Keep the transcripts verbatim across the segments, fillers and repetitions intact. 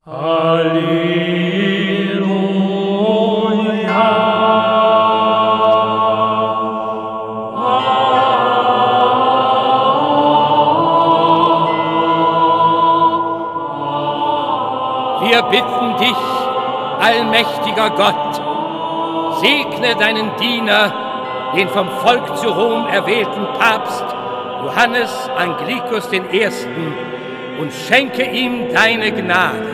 Wir bitten dich, allmächtiger Gott, segne deinen Diener, den vom Volk zu Rom erwählten Papst Johannes Anglicus den Ersten, und schenke ihm deine Gnade.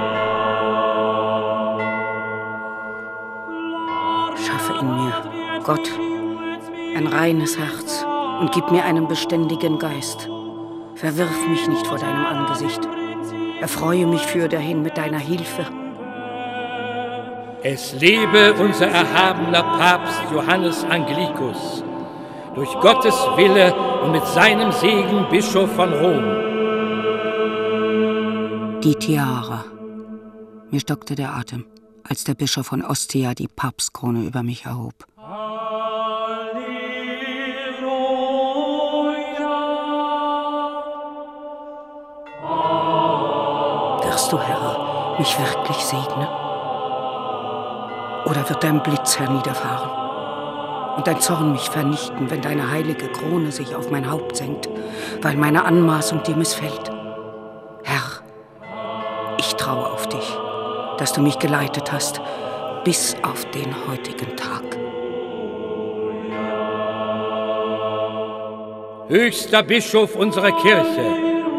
Schaffe in mir, Gott, ein reines Herz und gib mir einen beständigen Geist. Verwirf mich nicht vor deinem Angesicht. Erfreue mich fürderhin mit deiner Hilfe. Es lebe unser erhabener Papst Johannes Anglicus, durch Gottes Wille und mit seinem Segen Bischof von Rom. Die Tiara. Mir stockte der Atem, als der Bischof von Ostia die Papstkrone über mich erhob. Wirst du, Herr, mich wirklich segnen? Oder wird dein Blitz herniederfahren und dein Zorn mich vernichten, wenn deine heilige Krone sich auf mein Haupt senkt, weil meine Anmaßung dir missfällt? Herr, ich traue auf dich, dass du mich geleitet hast, bis auf den heutigen Tag. Höchster Bischof unserer Kirche,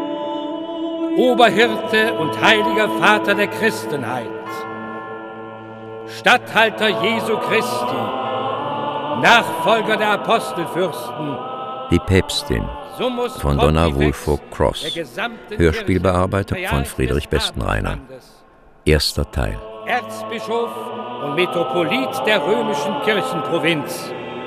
Oberhirte und heiliger Vater der Christenheit, Statthalter Jesu Christi, Nachfolger der Apostelfürsten, Die Päpstin von Donna Wulfo Cross, Hörspielbearbeitung von Friedrich Bestenreiner. Erster Teil. Erzbischof und Metropolit der römischen Kirchenprovinz.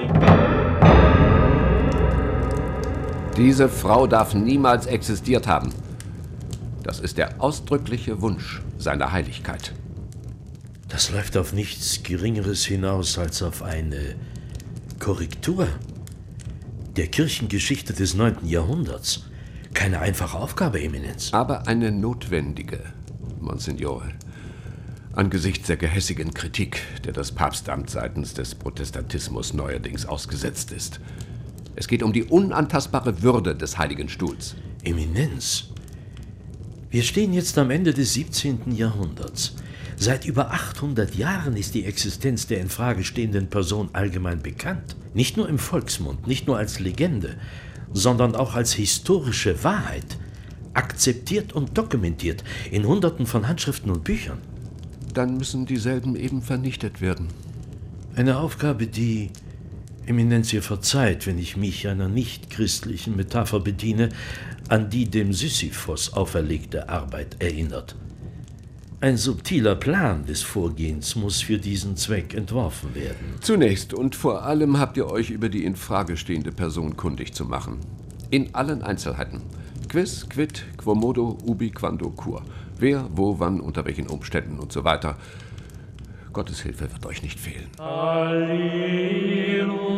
Diese Frau darf niemals existiert haben. Das ist der ausdrückliche Wunsch seiner Heiligkeit. Das läuft auf nichts Geringeres hinaus als auf eine Korrektur der Kirchengeschichte des neunten Jahrhunderts. Keine einfache Aufgabe, Eminenz. Aber eine notwendige, Monsignore. Angesichts der gehässigen Kritik, der das Papstamt seitens des Protestantismus neuerdings ausgesetzt ist. Es geht um die unantastbare Würde des Heiligen Stuhls. Eminenz, wir stehen jetzt am Ende des siebzehnten Jahrhunderts. Seit über achthundert Jahren ist die Existenz der in Frage stehenden Person allgemein bekannt. Nicht nur im Volksmund, nicht nur als Legende, sondern auch als historische Wahrheit. Akzeptiert und dokumentiert in Hunderten von Handschriften und Büchern. Dann müssen dieselben eben vernichtet werden. Eine Aufgabe, die, Eminenz, ihr verzeiht, wenn ich mich einer nicht-christlichen Metapher bediene, an die dem Sisyphos auferlegte Arbeit erinnert. Ein subtiler Plan des Vorgehens muss für diesen Zweck entworfen werden. Zunächst und vor allem habt ihr euch über die in Frage stehende Person kundig zu machen. In allen Einzelheiten. Quis, quid, quomodo, ubi, quando, cur. Wer, wo, wann, unter welchen Umständen und so weiter. Gottes Hilfe wird euch nicht fehlen. Halleluja.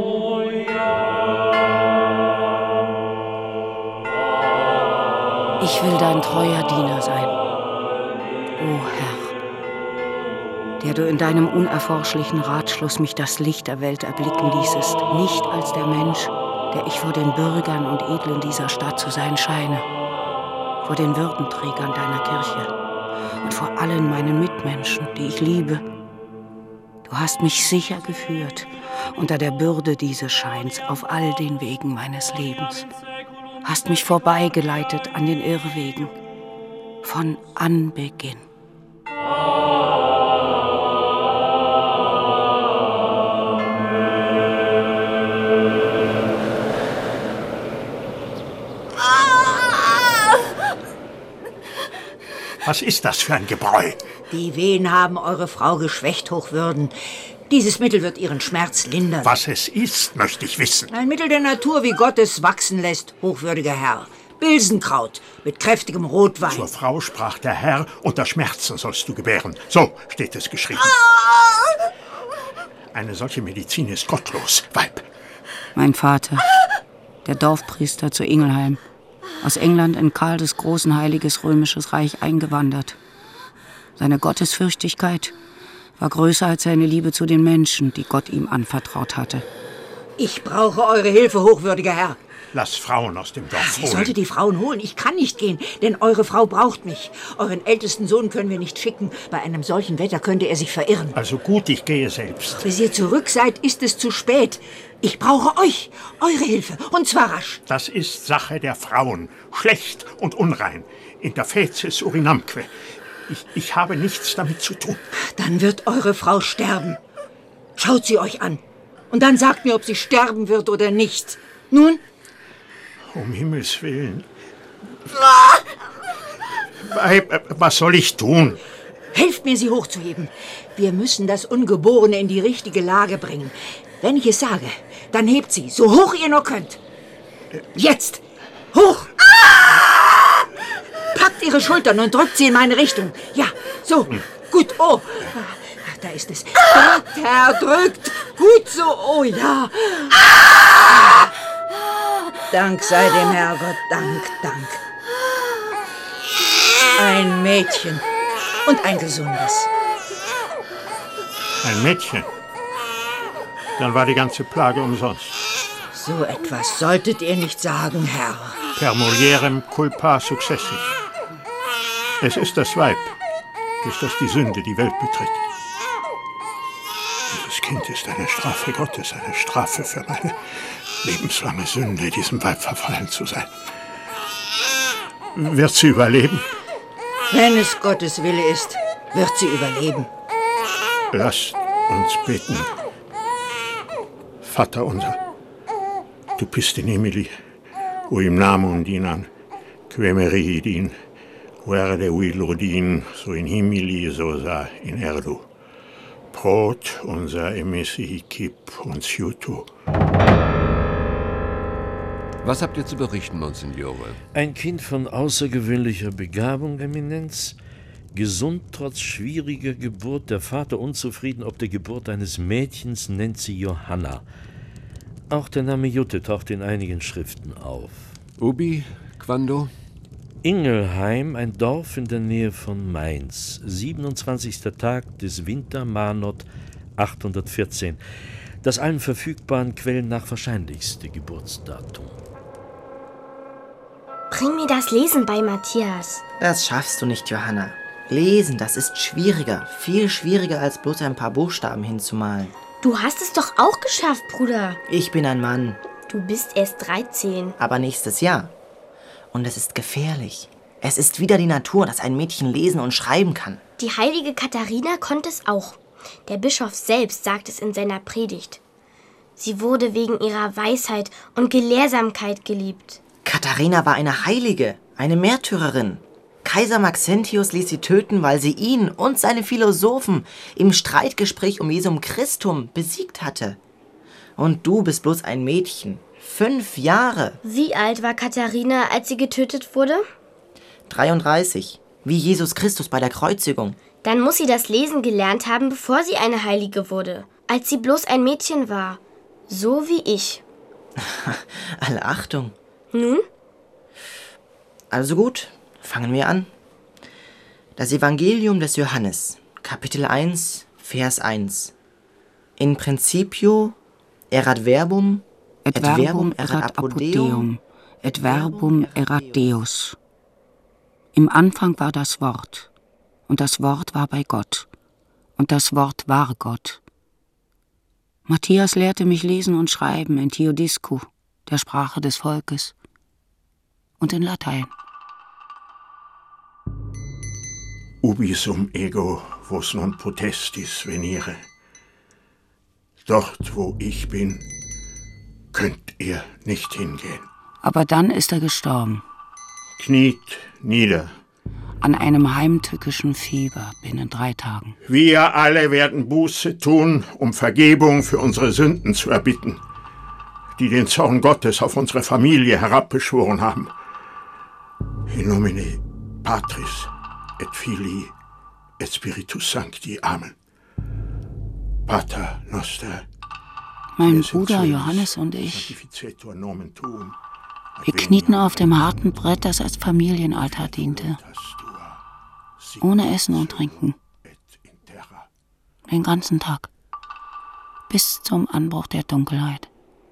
Ich will dein treuer Diener sein. O Herr, der du in deinem unerforschlichen Ratschluss mich das Licht der Welt erblicken ließest, nicht als der Mensch, der ich vor den Bürgern und Edlen dieser Stadt zu sein scheine, vor den Würdenträgern deiner Kirche und vor allen meinen Mitmenschen, die ich liebe. Du hast mich sicher geführt unter der Bürde dieses Scheins auf all den Wegen meines Lebens, hast mich vorbeigeleitet an den Irrwegen von Anbeginn. Was ist das für ein Gebräu? Die Wehen haben eure Frau geschwächt, Hochwürden. Dieses Mittel wird ihren Schmerz lindern. Was es ist, möchte ich wissen. Ein Mittel der Natur, wie Gott es wachsen lässt, hochwürdiger Herr. Bilsenkraut mit kräftigem Rotwein. Zur Frau sprach der Herr, unter Schmerzen sollst du gebären. So steht es geschrieben. Eine solche Medizin ist gottlos, Weib. Mein Vater, der Dorfpriester zu Ingelheim, aus England in Karl des Großen Heiliges Römisches Reich eingewandert. Seine Gottesfürchtigkeit war größer als seine Liebe zu den Menschen, die Gott ihm anvertraut hatte. Ich brauche eure Hilfe, hochwürdiger Herr. Lass Frauen aus dem Dorf Sie holen. sollte die Frauen holen. Ich kann nicht gehen, denn eure Frau braucht mich. Euren ältesten Sohn können wir nicht schicken. Bei einem solchen Wetter könnte er sich verirren. Also gut, ich gehe selbst. Bis ihr zurück seid, ist es zu spät. Ich brauche euch, eure Hilfe, und zwar rasch. Das ist Sache der Frauen. Schlecht und unrein. Interfaces urinamque. Ich, ich habe nichts damit zu tun. Dann wird eure Frau sterben. Schaut sie euch an. Und dann sagt mir, ob sie sterben wird oder nicht. Nun? Um Himmels Willen. Weib, was soll ich tun? Helft mir, sie hochzuheben. Wir müssen das Ungeborene in die richtige Lage bringen. Wenn ich es sage, dann hebt sie, so hoch ihr nur könnt. Jetzt! Hoch! Packt ihre Schultern und drückt sie in meine Richtung. Ja, so. Gut, oh. Da ist es. Drückt, Herr, drückt. Gut so, oh ja. Dank sei dem Herrgott, Dank, Dank. Ein Mädchen und ein gesundes. Ein Mädchen? Dann war die ganze Plage umsonst. So etwas solltet ihr nicht sagen, Herr. Per mulierem culpa successit. Es ist das Weib, durch das die Sünde die Welt betritt. Dieses Kind ist eine Strafe Gottes, eine Strafe für meine lebenslange Sünde, diesem Weib verfallen zu sein. Wird sie überleben? Wenn es Gottes Wille ist, wird sie überleben. Lasst uns beten. Vater unser, du bist in Himmeli, uim namum dinan, quemeri din, verde vilo din, so in Himmeli, so sa in erdu. Brot unser emessi kip uns jutu. Was habt ihr zu berichten, Monsignore? Ein Kind von außergewöhnlicher Begabung, Eminenz. Gesund trotz schwieriger Geburt. Der Vater unzufrieden ob der Geburt eines Mädchens, nennt sie Johanna. Auch der Name Jutte taucht in einigen Schriften auf. Ubi, quando? Ingelheim, ein Dorf in der Nähe von Mainz. siebenundzwanzigster Tag des Winter Manot achthundertvierzehn. Das allen verfügbaren Quellen nach wahrscheinlichste Geburtsdatum. Bring mir das Lesen bei, Matthias. Das schaffst du nicht, Johanna. Lesen, das ist schwieriger. Viel schwieriger, als bloß ein paar Buchstaben hinzumalen. Du hast es doch auch geschafft, Bruder. Ich bin ein Mann. Du bist erst dreizehn. Aber nächstes Jahr. Und es ist gefährlich. Es ist wieder die Natur, dass ein Mädchen lesen und schreiben kann. Die heilige Katharina konnte es auch. Der Bischof selbst sagt es in seiner Predigt. Sie wurde wegen ihrer Weisheit und Gelehrsamkeit geliebt. Katharina war eine Heilige, eine Märtyrerin. Kaiser Maxentius ließ sie töten, weil sie ihn und seine Philosophen im Streitgespräch um Jesum Christum besiegt hatte. Und du bist bloß ein Mädchen. Fünf Jahre. Wie alt war Katharina, als sie getötet wurde? dreiunddreißig. Wie Jesus Christus bei der Kreuzigung. Dann muss sie das Lesen gelernt haben, bevor sie eine Heilige wurde. Als sie bloß ein Mädchen war. So wie ich. Alle Achtung. Nun? Also gut, fangen wir an. Das Evangelium des Johannes, Kapitel eins, Vers eins. In principio erat verbum, et verbum erat apud Deum, et verbum erat Deus. Im Anfang war das Wort, und das Wort war bei Gott, und das Wort war Gott. Matthias lehrte mich lesen und schreiben in Theodiscu, der Sprache des Volkes, und in Latein. Ubi sum ego vos non potestis venire. Dort, wo ich bin, könnt ihr nicht hingehen. Aber dann ist er gestorben. Kniet nieder. An einem heimtückischen Fieber binnen drei Tagen. Wir alle werden Buße tun, um Vergebung für unsere Sünden zu erbitten, die den Zorn Gottes auf unsere Familie herabbeschworen haben. In nomine Patris et Filii et Spiritus Sancti. Amen. Pater noster. Mein Bruder Johannes und ich, wir knieten auf dem harten Brett, das als Familienaltar diente. Ohne Essen und Trinken. Den ganzen Tag. Bis zum Anbruch der Dunkelheit.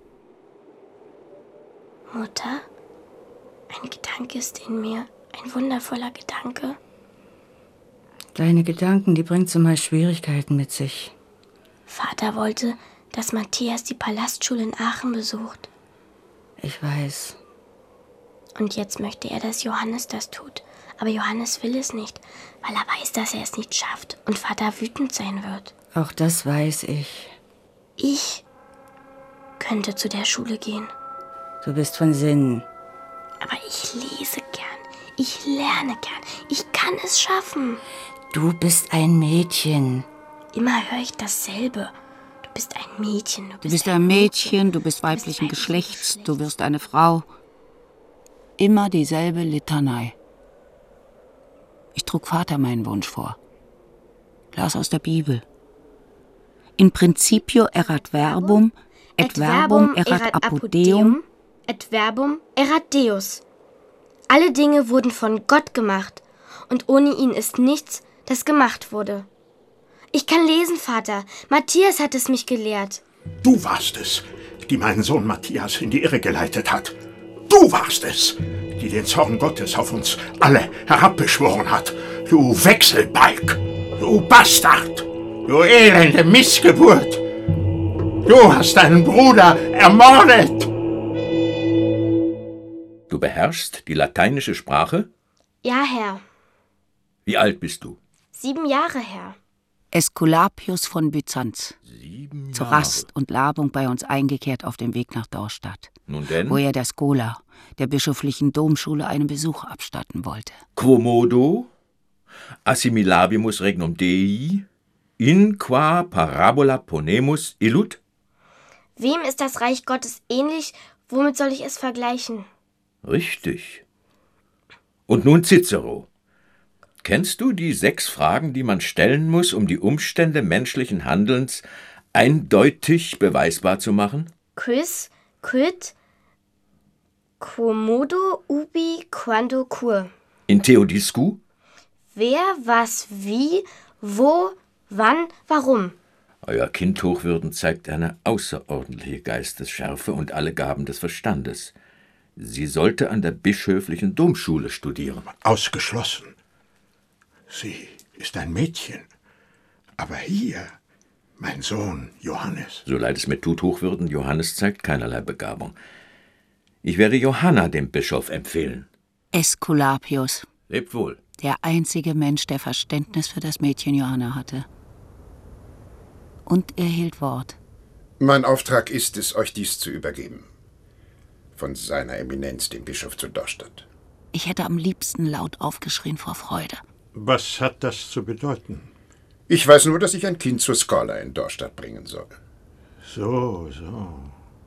Mutter, ein Gedanke ist in mir, ein wundervoller Gedanke. Deine Gedanken, die bringen zumeist Schwierigkeiten mit sich. Vater wollte, dass Matthias die Palastschule in Aachen besucht. Ich weiß. Und jetzt möchte er, dass Johannes das tut. Aber Johannes will es nicht, weil er weiß, dass er es nicht schafft und Vater wütend sein wird. Auch das weiß ich. Ich könnte zu der Schule gehen. Du bist von Sinnen. Aber ich lese gern. Ich lerne gern. Ich kann es schaffen. Du bist ein Mädchen. Immer höre ich dasselbe. Du bist ein Mädchen. Du bist, du bist ein Mädchen, Mädchen, du bist weiblichen du bist Geschlechts, Geschlechts, du wirst eine Frau. Immer dieselbe Litanei. Ich trug Vater meinen Wunsch vor. Las aus der Bibel. In principio erat verbum, et verbum erat apud et verbum erat Deus. Alle Dinge wurden von Gott gemacht, und ohne ihn ist nichts, das gemacht wurde. Ich kann lesen, Vater. Matthias hat es mich gelehrt. Du warst es, die meinen Sohn Matthias in die Irre geleitet hat. Du warst es, die den Zorn Gottes auf uns alle herabbeschworen hat. Du Wechselbalg, du Bastard, du elende Missgeburt. Du hast deinen Bruder ermordet. Du beherrschst die lateinische Sprache? Ja, Herr. Wie alt bist du? Sieben Jahre, Herr. Äskulapius von Byzanz. Sieben Jahre. Zur Rast und Labung bei uns eingekehrt auf dem Weg nach Dorstadt. Nun denn? Wo er der Schola, der bischöflichen Domschule, einen Besuch abstatten wollte. Quomodo, assimilabimus regnum Dei, in qua parabola ponemus illud? Wem ist das Reich Gottes ähnlich? Womit soll ich es vergleichen? Richtig. Und nun Cicero. Kennst du die sechs Fragen, die man stellen muss, um die Umstände menschlichen Handelns eindeutig beweisbar zu machen? Quis, quid, quomodo, ubi, quando, cur. In Theodiscu? Wer, was, wie, wo, wann, warum? Euer Kind Hochwürden zeigt eine außerordentliche Geistesschärfe und alle Gaben des Verstandes. Sie sollte an der bischöflichen Domschule studieren. Ausgeschlossen. Sie ist ein Mädchen. Aber hier, mein Sohn Johannes. So leid es mir tut, Hochwürden, Johannes zeigt keinerlei Begabung. Ich werde Johanna dem Bischof empfehlen. Äskulapius. Lebt wohl. Der einzige Mensch, der Verständnis für das Mädchen Johanna hatte. Und er hielt Wort. Mein Auftrag ist es, euch dies zu übergeben. Von seiner Eminenz, dem Bischof zu Dorstadt. Ich hätte am liebsten laut aufgeschrien vor Freude. Was hat das zu bedeuten? Ich weiß nur, dass ich ein Kind zur Schola in Dorstadt bringen soll. So, so.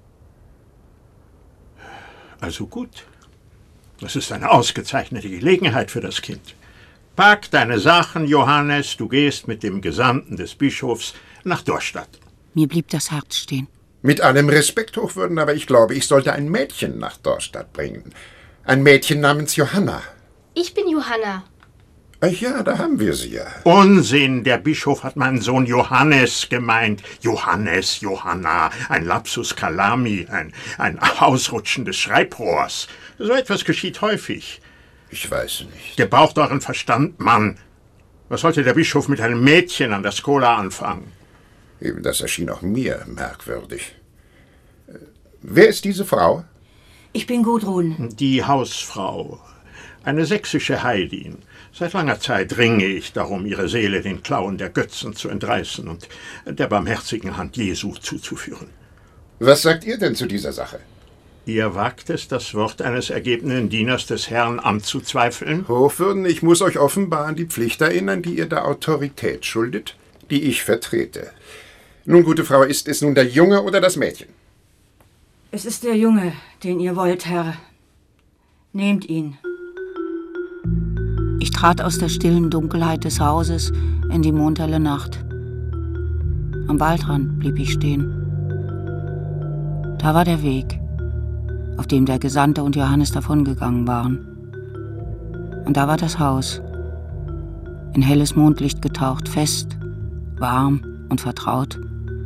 Also gut. Das ist eine ausgezeichnete Gelegenheit für das Kind. Pack deine Sachen, Johannes, du gehst mit dem Gesandten des Bischofs nach Dorstadt. Mir blieb das Herz stehen. Mit allem Respekt, Hochwürden, aber ich glaube, ich sollte ein Mädchen nach Dorstadt bringen. Ein Mädchen namens Johanna. Ich bin Johanna. Ach ja, da haben wir sie ja. Unsinn, der Bischof hat meinen Sohn Johannes gemeint. Johannes, Johanna, ein Lapsus calami, ein, ein Ausrutschen des Schreibrohrs. So etwas geschieht häufig. Ich weiß nicht. Gebraucht euren Verstand, Mann. Was sollte der Bischof mit einem Mädchen an der Schola anfangen? Eben das erschien auch mir merkwürdig. Wer ist diese Frau? Ich bin Gudrun. Die Hausfrau. Eine sächsische Heidin. Seit langer Zeit ringe ich darum, ihre Seele den Klauen der Götzen zu entreißen und der barmherzigen Hand Jesu zuzuführen. Was sagt ihr denn zu dieser Sache? Ihr wagt es, das Wort eines ergebenen Dieners des Herrn anzuzweifeln? Hochwürden, ich muss euch offenbar an die Pflicht erinnern, die ihr der Autorität schuldet, die ich vertrete. Nun, gute Frau, ist es nun der Junge oder das Mädchen? Es ist der Junge, den ihr wollt, Herr. Nehmt ihn. Ich trat aus der stillen Dunkelheit des Hauses in die mondhelle Nacht. Am Waldrand blieb ich stehen. Da war der Weg, auf dem der Gesandte und Johannes davongegangen waren. Und da war das Haus, in helles Mondlicht getaucht, fest, warm und vertraut.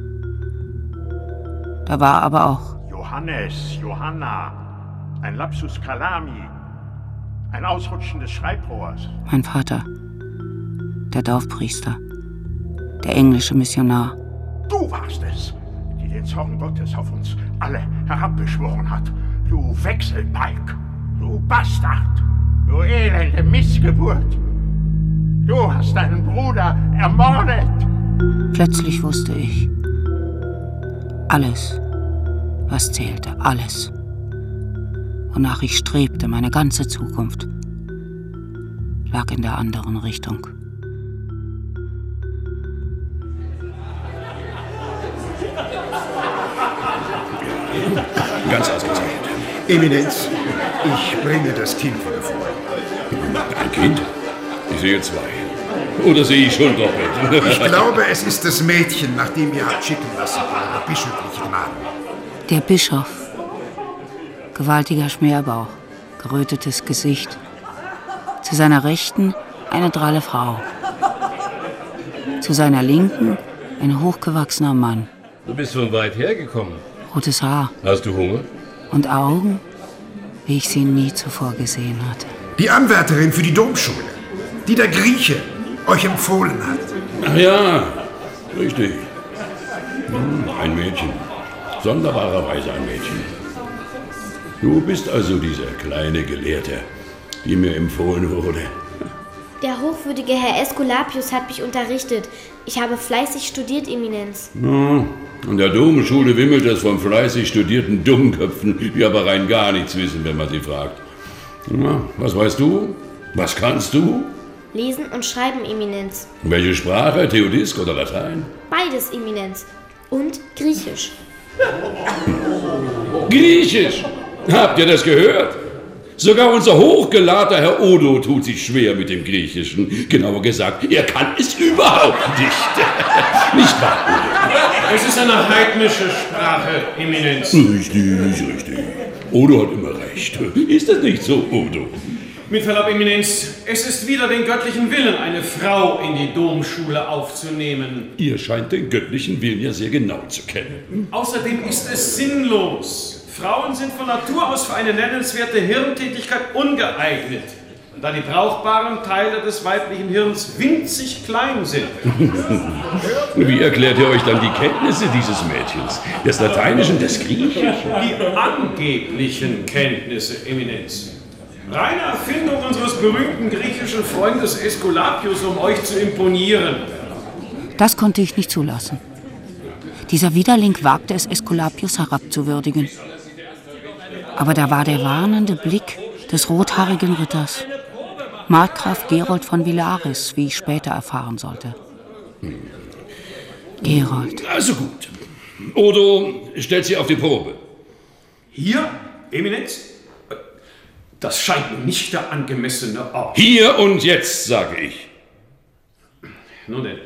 Da war aber auch Johannes, Johanna, ein Lapsus Calami, ein Ausrutschen des Schreibrohrs. Mein Vater, der Dorfpriester, der englische Missionar. Du warst es, die den Zorn Gottes auf uns alle herabbeschworen hat. Du Wechselbalg, du Bastard, du elende Missgeburt. Du hast deinen Bruder ermordet. Plötzlich wusste ich, alles, was zählte, alles, wonach ich strebte, meine ganze Zukunft, lag in der anderen Richtung. Ganz ausgezeichnet. Eminenz, ich bringe das Kind wieder vor. Ein Kind? Ich sehe zwei. Oder sehe ich schon doppelt? Ich glaube, es ist das Mädchen, nach dem ihr habt schicken lassen, eure bischöfliche Gnaden. Der Bischof. Gewaltiger Schmerbauch, gerötetes Gesicht. Zu seiner Rechten eine dralle Frau. Zu seiner Linken ein hochgewachsener Mann. Du bist von weit hergekommen. Rotes Haar. Hast du Hunger? Und Augen, wie ich sie nie zuvor gesehen hatte. Die Anwärterin für die Domschule, die der Grieche euch empfohlen hat. Ach ja, richtig. Hm, ein Mädchen. Sonderbarerweise ein Mädchen. Du bist also dieser kleine Gelehrte, die mir empfohlen wurde. Der hochwürdige Herr Äsculapius hat mich unterrichtet. Ich habe fleißig studiert, Eminenz. Ja, an der Domschule wimmelt es von fleißig studierten Dummköpfen, die aber rein gar nichts wissen, wenn man sie fragt. Na, was weißt du? Was kannst du? Lesen und schreiben, Eminenz. Welche Sprache? Theodisk oder Latein? Beides, Eminenz. Und Griechisch. Griechisch? Habt ihr das gehört? Sogar unser hochgelahrter Herr Odo tut sich schwer mit dem Griechischen. Genauer gesagt, er kann es überhaupt nicht. Nicht wahr, Odo? Es ist eine heidnische Sprache, Eminenz. Richtig, richtig. Odo hat immer recht. Ist das nicht so, Odo? Mit Verlaub, Eminenz, es ist wider den göttlichen Willen, eine Frau in die Domschule aufzunehmen. Ihr scheint den göttlichen Willen ja sehr genau zu kennen. Außerdem ist es sinnlos. Frauen sind von Natur aus für eine nennenswerte Hirntätigkeit ungeeignet, da die brauchbaren Teile des weiblichen Hirns winzig klein sind. Wie erklärt ihr euch dann die Kenntnisse dieses Mädchens, des Lateinischen, des Griechischen? Die angeblichen Kenntnisse, Eminenz. Reine Erfindung unseres berühmten griechischen Freundes Äsculapius, um euch zu imponieren. Das konnte ich nicht zulassen. Dieser Widerling wagte es, Äsculapius herabzuwürdigen. Aber da war der warnende Blick des rothaarigen Ritters, Markgraf Gerold von Villaris, wie ich später erfahren sollte. Hm. Gerold. Also gut. Odo stellt sie auf die Probe. Hier, Eminenz? Das scheint mir nicht der angemessene Ort. Hier und jetzt, sage ich. Nun denn.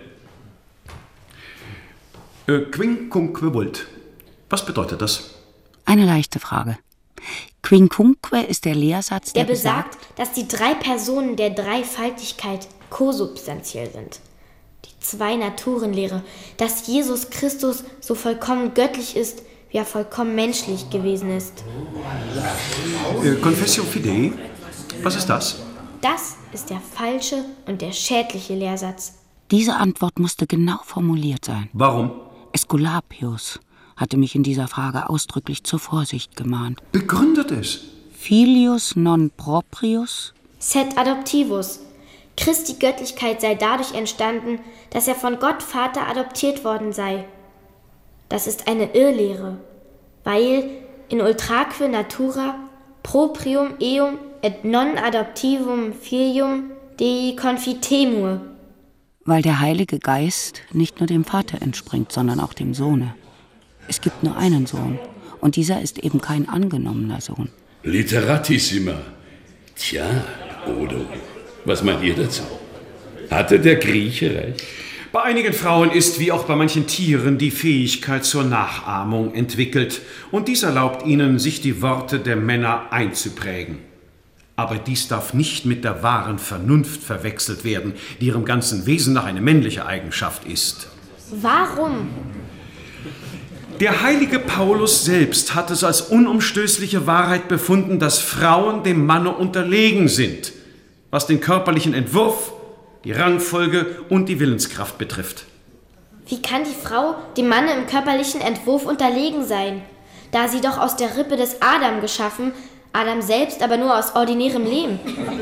Äh, Quincunque vult. Was bedeutet das? Eine leichte Frage. Quincunque ist der Lehrsatz, der, der besagt, dass die drei Personen der Dreifaltigkeit kosubstantiell sind. Die Zwei-Naturen-Lehre, dass Jesus Christus so vollkommen göttlich ist, wie er vollkommen menschlich gewesen ist. Äh, Confessio Fidei, was ist das? Das ist der falsche und der schädliche Lehrsatz. Diese Antwort musste genau formuliert sein. Warum? Äsculapius hatte mich in dieser Frage ausdrücklich zur Vorsicht gemahnt. Begründet es. Filius non proprius? Sed adoptivus. Christi Göttlichkeit sei dadurch entstanden, dass er von Gott Vater adoptiert worden sei. Das ist eine Irrlehre, weil in ultraque natura proprium eum et non adoptivum filium Dei confitemur. Weil der Heilige Geist nicht nur dem Vater entspringt, sondern auch dem Sohne. Es gibt nur einen Sohn, und dieser ist eben kein angenommener Sohn. Literatissima. Tja, Odo, was meint ihr dazu? Hatte der Grieche recht? Bei einigen Frauen ist, wie auch bei manchen Tieren, die Fähigkeit zur Nachahmung entwickelt. Und dies erlaubt ihnen, sich die Worte der Männer einzuprägen. Aber dies darf nicht mit der wahren Vernunft verwechselt werden, die ihrem ganzen Wesen nach eine männliche Eigenschaft ist. Warum? Der heilige Paulus selbst hat es als unumstößliche Wahrheit befunden, dass Frauen dem Manne unterlegen sind, was den körperlichen Entwurf, die Rangfolge und die Willenskraft betrifft. Wie kann die Frau dem Manne im körperlichen Entwurf unterlegen sein, da sie doch aus der Rippe des Adam geschaffen, Adam selbst aber nur aus ordinärem Lehm?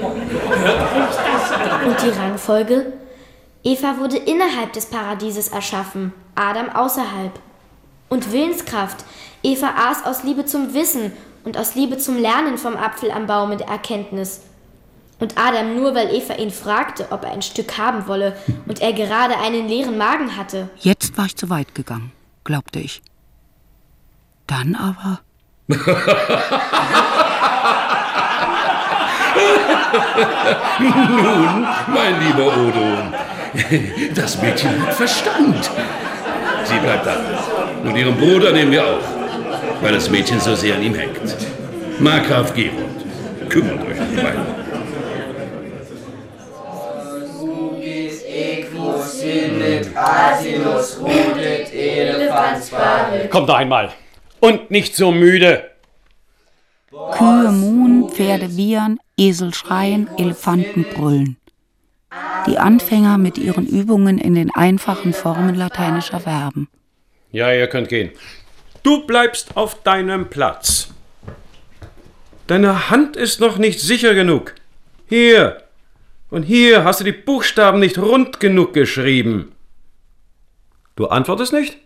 Und die Rangfolge? Eva wurde innerhalb des Paradieses erschaffen, Adam außerhalb. Und Willenskraft. Eva aß aus Liebe zum Wissen und aus Liebe zum Lernen vom Apfel am Baume der Erkenntnis. Und Adam nur, weil Eva ihn fragte, ob er ein Stück haben wolle und er gerade einen leeren Magen hatte. Jetzt war ich zu weit gegangen, glaubte ich. Dann aber... Nun, mein lieber Odo, das Mädchen hat Verstand. Sie bleibt da. Und ihren Bruder nehmen wir auch, weil das Mädchen so sehr an ihm hängt. Markgraf Gerold, kümmert euch um die beiden. Kommt doch einmal. Und nicht so müde. Kühe muhen, Pferde wiehern, Esel schreien, Elefanten brüllen. Die Anfänger mit ihren Übungen in den einfachen Formen lateinischer Verben. Ja, ihr könnt gehen. Du bleibst auf deinem Platz. Deine Hand ist noch nicht sicher genug. Hier. Und hier hast du die Buchstaben nicht rund genug geschrieben. Du antwortest nicht?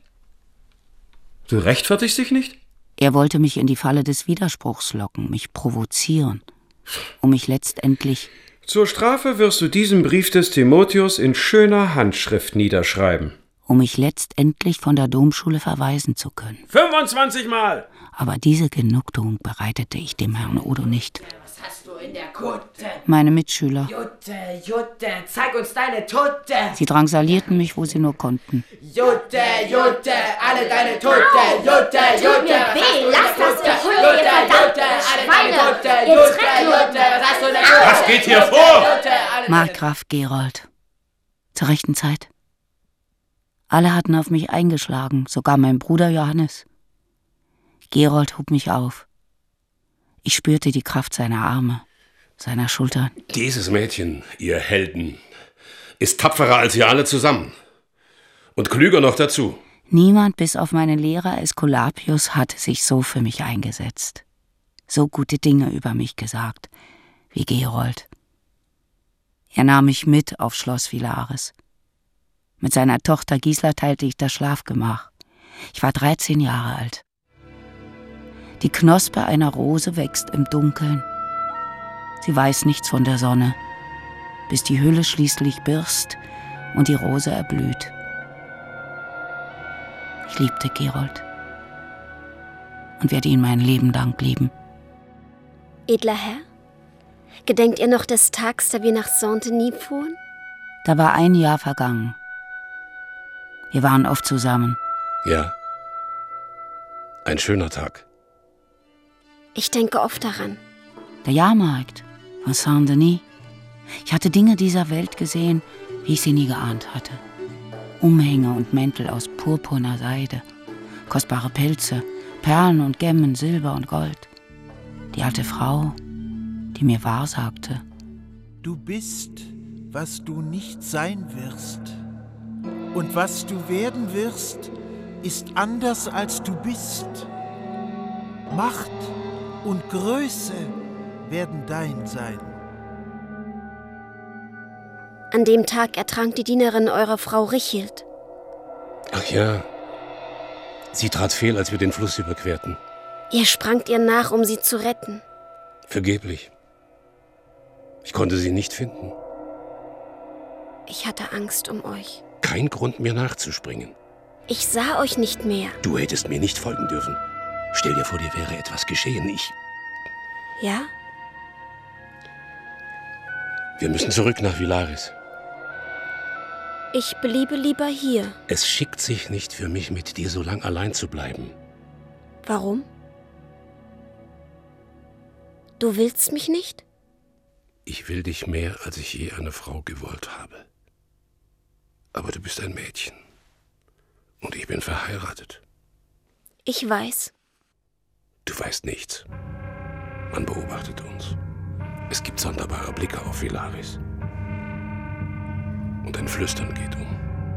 Du rechtfertigst dich nicht? Er wollte mich in die Falle des Widerspruchs locken, mich provozieren, um mich letztendlich... Zur Strafe wirst du diesen Brief des Timotheus in schöner Handschrift niederschreiben. Um mich letztendlich von der Domschule verweisen zu können. fünfundzwanzig Mal! Aber diese Genugtuung bereitete ich dem Herrn Odo nicht. Was hast du in der Kutte? Meine Mitschüler. Jutte, Jutte, zeig uns deine Tutte! Sie drangsalierten mich, wo sie nur konnten. Jutte, Jutte, alle deine Tutte! Jutte, Jutte! Tut mir weh, lasst das Jutte, Geheul, Jutte, ihr verdammten Jutte, alle Schweine! deine Tutte! Ihr Jutte, Dreckloten! Jutte, was hast du in der Kutte? Was geht hier vor? Markgraf Gerold. Zur rechten Zeit. Alle hatten auf mich eingeschlagen, sogar mein Bruder Johannes. Gerold hob mich auf. Ich spürte die Kraft seiner Arme, seiner Schultern. Dieses Mädchen, ihr Helden, ist tapferer als ihr alle zusammen. Und klüger noch dazu. Niemand bis auf meinen Lehrer Aeskulapius hatte sich so für mich eingesetzt. So gute Dinge über mich gesagt, wie Gerold. Er nahm mich mit auf Schloss Villaris. Mit seiner Tochter Gisela teilte ich das Schlafgemach. Ich war dreizehn Jahre alt. Die Knospe einer Rose wächst im Dunkeln. Sie weiß nichts von der Sonne, bis die Hülle schließlich birst und die Rose erblüht. Ich liebte Gerold und werde ihn mein Leben lang lieben. Edler Herr, gedenkt ihr noch des Tags, da wir nach Saint-Denis fuhren? Da war ein Jahr vergangen. Wir waren oft zusammen. Ja, ein schöner Tag. Ich denke oft daran. Der Jahrmarkt von Saint-Denis. Ich hatte Dinge dieser Welt gesehen, wie ich sie nie geahnt hatte. Umhänge und Mäntel aus purpurner Seide, kostbare Pelze, Perlen und Gemmen, Silber und Gold. Die alte Frau, die mir wahrsagte: Du bist, was du nicht sein wirst. Und was du werden wirst, ist anders als du bist. Macht und Größe werden dein sein. An dem Tag ertrank die Dienerin eurer Frau Richild. Ach ja, sie trat fehl, als wir den Fluss überquerten. Ihr sprangt ihr nach, um sie zu retten. Vergeblich. Ich konnte sie nicht finden. Ich hatte Angst um euch. Kein Grund, mir nachzuspringen. Ich sah euch nicht mehr. Du hättest mir nicht folgen dürfen. Stell dir vor, dir wäre etwas geschehen. Ich... Ja? Wir müssen zurück nach Villaris. Ich bliebe lieber hier. Es schickt sich nicht für mich, mit dir so lang allein zu bleiben. Warum? Du willst mich nicht? Ich will dich mehr, als ich je eine Frau gewollt habe. Aber du bist ein Mädchen. Und ich bin verheiratet. Ich weiß. Du weißt nichts. Man beobachtet uns. Es gibt sonderbare Blicke auf Villaris. Und ein Flüstern geht um.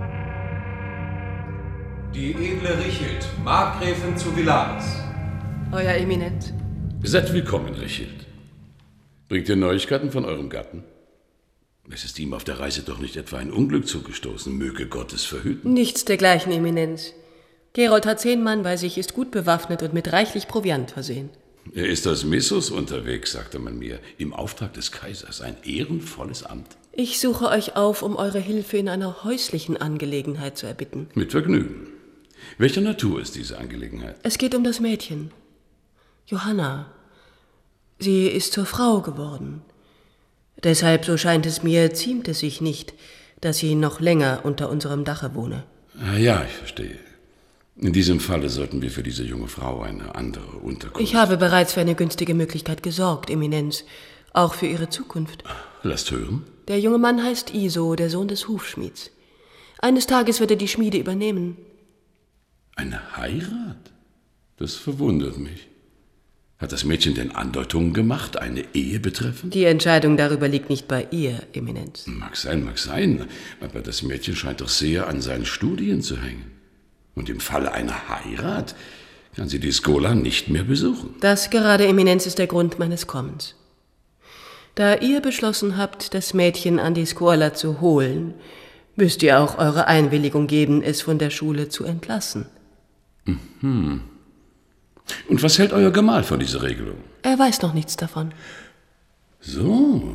Die edle Richild, Markgräfin zu Villaris. Euer Eminenz. Seid willkommen, Richild. Bringt ihr Neuigkeiten von eurem Gatten? Es ist ihm auf der Reise doch nicht etwa ein Unglück zugestoßen, möge Gott es verhüten. Nichts dergleichen, Eminenz. Gerold hat zehn Mann bei sich, ist gut bewaffnet und mit reichlich Proviant versehen. Er ist als Missus unterwegs, sagte man mir, im Auftrag des Kaisers, ein ehrenvolles Amt. Ich suche euch auf, um eure Hilfe in einer häuslichen Angelegenheit zu erbitten. Mit Vergnügen. Welcher Natur ist diese Angelegenheit? Es geht um das Mädchen. Johanna. Sie ist zur Frau geworden. Deshalb, so scheint es mir, ziemt es sich nicht, dass sie noch länger unter unserem Dache wohne. Ah, ja, ich verstehe. In diesem Falle sollten wir für diese junge Frau eine andere Unterkunft... Ich habe bereits für eine günstige Möglichkeit gesorgt, Eminenz. Auch für ihre Zukunft. Lasst hören. Der junge Mann heißt Iso, der Sohn des Hufschmieds. Eines Tages wird er die Schmiede übernehmen. Eine Heirat? Das verwundert mich. Hat das Mädchen denn Andeutungen gemacht, eine Ehe betreffend? Die Entscheidung darüber liegt nicht bei ihr, Eminenz. Mag sein, mag sein. Aber das Mädchen scheint doch sehr an seinen Studien zu hängen. Und im Falle einer Heirat kann sie die Schola nicht mehr besuchen. Das gerade, Eminenz, ist der Grund meines Kommens. Da ihr beschlossen habt, das Mädchen an die Schola zu holen, müsst ihr auch eure Einwilligung geben, es von der Schule zu entlassen. Mhm. Und was hält euer Gemahl von dieser Regelung? Er weiß noch nichts davon. So.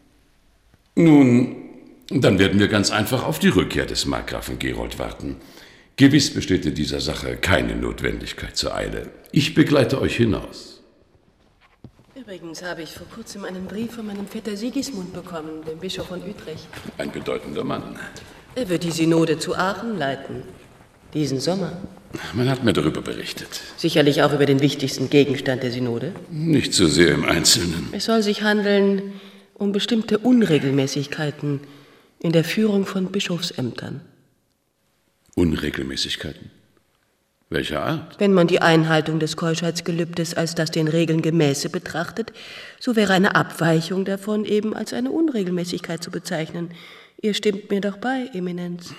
Nun, dann werden wir ganz einfach auf die Rückkehr des Markgrafen Gerold warten. Gewiss besteht in dieser Sache keine Notwendigkeit zur Eile. Ich begleite euch hinaus. Übrigens habe ich vor kurzem einen Brief von meinem Vetter Sigismund bekommen, dem Bischof von Utrecht. Ein bedeutender Mann. Er wird die Synode zu Aachen leiten. Diesen Sommer. Man hat mir darüber berichtet. Sicherlich auch über den wichtigsten Gegenstand der Synode? Nicht so sehr im Einzelnen. Es soll sich handeln um bestimmte Unregelmäßigkeiten in der Führung von Bischofsämtern. Unregelmäßigkeiten? Welcher Art? Wenn man die Einhaltung des Keuschheitsgelübdes als das den Regeln gemäße betrachtet, so wäre eine Abweichung davon eben als eine Unregelmäßigkeit zu bezeichnen. Ihr stimmt mir doch bei, Eminenz.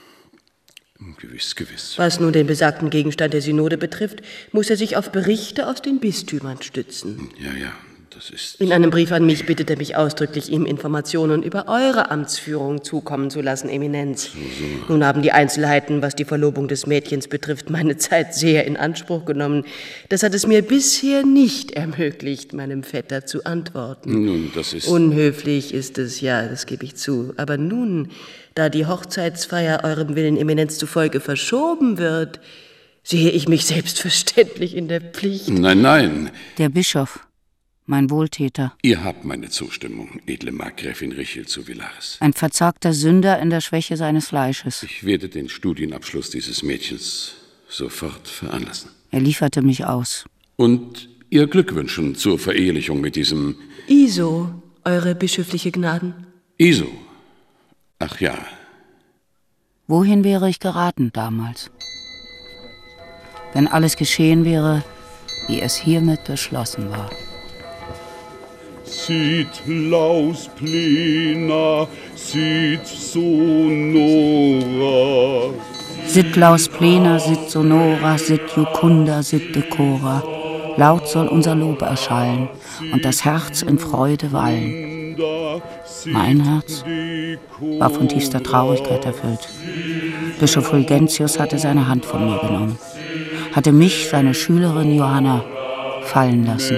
Gewiss, gewiss. Was nun den besagten Gegenstand der Synode betrifft, muss er sich auf Berichte aus den Bistümern stützen. Ja, ja, das ist... In einem Brief an mich bittet er mich ausdrücklich, ihm Informationen über eure Amtsführung zukommen zu lassen, Eminenz. So, so. Nun haben die Einzelheiten, was die Verlobung des Mädchens betrifft, meine Zeit sehr in Anspruch genommen. Das hat es mir bisher nicht ermöglicht, meinem Vetter zu antworten. Nun, das ist... Unhöflich ist es, ja, das gebe ich zu. Aber nun, da die Hochzeitsfeier eurem Willen, Eminenz, zufolge verschoben wird, sehe ich mich selbstverständlich in der Pflicht. Nein, nein. Der Bischof, mein Wohltäter. Ihr habt meine Zustimmung, edle Markgräfin Richild zu Villaris. Ein verzagter Sünder in der Schwäche seines Fleisches. Ich werde den Studienabschluss dieses Mädchens sofort veranlassen. Er lieferte mich aus. Und ihr Glück wünschen zur Verehelichung mit diesem... Iso, eure bischöfliche Gnaden. Iso? Ach ja. Wohin wäre ich geraten damals? Wenn alles geschehen wäre, wie es hiermit beschlossen war. Sit laus plena, sit sonora. Sit laus plena, sit sonora, sit jucunda, sit decora. Laut soll unser Lob erschallen und das Herz in Freude wallen. Mein Herz war von tiefster Traurigkeit erfüllt. Bischof Fulgentius hatte seine Hand von mir genommen, hatte mich, seine Schülerin Johanna, fallen lassen.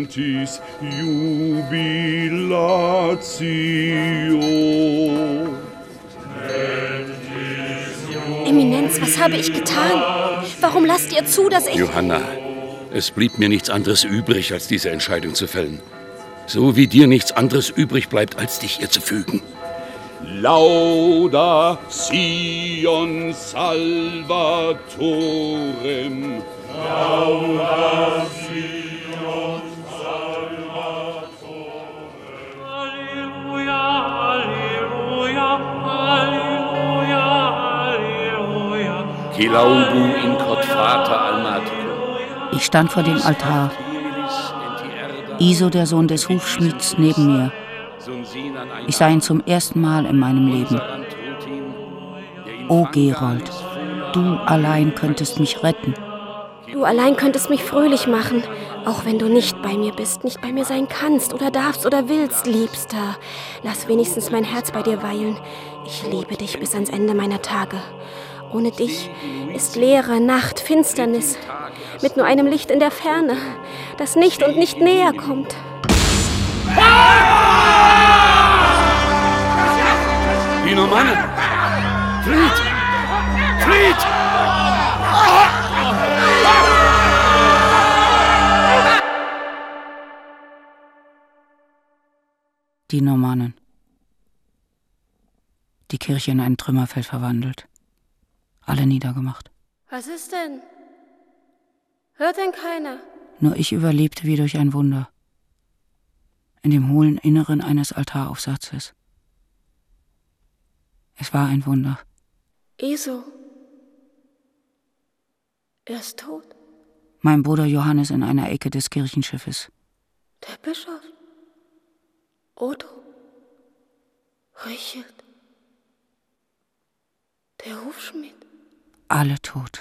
Eminenz, was habe ich getan? Warum lasst ihr zu, dass ich... Johanna, es blieb mir nichts anderes übrig, als diese Entscheidung zu fällen. So wie dir nichts anderes übrig bleibt, als dich ihr zu fügen. Lauda Sion Salvatorem. Lauda Sion Salvatorem. Gelaudu in cot frater almaticum. Ich stand vor dem Altar. Iso, der Sohn des Hufschmieds, neben mir. Ich sah ihn zum ersten Mal in meinem Leben. O Gerold, du allein könntest mich retten. Du allein könntest mich fröhlich machen, auch wenn du nicht bei mir bist, nicht bei mir sein kannst oder darfst oder willst, Liebster. Lass wenigstens mein Herz bei dir weilen. Ich liebe dich bis ans Ende meiner Tage. Ohne dich ist Leere, Nacht, Finsternis, mit nur einem Licht in der Ferne, das nicht und nicht näher kommt. Die Normannen! Flieht! Flieht! Die Normannen. Die Kirche in ein Trümmerfeld verwandelt. Alle niedergemacht. Was ist denn? Hört denn keiner? Nur ich überlebte wie durch ein Wunder. In dem hohlen Inneren eines Altaraufsatzes. Es war ein Wunder. Iso. Er ist tot. Mein Bruder Johannes in einer Ecke des Kirchenschiffes. Der Bischof. Odo. Richard. Der Hufschmied. Alle tot.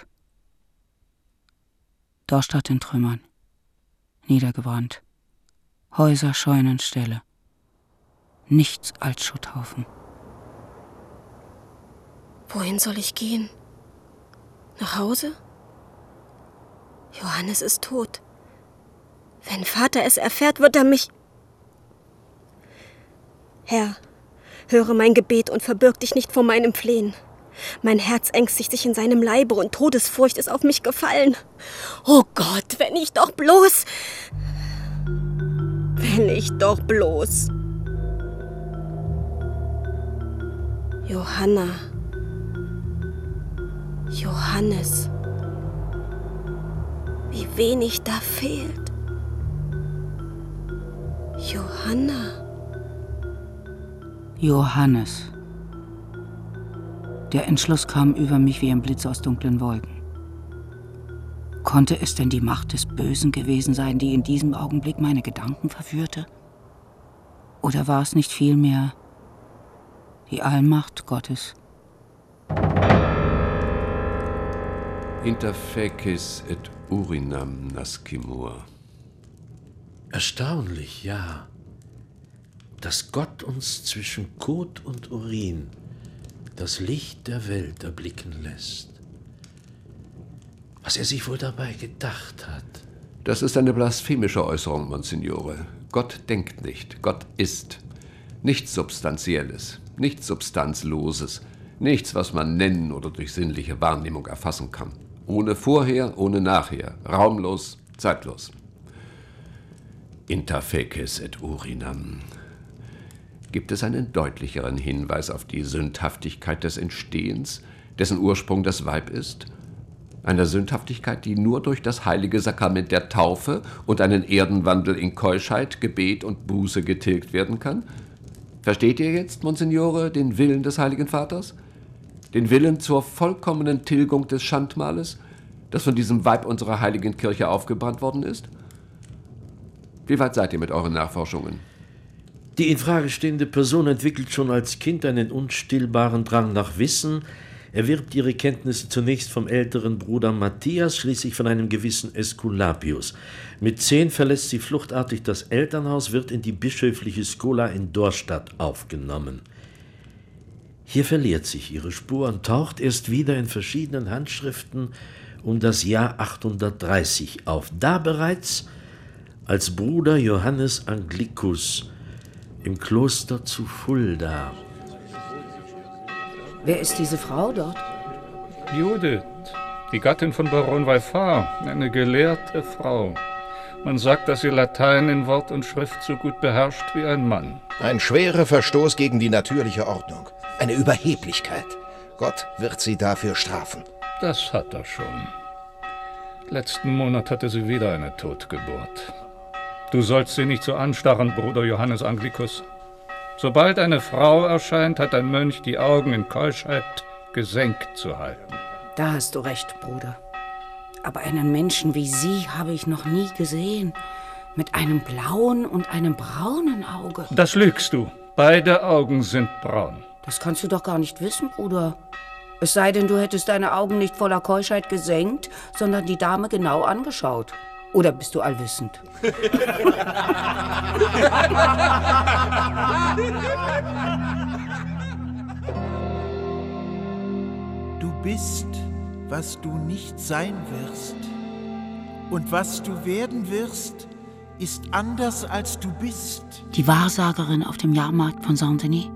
Dorstadt in Trümmern. Niedergebrannt. Häuser, Scheunen, Ställe. Nichts als Schutthaufen. Wohin soll ich gehen? Nach Hause? Johannes ist tot. Wenn Vater es erfährt, wird er mich... Herr, höre mein Gebet und verbirg dich nicht vor meinem Flehen. Mein Herz ängstigt sich in seinem Leibe und Todesfurcht ist auf mich gefallen. Oh Gott, wenn ich doch bloß... Wenn ich doch bloß... Johanna... Johannes... Wie wenig da fehlt. Johanna... Johannes. Der Entschluss kam über mich wie ein Blitz aus dunklen Wolken. Konnte es denn die Macht des Bösen gewesen sein, die in diesem Augenblick meine Gedanken verführte? Oder war es nicht vielmehr die Allmacht Gottes? Inter facies et urinam nascimur. Erstaunlich, ja, dass Gott uns zwischen Kot und Urin das Licht der Welt erblicken lässt. Was er sich wohl dabei gedacht hat. Das ist eine blasphemische Äußerung, Monsignore. Gott denkt nicht, Gott ist. Nichts Substanzielles, nichts Substanzloses, nichts, was man nennen oder durch sinnliche Wahrnehmung erfassen kann. Ohne Vorher, ohne Nachher, raumlos, zeitlos. Inter facies et urinam. Gibt es einen deutlicheren Hinweis auf die Sündhaftigkeit des Entstehens, dessen Ursprung das Weib ist? Eine Sündhaftigkeit, die nur durch das heilige Sakrament der Taufe und einen Erdenwandel in Keuschheit, Gebet und Buße getilgt werden kann? Versteht ihr jetzt, Monsignore, den Willen des Heiligen Vaters? Den Willen zur vollkommenen Tilgung des Schandmales, das von diesem Weib unserer heiligen Kirche aufgebrannt worden ist? Wie weit seid ihr mit euren Nachforschungen? Die in Frage stehende Person entwickelt schon als Kind einen unstillbaren Drang nach Wissen, erwirbt ihre Kenntnisse zunächst vom älteren Bruder Matthias, schließlich von einem gewissen Aesculapius. Mit zehn verlässt sie fluchtartig das Elternhaus, wird in die bischöfliche Schola in Dorstadt aufgenommen. Hier verliert sich ihre Spur und taucht erst wieder in verschiedenen Handschriften um das Jahr achthundertdreißig auf, da bereits als Bruder Johannes Anglicus im Kloster zu Fulda. Wer ist diese Frau dort? Judith, die Gattin von Baron Weifar, eine gelehrte Frau. Man sagt, dass sie Latein in Wort und Schrift so gut beherrscht wie ein Mann. Ein schwerer Verstoß gegen die natürliche Ordnung. Eine Überheblichkeit. Gott wird sie dafür strafen. Das hat er schon. Letzten Monat hatte sie wieder eine Totgeburt. Du sollst sie nicht so anstarren, Bruder Johannes Anglicus. Sobald eine Frau erscheint, hat ein Mönch die Augen in Keuschheit gesenkt zu halten. Da hast du recht, Bruder. Aber einen Menschen wie Sie habe ich noch nie gesehen. Mit einem blauen und einem braunen Auge. Das lügst du. Beide Augen sind braun. Das kannst du doch gar nicht wissen, Bruder. Es sei denn, du hättest deine Augen nicht voller Keuschheit gesenkt, sondern die Dame genau angeschaut. Oder bist du allwissend? Du bist, was du nicht sein wirst. Und was du werden wirst, ist anders, als du bist. Die Wahrsagerin auf dem Jahrmarkt von Saint-Denis?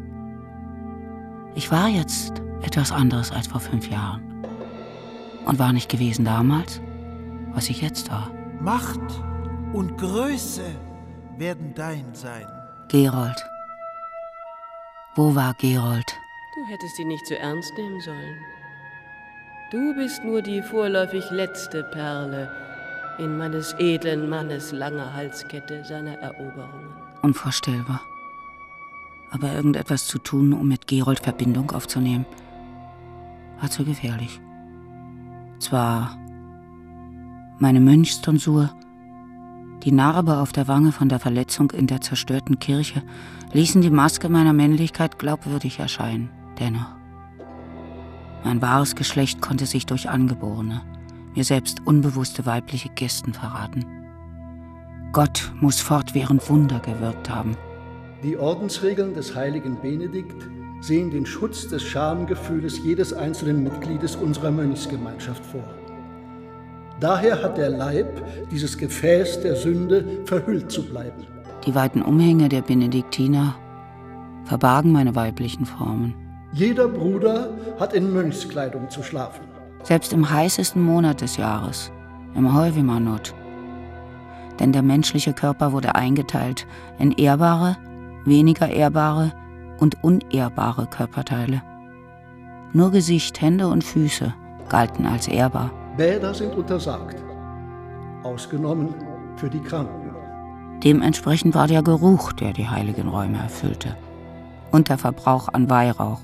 Ich war jetzt etwas anderes als vor fünf Jahren. Und war nicht gewesen damals, was ich jetzt war. Macht und Größe werden dein sein. Gerold. Wo war Gerold? Du hättest ihn nicht so ernst nehmen sollen. Du bist nur die vorläufig letzte Perle in meines edlen Mannes langer Halskette seiner Eroberungen. Unvorstellbar. Aber irgendetwas zu tun, um mit Gerold Verbindung aufzunehmen, war zu gefährlich. Zwar meine Mönchstonsur, die Narbe auf der Wange von der Verletzung in der zerstörten Kirche, ließen die Maske meiner Männlichkeit glaubwürdig erscheinen. Dennoch, mein wahres Geschlecht konnte sich durch angeborene, mir selbst unbewusste weibliche Gesten verraten. Gott muss fortwährend Wunder gewirkt haben. Die Ordensregeln des heiligen Benedikt sehen den Schutz des Schamgefühles jedes einzelnen Mitgliedes unserer Mönchsgemeinschaft vor. Daher hat der Leib, dieses Gefäß der Sünde, verhüllt zu bleiben. Die weiten Umhänge der Benediktiner verbargen meine weiblichen Formen. Jeder Bruder hat in Mönchskleidung zu schlafen. Selbst im heißesten Monat des Jahres, im Heuwimanot. Denn der menschliche Körper wurde eingeteilt in ehrbare, weniger ehrbare und unehrbare Körperteile. Nur Gesicht, Hände und Füße galten als ehrbar. Bäder sind untersagt, ausgenommen für die Kranken. Dementsprechend war der Geruch, der die heiligen Räume erfüllte. Und der Verbrauch an Weihrauch.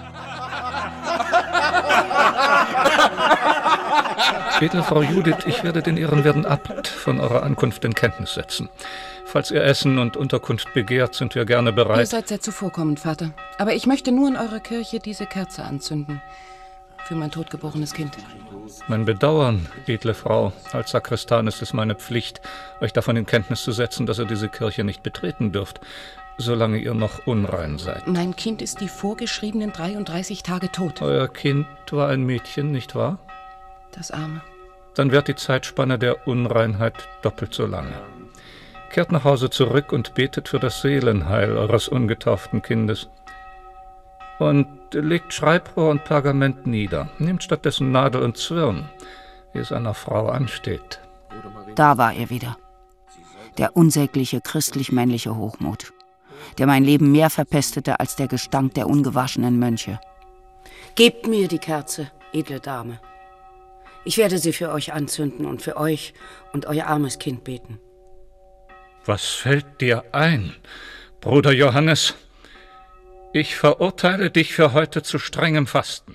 Edle Frau Judith, ich werde den ehrenwerten Abt von eurer Ankunft in Kenntnis setzen. Falls ihr Essen und Unterkunft begehrt, sind wir gerne bereit. Ihr seid sehr zuvorkommend, Vater. Aber ich möchte nur in eurer Kirche diese Kerze anzünden. Für mein totgeborenes Kind. Mein Bedauern, edle Frau. Als Sakristan ist es meine Pflicht, euch davon in Kenntnis zu setzen, dass ihr diese Kirche nicht betreten dürft, solange ihr noch unrein seid. Mein Kind ist die vorgeschriebenen dreiunddreißig Tage tot. Euer Kind war ein Mädchen, nicht wahr? Das Arme. Dann währt die Zeitspanne der Unreinheit doppelt so lange. Kehrt nach Hause zurück und betet für das Seelenheil eures ungetauften Kindes. Und legt Schreibrohr und Pergament nieder. Nehmt stattdessen Nadel und Zwirn, wie es einer Frau ansteht. Da war er wieder. Der unsägliche christlich-männliche Hochmut, der mein Leben mehr verpestete als der Gestank der ungewaschenen Mönche. Gebt mir die Kerze, edle Dame. Ich werde sie für euch anzünden und für euch und euer armes Kind beten. Was fällt dir ein, Bruder Johannes? Ich verurteile dich für heute zu strengem Fasten.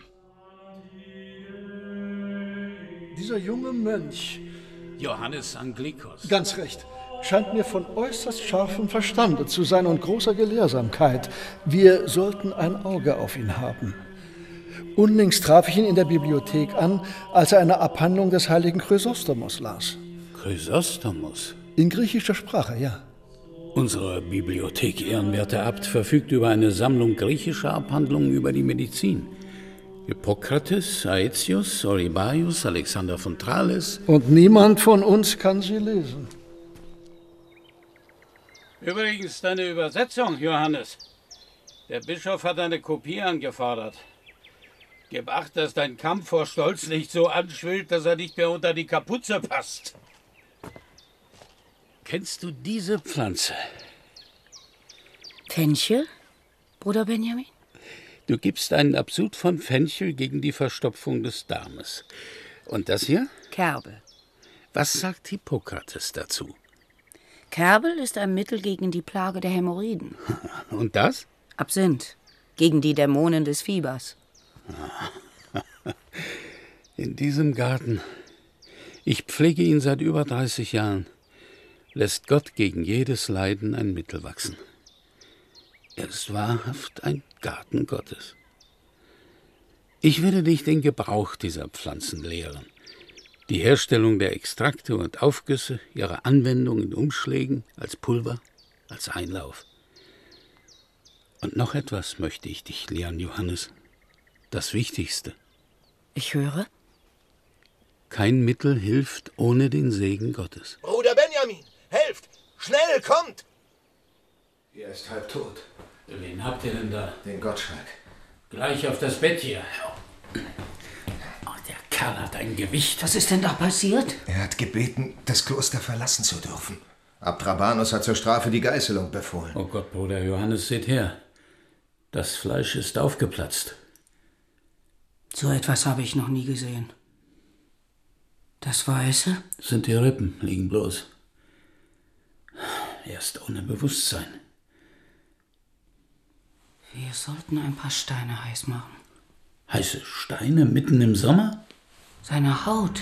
Dieser junge Mönch, Johannes Anglikos. Ganz recht, scheint mir von äußerst scharfem Verstande zu sein und großer Gelehrsamkeit. Wir sollten ein Auge auf ihn haben. Unlängst traf ich ihn in der Bibliothek an, als er eine Abhandlung des heiligen Chrysostomos las. Chrysostomos? In griechischer Sprache, ja. Unsere Bibliothek, ehrenwerter Abt, verfügt über eine Sammlung griechischer Abhandlungen über die Medizin. Hippokrates, Aetius, Oribaius, Alexander von Thales. Und niemand von uns kann sie lesen. Übrigens deine Übersetzung, Johannes. Der Bischof hat eine Kopie angefordert. Gib acht, dass dein Kampf vor Stolz nicht so anschwillt, dass er nicht mehr unter die Kapuze passt. Kennst du diese Pflanze? Fenchel, Bruder Benjamin? Du gibst einen Absud von Fenchel gegen die Verstopfung des Darmes. Und das hier? Kerbel. Was sagt Hippokrates dazu? Kerbel ist ein Mittel gegen die Plage der Hämorrhoiden. Und das? Absinth, gegen die Dämonen des Fiebers. In diesem Garten, ich pflege ihn seit über dreißig Jahren, lässt Gott gegen jedes Leiden ein Mittel wachsen. Er ist wahrhaft ein Garten Gottes. Ich werde dich den Gebrauch dieser Pflanzen lehren, die Herstellung der Extrakte und Aufgüsse, ihre Anwendung in Umschlägen, als Pulver, als Einlauf. Und noch etwas möchte ich dich lehren, Johannes, das Wichtigste. Ich höre. Kein Mittel hilft ohne den Segen Gottes. Bruder Benjamin, helft! Schnell, kommt! Er ist halb tot. Wen habt ihr denn da? Den Gottschalk. Gleich auf das Bett hier. Oh, der Kerl hat ein Gewicht. Was ist denn da passiert? Er hat gebeten, das Kloster verlassen zu dürfen. Abt Rabanus hat zur Strafe die Geißelung befohlen. Oh Gott, Bruder Johannes, seht her. Das Fleisch ist aufgeplatzt. So etwas habe ich noch nie gesehen. Das Weiße? Sind die Rippen, liegen bloß. Er ist ohne Bewusstsein. Wir sollten ein paar Steine heiß machen. Heiße Steine mitten im Sommer? Seine Haut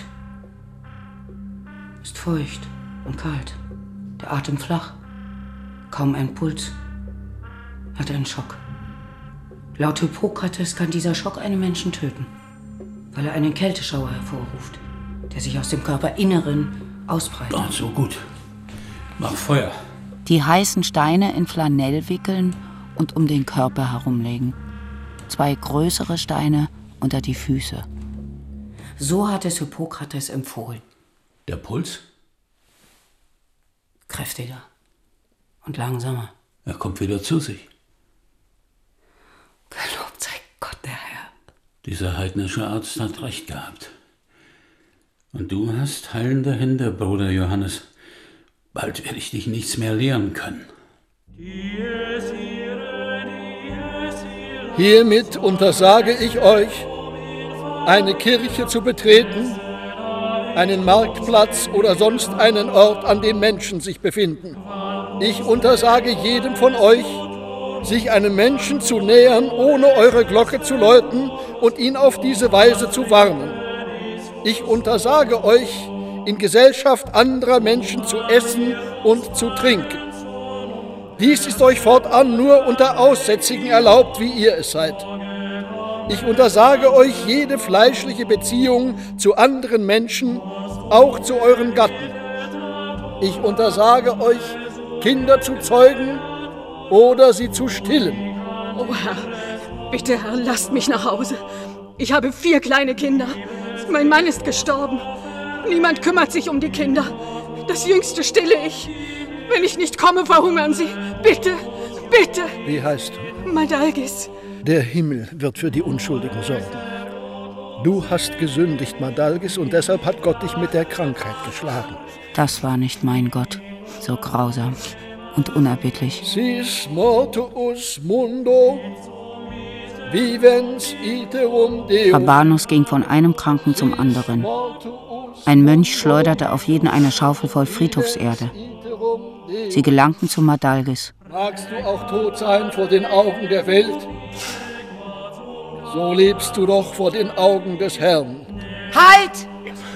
ist feucht und kalt. Der Atem flach. Kaum ein Puls. Er hat einen Schock. Laut Hippokrates kann dieser Schock einen Menschen töten, weil er einen Kälteschauer hervorruft, der sich aus dem Körperinneren ausbreitet. Oh, so gut. Mach Feuer. Die heißen Steine in Flanell wickeln und um den Körper herumlegen. Zwei größere Steine unter die Füße. So hat es Hippokrates empfohlen. Der Puls? Kräftiger und langsamer. Er kommt wieder zu sich. Gelobt sei Gott, der Herr. Dieser heidnische Arzt hat recht gehabt. Und du hast heilende Hände, Bruder Johannes. Bald werde ich dich nichts mehr lehren können. Hiermit untersage ich euch, eine Kirche zu betreten, einen Marktplatz oder sonst einen Ort, an dem Menschen sich befinden. Ich untersage jedem von euch, sich einem Menschen zu nähern, ohne eure Glocke zu läuten und ihn auf diese Weise zu warnen. Ich untersage euch, in Gesellschaft anderer Menschen zu essen und zu trinken. Dies ist euch fortan nur unter Aussätzigen erlaubt, wie ihr es seid. Ich untersage euch jede fleischliche Beziehung zu anderen Menschen, auch zu euren Gatten. Ich untersage euch, Kinder zu zeugen oder sie zu stillen. Oh Herr, bitte Herr, lasst mich nach Hause. Ich habe vier kleine Kinder. Mein Mann ist gestorben. Niemand kümmert sich um die Kinder. Das Jüngste stille ich. Wenn ich nicht komme, verhungern sie. Bitte, bitte. Wie heißt du? Madalgis. Der Himmel wird für die Unschuldigen sorgen. Du hast gesündigt, Madalgis, und deshalb hat Gott dich mit der Krankheit geschlagen. Das war nicht mein Gott, so grausam und unerbittlich. Sis mortuus mundo, vivens iterum Deum. Rabanus ging von einem Kranken zum anderen. Ein Mönch schleuderte auf jeden eine Schaufel voll Friedhofserde. Sie gelangten zu Madalgis. Magst du auch tot sein vor den Augen der Welt? So lebst du doch vor den Augen des Herrn. Halt!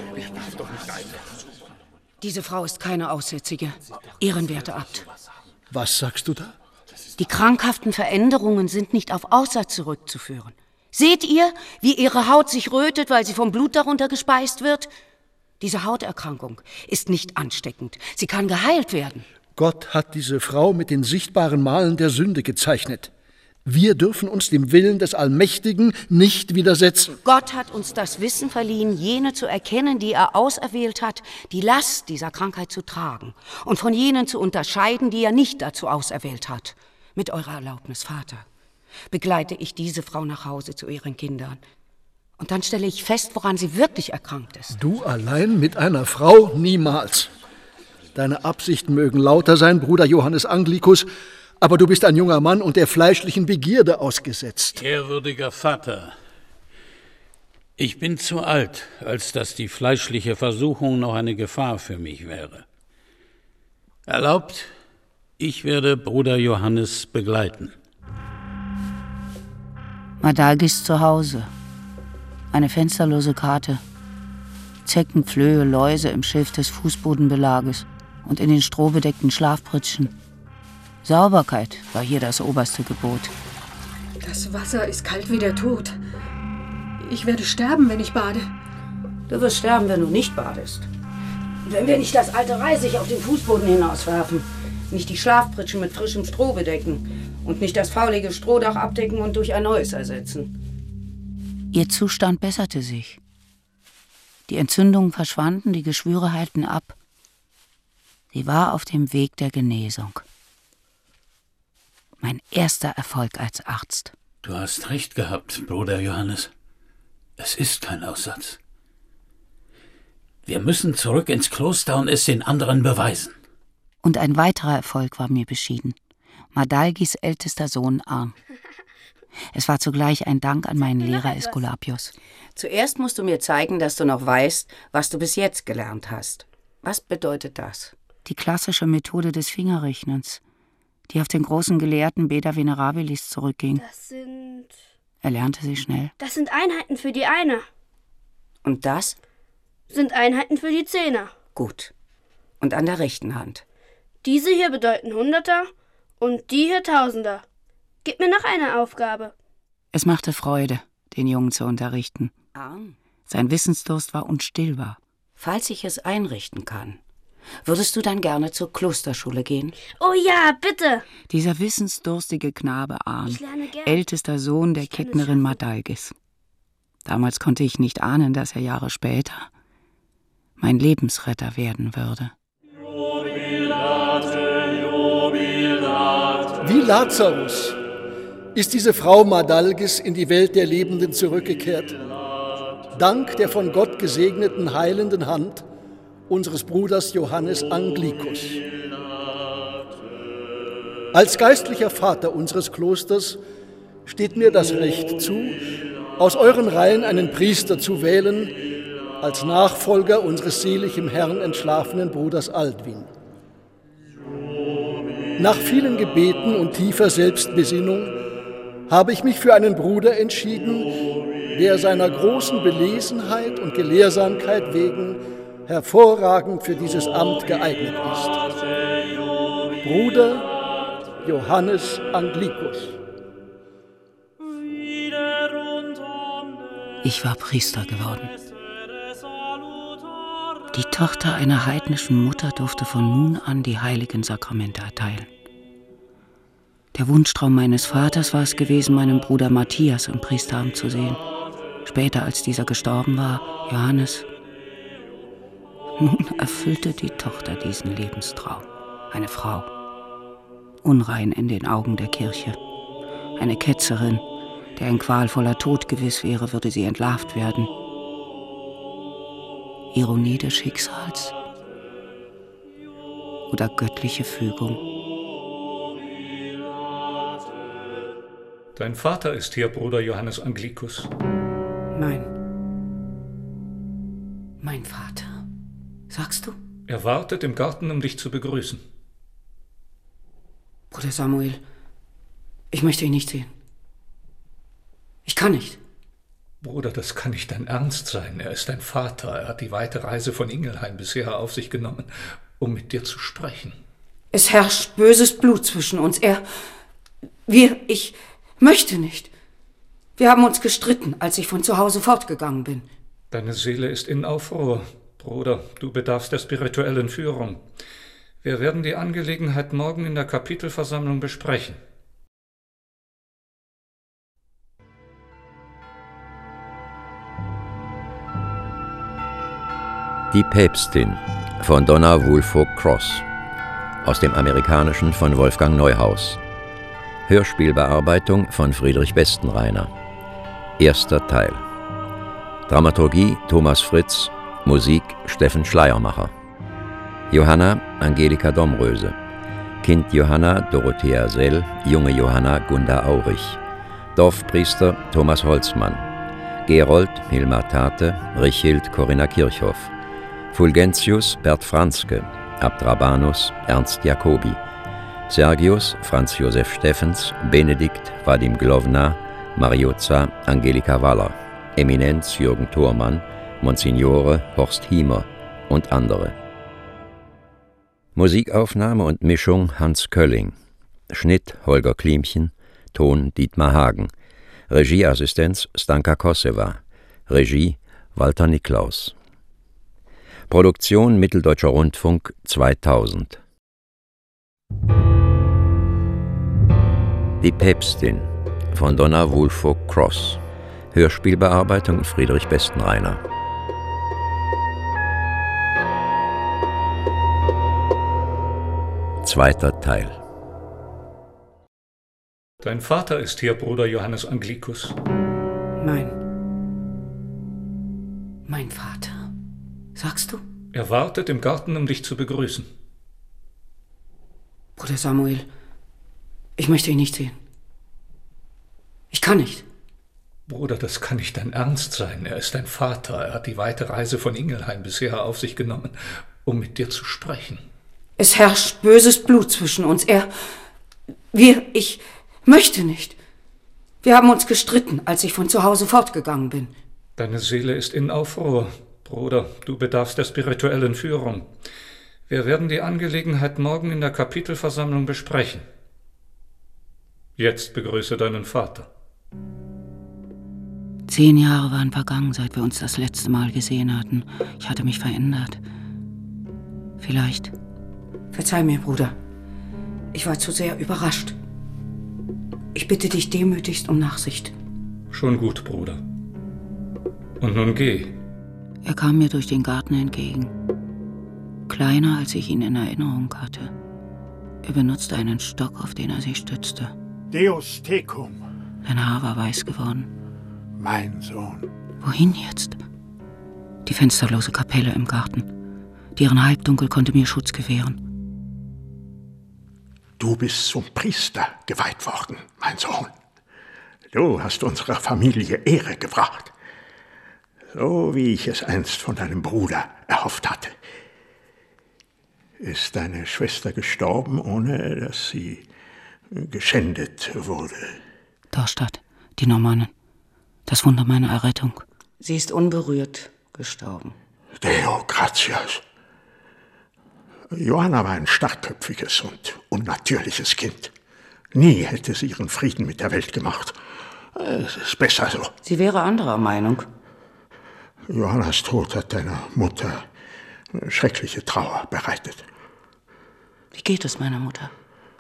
Diese Frau ist keine Aussätzige. Ehrenwerte Abt. Was sagst du da? Die krankhaften Veränderungen sind nicht auf Aussatz zurückzuführen. Seht ihr, wie ihre Haut sich rötet, weil sie vom Blut darunter gespeist wird? Diese Hauterkrankung ist nicht ansteckend. Sie kann geheilt werden. Gott hat diese Frau mit den sichtbaren Malen der Sünde gezeichnet. Wir dürfen uns dem Willen des Allmächtigen nicht widersetzen. Gott hat uns das Wissen verliehen, jene zu erkennen, die er auserwählt hat, die Last dieser Krankheit zu tragen und von jenen zu unterscheiden, die er nicht dazu auserwählt hat. Mit eurer Erlaubnis, Vater, begleite ich diese Frau nach Hause zu ihren Kindern. Und dann stelle ich fest, woran sie wirklich erkrankt ist. Du allein mit einer Frau? Niemals. Deine Absichten mögen lauter sein, Bruder Johannes Anglikus, aber du bist ein junger Mann und der fleischlichen Begierde ausgesetzt. Ehrwürdiger Vater, ich bin zu alt, als dass die fleischliche Versuchung noch eine Gefahr für mich wäre. Erlaubt, ich werde Bruder Johannes begleiten. Madalgis zu Hause. Eine fensterlose Karte. Zecken, Flöhe, Läuse im Schilf des Fußbodenbelages und in den strohbedeckten Schlafpritschen. Sauberkeit war hier das oberste Gebot. Das Wasser ist kalt wie der Tod. Ich werde sterben, wenn ich bade. Du wirst sterben, wenn du nicht badest. Wenn wir nicht das alte Reisig auf den Fußboden hinauswerfen, nicht die Schlafpritschen mit frischem Stroh bedecken und nicht das faulige Strohdach abdecken und durch ein neues ersetzen. Ihr Zustand besserte sich. Die Entzündungen verschwanden, die Geschwüre heilten ab. Sie war auf dem Weg der Genesung. Mein erster Erfolg als Arzt. Du hast recht gehabt, Bruder Johannes. Es ist kein Aussatz. Wir müssen zurück ins Kloster und es den anderen beweisen. Und ein weiterer Erfolg war mir beschieden. Madalgis ältester Sohn Arn. Es war zugleich ein Dank an meinen Lehrer Aeskulapios. Zuerst musst du mir zeigen, dass du noch weißt, was du bis jetzt gelernt hast. Was bedeutet das? Die klassische Methode des Fingerrechnens, die auf den großen Gelehrten Beda Venerabilis zurückging. Das sind... Er lernte sie schnell. Das sind Einheiten für die Einer. Und das? Sind Einheiten für die Zehner. Gut. Und an der rechten Hand? Diese hier bedeuten Hunderter und die hier Tausender. Gib mir noch eine Aufgabe. Es machte Freude, den Jungen zu unterrichten. Arm. Sein Wissensdurst war unstillbar. Falls ich es einrichten kann, würdest du dann gerne zur Klosterschule gehen? Oh ja, bitte! Dieser wissensdurstige Knabe Arn, ältester Sohn der Kettnerin Madalgis. Damals konnte ich nicht ahnen, dass er Jahre später mein Lebensretter werden würde. Wie Lazarus ist diese Frau Madalgis in die Welt der Lebenden zurückgekehrt. Dank der von Gott gesegneten heilenden Hand unseres Bruders Johannes Anglicus. Als geistlicher Vater unseres Klosters steht mir das Recht zu, aus euren Reihen einen Priester zu wählen, als Nachfolger unseres selig im Herrn entschlafenen Bruders Aldwin. Nach vielen Gebeten und tiefer Selbstbesinnung habe ich mich für einen Bruder entschieden, der seiner großen Belesenheit und Gelehrsamkeit wegen hervorragend für dieses Amt geeignet ist. Bruder Johannes Anglicus. Ich war Priester geworden. Die Tochter einer heidnischen Mutter durfte von nun an die heiligen Sakramente erteilen. Der Wunschtraum meines Vaters war es gewesen, meinen Bruder Matthias im Priesteramt zu sehen. Später, als dieser gestorben war, Johannes. Nun erfüllte die Tochter diesen Lebenstraum. Eine Frau, unrein in den Augen der Kirche. Eine Ketzerin, der ein qualvoller Tod gewiss wäre, würde sie entlarvt werden. Ironie des Schicksals oder göttliche Fügung? Dein Vater ist hier, Bruder Johannes Anglicus. Mein... Mein Vater? Sagst du? Er wartet im Garten, um dich zu begrüßen. Bruder Samuel, ich möchte ihn nicht sehen. Ich kann nicht. Bruder, das kann nicht dein Ernst sein. Er ist dein Vater. Er hat die weite Reise von Ingelheim bisher auf sich genommen, um mit dir zu sprechen. Es herrscht böses Blut zwischen uns. Er... Wir... Ich möchte nicht. Wir haben uns gestritten, als ich von zu Hause fortgegangen bin. Deine Seele ist in Aufruhr. Bruder, du bedarfst der spirituellen Führung. Wir werden die Angelegenheit morgen in der Kapitelversammlung besprechen. Die Päpstin von Donna Woolfolk Cross, aus dem Amerikanischen von Wolfgang Neuhaus. Hörspielbearbeitung von Friedrich Bestenreiner. Erster Teil. Dramaturgie Thomas Fritz, Musik Steffen Schleiermacher. Johanna Angelika Domröse. Kind Johanna Dorothea Sell, junge Johanna Gunda Aurich. Dorfpriester Thomas Holzmann. Gerold Hilmar Tate, Richild Corinna Kirchhoff. Fulgentius Bert Franzke, Abdrabanus Ernst Jacobi, Sergius Franz Josef Steffens, Benedikt Vadim Glowna, Mariozza Angelika Waller, Eminenz Jürgen Thormann, Monsignore Horst Hiemer und andere. Musikaufnahme und Mischung Hans Kölling, Schnitt Holger Klimchen, Ton Dietmar Hagen, Regieassistenz Stanka Kosseva, Regie Walter Niklaus. Produktion Mitteldeutscher Rundfunk zweitausend. Die Päpstin von Donna Woolfolk Cross. Hörspielbearbeitung Friedrich Bestenreiner. Zweiter Teil. Dein Vater ist hier, Bruder Johannes Anglikus. Mein. Mein Vater? Sagst du? Er wartet im Garten, um dich zu begrüßen. Bruder Samuel, ich möchte ihn nicht sehen. Ich kann nicht. Bruder, das kann nicht dein Ernst sein. Er ist dein Vater. Er hat die weite Reise von Ingelheim bisher auf sich genommen, um mit dir zu sprechen. Es herrscht böses Blut zwischen uns. Er... Wir... Ich möchte nicht. Wir haben uns gestritten, als ich von zu Hause fortgegangen bin. Deine Seele ist in Aufruhr. Bruder, du bedarfst der spirituellen Führung. Wir werden die Angelegenheit morgen in der Kapitelversammlung besprechen. Jetzt begrüße deinen Vater. Zehn Jahre waren vergangen, seit wir uns das letzte Mal gesehen hatten. Ich hatte mich verändert. Vielleicht. Verzeih mir, Bruder. Ich war zu sehr überrascht. Ich bitte dich demütigst um Nachsicht. Schon gut, Bruder. Und nun geh. Er kam mir durch den Garten entgegen. Kleiner, als ich ihn in Erinnerung hatte. Er benutzte einen Stock, auf den er sich stützte. Deus tecum. Sein Haar war weiß geworden. Mein Sohn. Wohin jetzt? Die fensterlose Kapelle im Garten. Deren Halbdunkel konnte mir Schutz gewähren. Du bist zum Priester geweiht worden, mein Sohn. Du hast unserer Familie Ehre gebracht. So wie ich es einst von deinem Bruder erhofft hatte. Ist deine Schwester gestorben, ohne dass sie geschändet wurde? Dorstadt, die Normannen. Das Wunder meiner Errettung. Sie ist unberührt gestorben. Deo gratias. Johanna war ein starrköpfiges und unnatürliches Kind. Nie hätte sie ihren Frieden mit der Welt gemacht. Es ist besser so. Sie wäre anderer Meinung. Johannas Tod hat deiner Mutter schreckliche Trauer bereitet. Wie geht es meiner Mutter?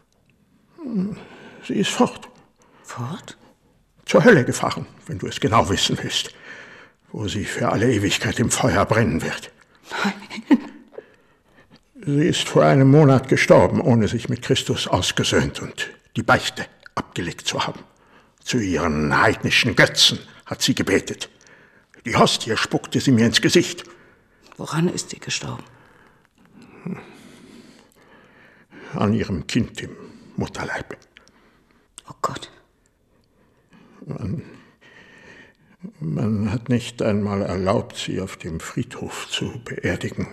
Sie ist fort. Fort? Zur Hölle gefahren, wenn du es genau wissen willst. Wo sie für alle Ewigkeit im Feuer brennen wird. Nein. Sie ist vor einem Monat gestorben, ohne sich mit Christus ausgesöhnt und die Beichte abgelegt zu haben. Zu ihren heidnischen Götzen hat sie gebetet. Die Hostie spuckte sie mir ins Gesicht. Woran ist sie gestorben? An ihrem Kind im Mutterleib. Oh Gott. Man, man hat nicht einmal erlaubt, sie auf dem Friedhof zu beerdigen.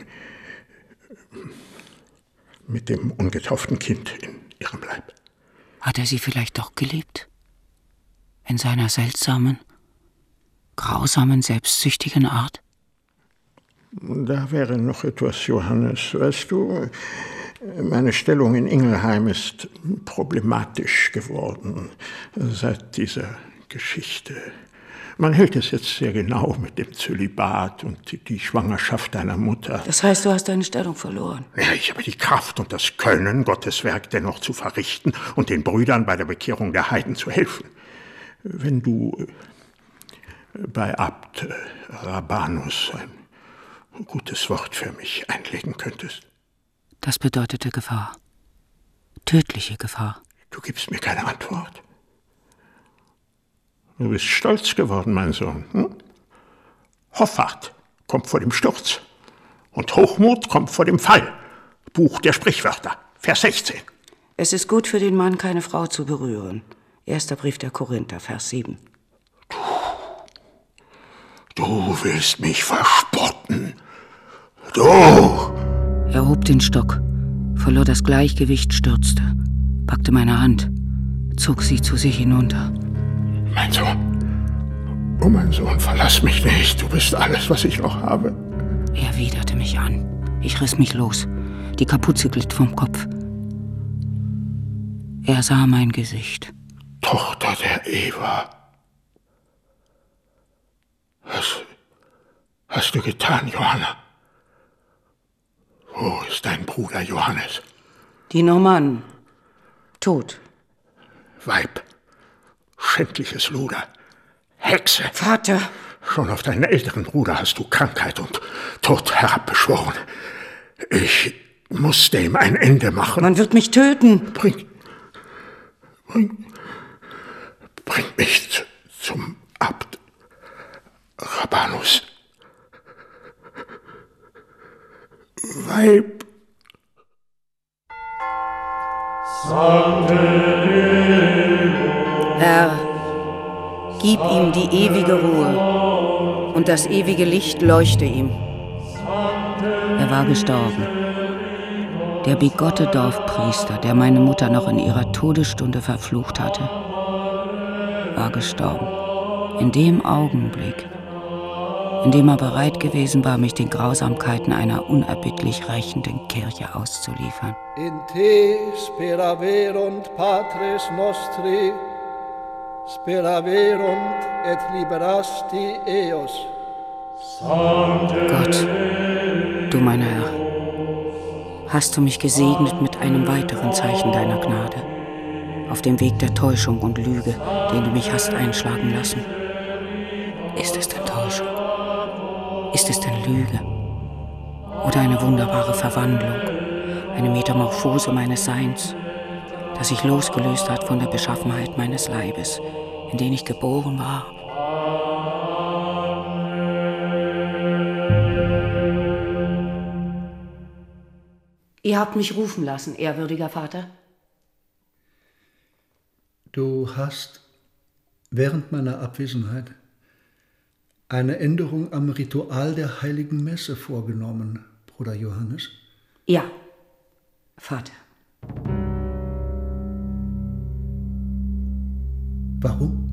Mit dem ungetauften Kind in ihrem Leib. Hat er sie vielleicht doch geliebt? In seiner seltsamen, grausamen, selbstsüchtigen Art? Da wäre noch etwas, Johannes. Weißt du, meine Stellung in Ingelheim ist problematisch geworden seit dieser Geschichte. Man hält es jetzt sehr genau mit dem Zölibat und die Schwangerschaft deiner Mutter. Das heißt, du hast deine Stellung verloren? Ja, ich habe die Kraft und das Können, Gottes Werk dennoch zu verrichten und den Brüdern bei der Bekehrung der Heiden zu helfen. Wenn du bei Abt Rabanus ein gutes Wort für mich einlegen könntest. Das bedeutete Gefahr. Tödliche Gefahr. Du gibst mir keine Antwort. Du bist stolz geworden, mein Sohn. Hm? Hoffart kommt vor dem Sturz und Hochmut kommt vor dem Fall. Buch der Sprichwörter, Vers sechzehn. Es ist gut für den Mann, keine Frau zu berühren. Erster Brief der Korinther, Vers sieben. Du, du willst mich verspotten. Du! Er hob den Stock, verlor das Gleichgewicht, stürzte, packte meine Hand, zog sie zu sich hinunter. Mein Sohn, Oh mein Sohn, verlass mich nicht. Du bist alles, was ich noch habe. Er widerte mich an. Ich riss mich los. Die Kapuze glitt vom Kopf. Er sah mein Gesicht. Tochter der Eva. Was hast du getan, Johanna? Wo ist dein Bruder Johannes? Die Normannen. Tot. Weib. Schändliches Luder. Hexe. Vater. Schon auf deinen älteren Bruder hast du Krankheit und Tod herabbeschworen. Ich muss dem ein Ende machen. Man wird mich töten. Bring, bring, bring mich zu, zum Abt Rabanus. Weib. Herr, gib ihm die ewige Ruhe und das ewige Licht leuchte ihm. Er war gestorben. Der bigotte Dorfpriester, der meine Mutter noch in ihrer Todesstunde verflucht hatte, war gestorben. In dem Augenblick, in dem er bereit gewesen war, mich den Grausamkeiten einer unerbittlich rächenden Kirche auszuliefern. In te speraverunt patres nostri, speraverunt et liberasti eos. Gott, du mein Herr, hast du mich gesegnet mit einem weiteren Zeichen deiner Gnade, auf dem Weg der Täuschung und Lüge, den du mich hast einschlagen lassen. Ist es denn Täuschung? Ist es denn Lüge? Oder eine wunderbare Verwandlung, eine Metamorphose meines Seins, das sich losgelöst hat von der Beschaffenheit meines Leibes, in den ich geboren war? Ihr habt mich rufen lassen, ehrwürdiger Vater. Du hast während meiner Abwesenheit eine Änderung am Ritual der Heiligen Messe vorgenommen, Bruder Johannes? Ja, Vater. Warum?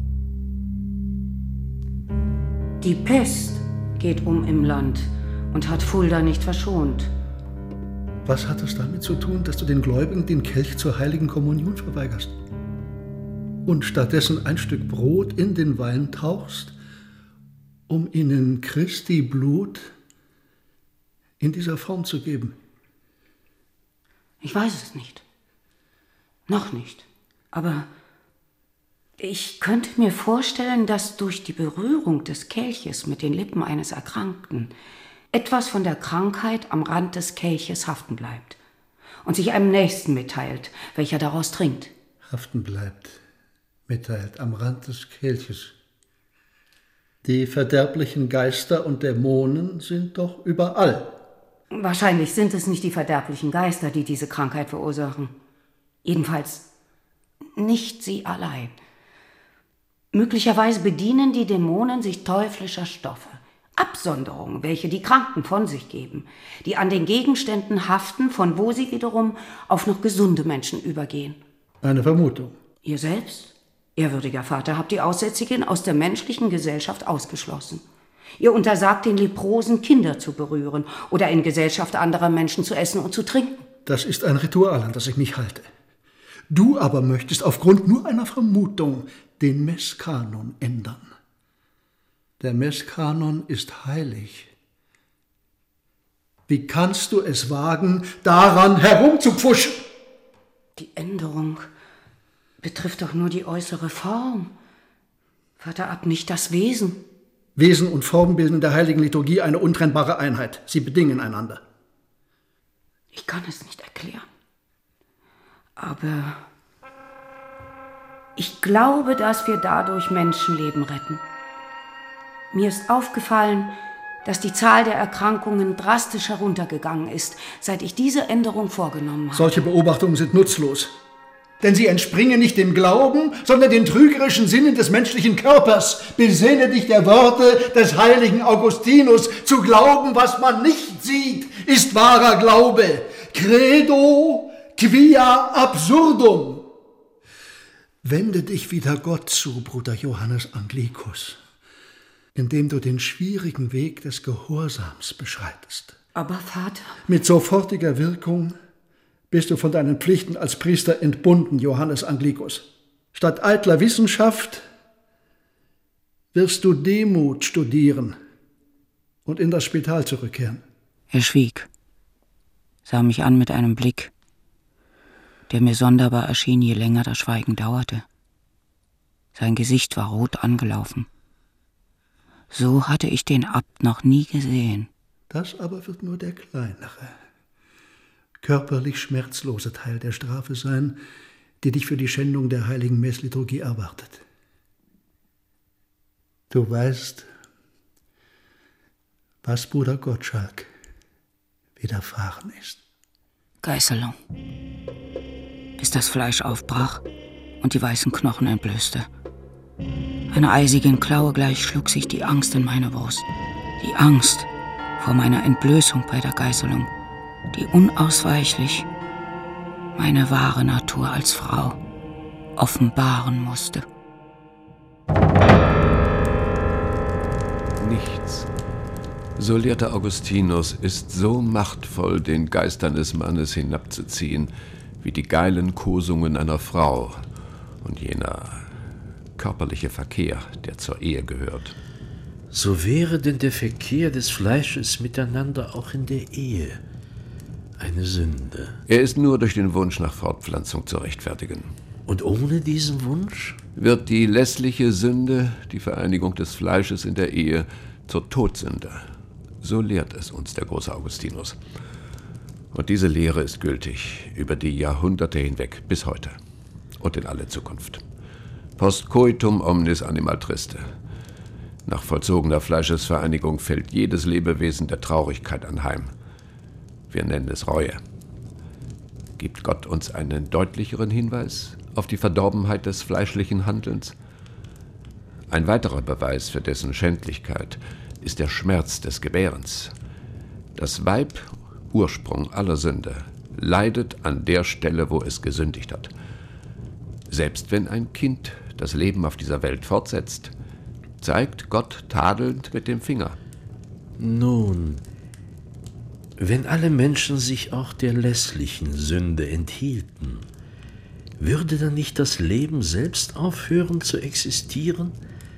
Die Pest geht um im Land und hat Fulda nicht verschont. Was hat es damit zu tun, dass du den Gläubigen den Kelch zur heiligen Kommunion verweigerst und stattdessen ein Stück Brot in den Wein tauchst, um ihnen Christi Blut in dieser Form zu geben? Ich weiß es nicht. Noch nicht. Aber ich könnte mir vorstellen, dass durch die Berührung des Kelches mit den Lippen eines Erkrankten etwas von der Krankheit am Rand des Kelches haften bleibt und sich einem Nächsten mitteilt, welcher daraus trinkt. Haften bleibt, mitteilt am Rand des Kelches. Die verderblichen Geister und Dämonen sind doch überall. Wahrscheinlich sind es nicht die verderblichen Geister, die diese Krankheit verursachen. Jedenfalls nicht sie allein. Möglicherweise bedienen die Dämonen sich teuflischer Stoffe. Absonderungen, welche die Kranken von sich geben, die an den Gegenständen haften, von wo sie wiederum auf noch gesunde Menschen übergehen. Eine Vermutung. Ihr selbst, ehrwürdiger Vater, habt die Aussätzigen aus der menschlichen Gesellschaft ausgeschlossen. Ihr untersagt den Leprosen, Kinder zu berühren oder in Gesellschaft anderer Menschen zu essen und zu trinken. Das ist ein Ritual, an das ich mich halte. Du aber möchtest aufgrund nur einer Vermutung den Messkanon ändern. Der Messkanon ist heilig. Wie kannst du es wagen, daran herumzupfuschen? Die Änderung betrifft doch nur die äußere Form. Vater Abt, nicht das Wesen. Wesen und Form bilden in der heiligen Liturgie eine untrennbare Einheit. Sie bedingen einander. Ich kann es nicht erklären. Aber ich glaube, dass wir dadurch Menschenleben retten. Mir ist aufgefallen, dass die Zahl der Erkrankungen drastisch heruntergegangen ist, seit ich diese Änderung vorgenommen habe. Solche Beobachtungen sind nutzlos. Denn sie entspringen nicht dem Glauben, sondern den trügerischen Sinnen des menschlichen Körpers. Besinne dich der Worte des heiligen Augustinus. Zu glauben, was man nicht sieht, ist wahrer Glaube. Credo quia absurdum. Wende dich wieder Gott zu, Bruder Johannes Anglicus. indem du den schwierigen Weg des Gehorsams beschreitest. Aber Vater... Mit sofortiger Wirkung bist du von deinen Pflichten als Priester entbunden, Johannes Anglicus. Statt eitler Wissenschaft wirst du Demut studieren und in das Spital zurückkehren. Er schwieg, sah mich an mit einem Blick, der mir sonderbar erschien, je länger das Schweigen dauerte. Sein Gesicht war rot angelaufen. So hatte ich den Abt noch nie gesehen. Das aber wird nur der kleinere, körperlich schmerzlose Teil der Strafe sein, die dich für die Schändung der heiligen Messliturgie erwartet. Du weißt, was Bruder Gottschalk widerfahren ist. Geißelung, bis das Fleisch aufbrach und die weißen Knochen entblößte. Einer eisigen Klaue gleich schlug sich die Angst in meine Brust. Die Angst vor meiner Entblößung bei der Geißelung, die unausweichlich meine wahre Natur als Frau offenbaren musste. Nichts, so lehrte Augustinus, ist so machtvoll, den Geist eines Mannes hinabzuziehen, wie die geilen Kosungen einer Frau und jener körperliche Verkehr, der zur Ehe gehört. So wäre denn der Verkehr des Fleisches miteinander auch in der Ehe eine Sünde. Er ist nur durch den Wunsch nach Fortpflanzung zu rechtfertigen. Und ohne diesen Wunsch? Wird die lässliche Sünde, die Vereinigung des Fleisches in der Ehe, zur Todsünde. So lehrt es uns der große Augustinus. Und diese Lehre ist gültig über die Jahrhunderte hinweg bis heute und in alle Zukunft. Post coitum omnis animal triste. Nach vollzogener Fleischesvereinigung fällt jedes Lebewesen der Traurigkeit anheim. Wir nennen es Reue. Gibt Gott uns einen deutlicheren Hinweis auf die Verdorbenheit des fleischlichen Handelns? Ein weiterer Beweis für dessen Schändlichkeit ist der Schmerz des Gebärens. Das Weib, Ursprung aller Sünde, leidet an der Stelle, wo es gesündigt hat. Selbst wenn ein Kind das Leben auf dieser Welt fortsetzt, zeigt Gott tadelnd mit dem Finger. Nun, wenn alle Menschen sich auch der lässlichen Sünde enthielten, würde dann nicht das Leben selbst aufhören zu existieren?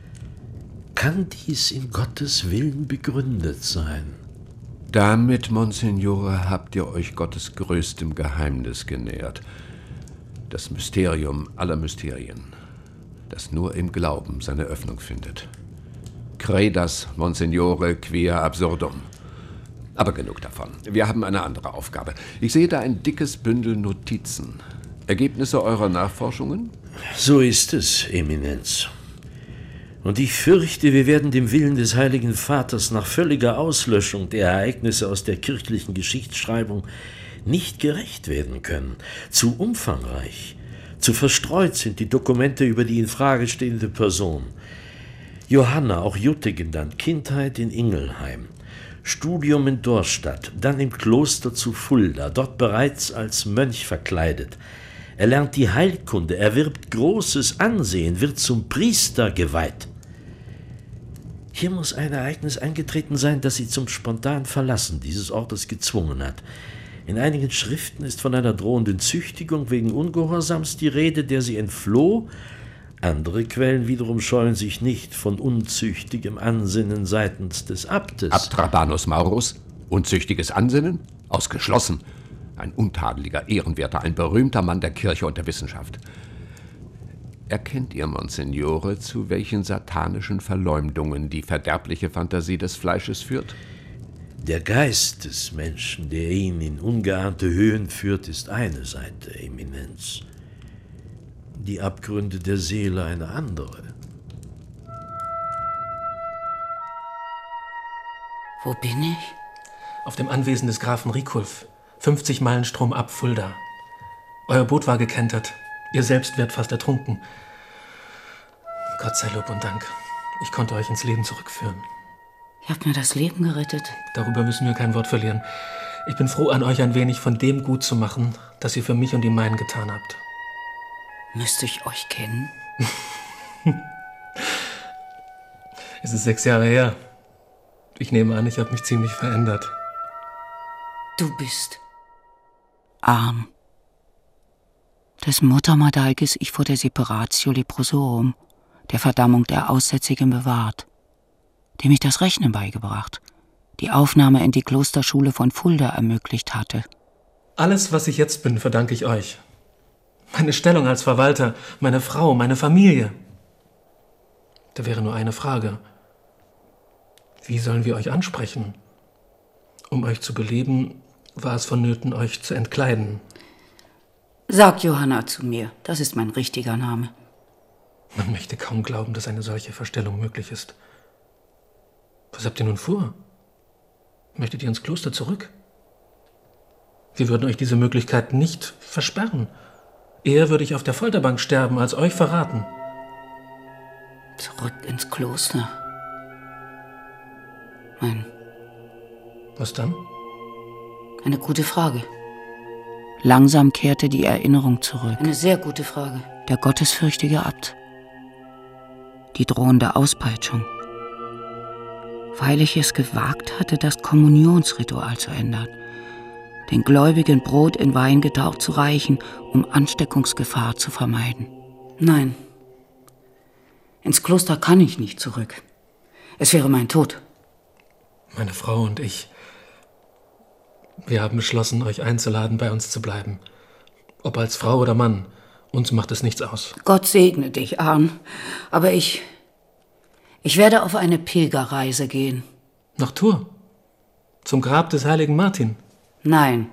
Kann dies in Gottes Willen begründet sein? Damit, Monsignore, habt ihr euch Gottes größtem Geheimnis genähert. Das Mysterium aller Mysterien, das nur im Glauben seine Öffnung findet. Credas, Monsignore, quia absurdum. Aber genug davon. Wir haben eine andere Aufgabe. Ich sehe da ein dickes Bündel Notizen. Ergebnisse eurer Nachforschungen? So ist es, Eminenz. Und ich fürchte, wir werden dem Willen des Heiligen Vaters nach völliger Auslöschung der Ereignisse aus der kirchlichen Geschichtsschreibung nicht gerecht werden können. Zu umfangreich, zu verstreut sind die Dokumente über die in Frage stehende Person. Johanna, auch Jutte genannt, Kindheit in Ingelheim, Studium in Dorstadt, dann im Kloster zu Fulda, dort bereits als Mönch verkleidet. Er lernt die Heilkunde, erwirbt großes Ansehen, wird zum Priester geweiht. Hier muss ein Ereignis eingetreten sein, das sie zum spontanen Verlassen dieses Ortes gezwungen hat. In einigen Schriften ist von einer drohenden Züchtigung wegen Ungehorsams die Rede, der sie entfloh. Andere Quellen wiederum scheuen sich nicht von unzüchtigem Ansinnen seitens des Abtes. Abt Rabanus Maurus? Unzüchtiges Ansinnen? Ausgeschlossen. Ein untadeliger, ehrenwerter, ein berühmter Mann der Kirche und der Wissenschaft. Erkennt ihr, Monsignore, zu welchen satanischen Verleumdungen die verderbliche Fantasie des Fleisches führt? Der Geist des Menschen, der ihn in ungeahnte Höhen führt, ist eine Seite, Eminenz. Die Abgründe der Seele eine andere. Wo bin ich? Auf dem Anwesen des Grafen Riculf. fünfzig Meilen Strom ab Fulda. Euer Boot war gekentert. Ihr selbst werdet fast ertrunken. Gott sei Lob und Dank. Ich konnte euch ins Leben zurückführen. Ihr habt mir das Leben gerettet. Darüber müssen wir kein Wort verlieren. Ich bin froh, an euch ein wenig von dem gut zu machen, das ihr für mich und die meinen getan habt. Müsste ich euch kennen? Es ist sechs Jahre her. Ich nehme an, ich habe mich ziemlich verändert. Du bist arm. Des Mutter Madaikes ich vor der Separatio Leprosorum, der Verdammung der Aussätzigen bewahrt, dem ich das Rechnen beigebracht, die Aufnahme in die Klosterschule von Fulda ermöglicht hatte. Alles, was ich jetzt bin, verdanke ich euch. Meine Stellung als Verwalter, meine Frau, meine Familie. Da wäre nur eine Frage. Wie sollen wir euch ansprechen? Um euch zu beleben, war es vonnöten, euch zu entkleiden. Sag Johanna zu mir, das ist mein richtiger Name. Man möchte kaum glauben, dass eine solche Verstellung möglich ist. Was habt ihr nun vor? Möchtet ihr ins Kloster zurück? Wir würden euch diese Möglichkeit nicht versperren. Eher würde ich auf der Folterbank sterben, als euch verraten. Zurück ins Kloster? Nein. Was dann? Eine gute Frage. Langsam kehrte die Erinnerung zurück. Eine sehr gute Frage. Der gottesfürchtige Abt. Die drohende Auspeitschung. Weil ich es gewagt hatte, das Kommunionsritual zu ändern. Den Gläubigen Brot in Wein getaucht zu reichen, um Ansteckungsgefahr zu vermeiden. Nein. Ins Kloster kann ich nicht zurück. Es wäre mein Tod. Meine Frau und ich, wir haben beschlossen, euch einzuladen, bei uns zu bleiben. Ob als Frau oder Mann, uns macht es nichts aus. Gott segne dich, Arn. Aber ich... Ich werde auf eine Pilgerreise gehen. Nach Tours? Zum Grab des heiligen Martin? Nein.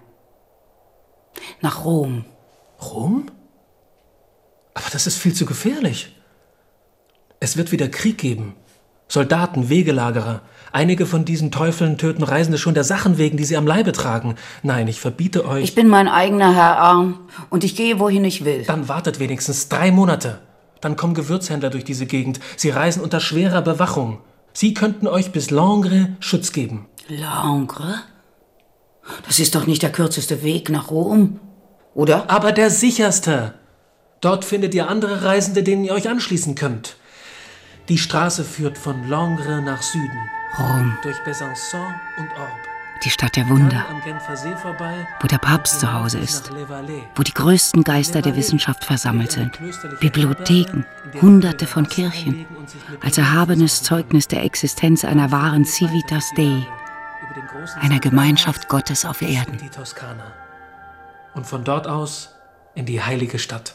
Nach Rom. Rom? Aber das ist viel zu gefährlich. Es wird wieder Krieg geben. Soldaten, Wegelagerer. Einige von diesen Teufeln töten Reisende schon der Sachen wegen, die sie am Leibe tragen. Nein, ich verbiete euch... Ich bin mein eigener Herr, Arn. Und ich gehe, wohin ich will. Dann wartet wenigstens drei Monate. Dann kommen Gewürzhändler durch diese Gegend. Sie reisen unter schwerer Bewachung. Sie könnten euch bis Langres Schutz geben. Langres? Das ist doch nicht der kürzeste Weg nach Rom, oder? Aber der sicherste. Dort findet ihr andere Reisende, denen ihr euch anschließen könnt. Die Straße führt von Langres nach Süden. Rom. Durch Besançon und Orbe. Die Stadt der Wunder, Am Genfer See vorbei, wo der Papst zu Hause ist, wo die größten Geister der Wissenschaft versammelt sind, Bibliotheken, Hunderte von Kirchen, als erhabenes Zeugnis der Existenz einer wahren Civitas Dei, einer Gemeinschaft Gottes auf Erden. Die Toskana. Und von dort aus in die heilige Stadt.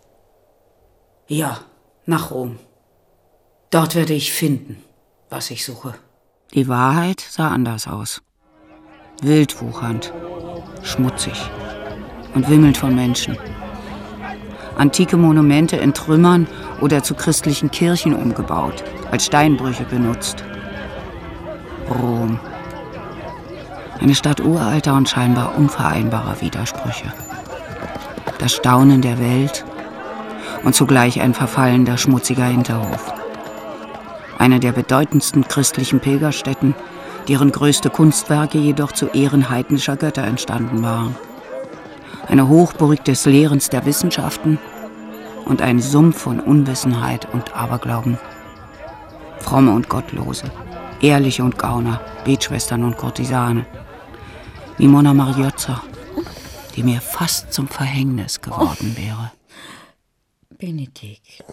Ja, nach Rom. Dort werde ich finden, was ich suche. Die Wahrheit sah anders aus. Wildwuchernd, schmutzig und wimmelnd von Menschen. Antike Monumente in Trümmern oder zu christlichen Kirchen umgebaut, als Steinbrüche benutzt. Rom. Eine Stadt uralter und scheinbar unvereinbarer Widersprüche. Das Staunen der Welt und zugleich ein verfallender, schmutziger Hinterhof. Eine der bedeutendsten christlichen Pilgerstätten, deren größte Kunstwerke jedoch zu Ehren heidnischer Götter entstanden waren. Eine Hochburg des Lehrens der Wissenschaften und ein Sumpf von Unwissenheit und Aberglauben. Fromme und Gottlose, Ehrliche und Gauner, Betschwestern und Kurtisane. Wie Monna Mariozza, die mir fast zum Verhängnis geworden wäre. Benedikt,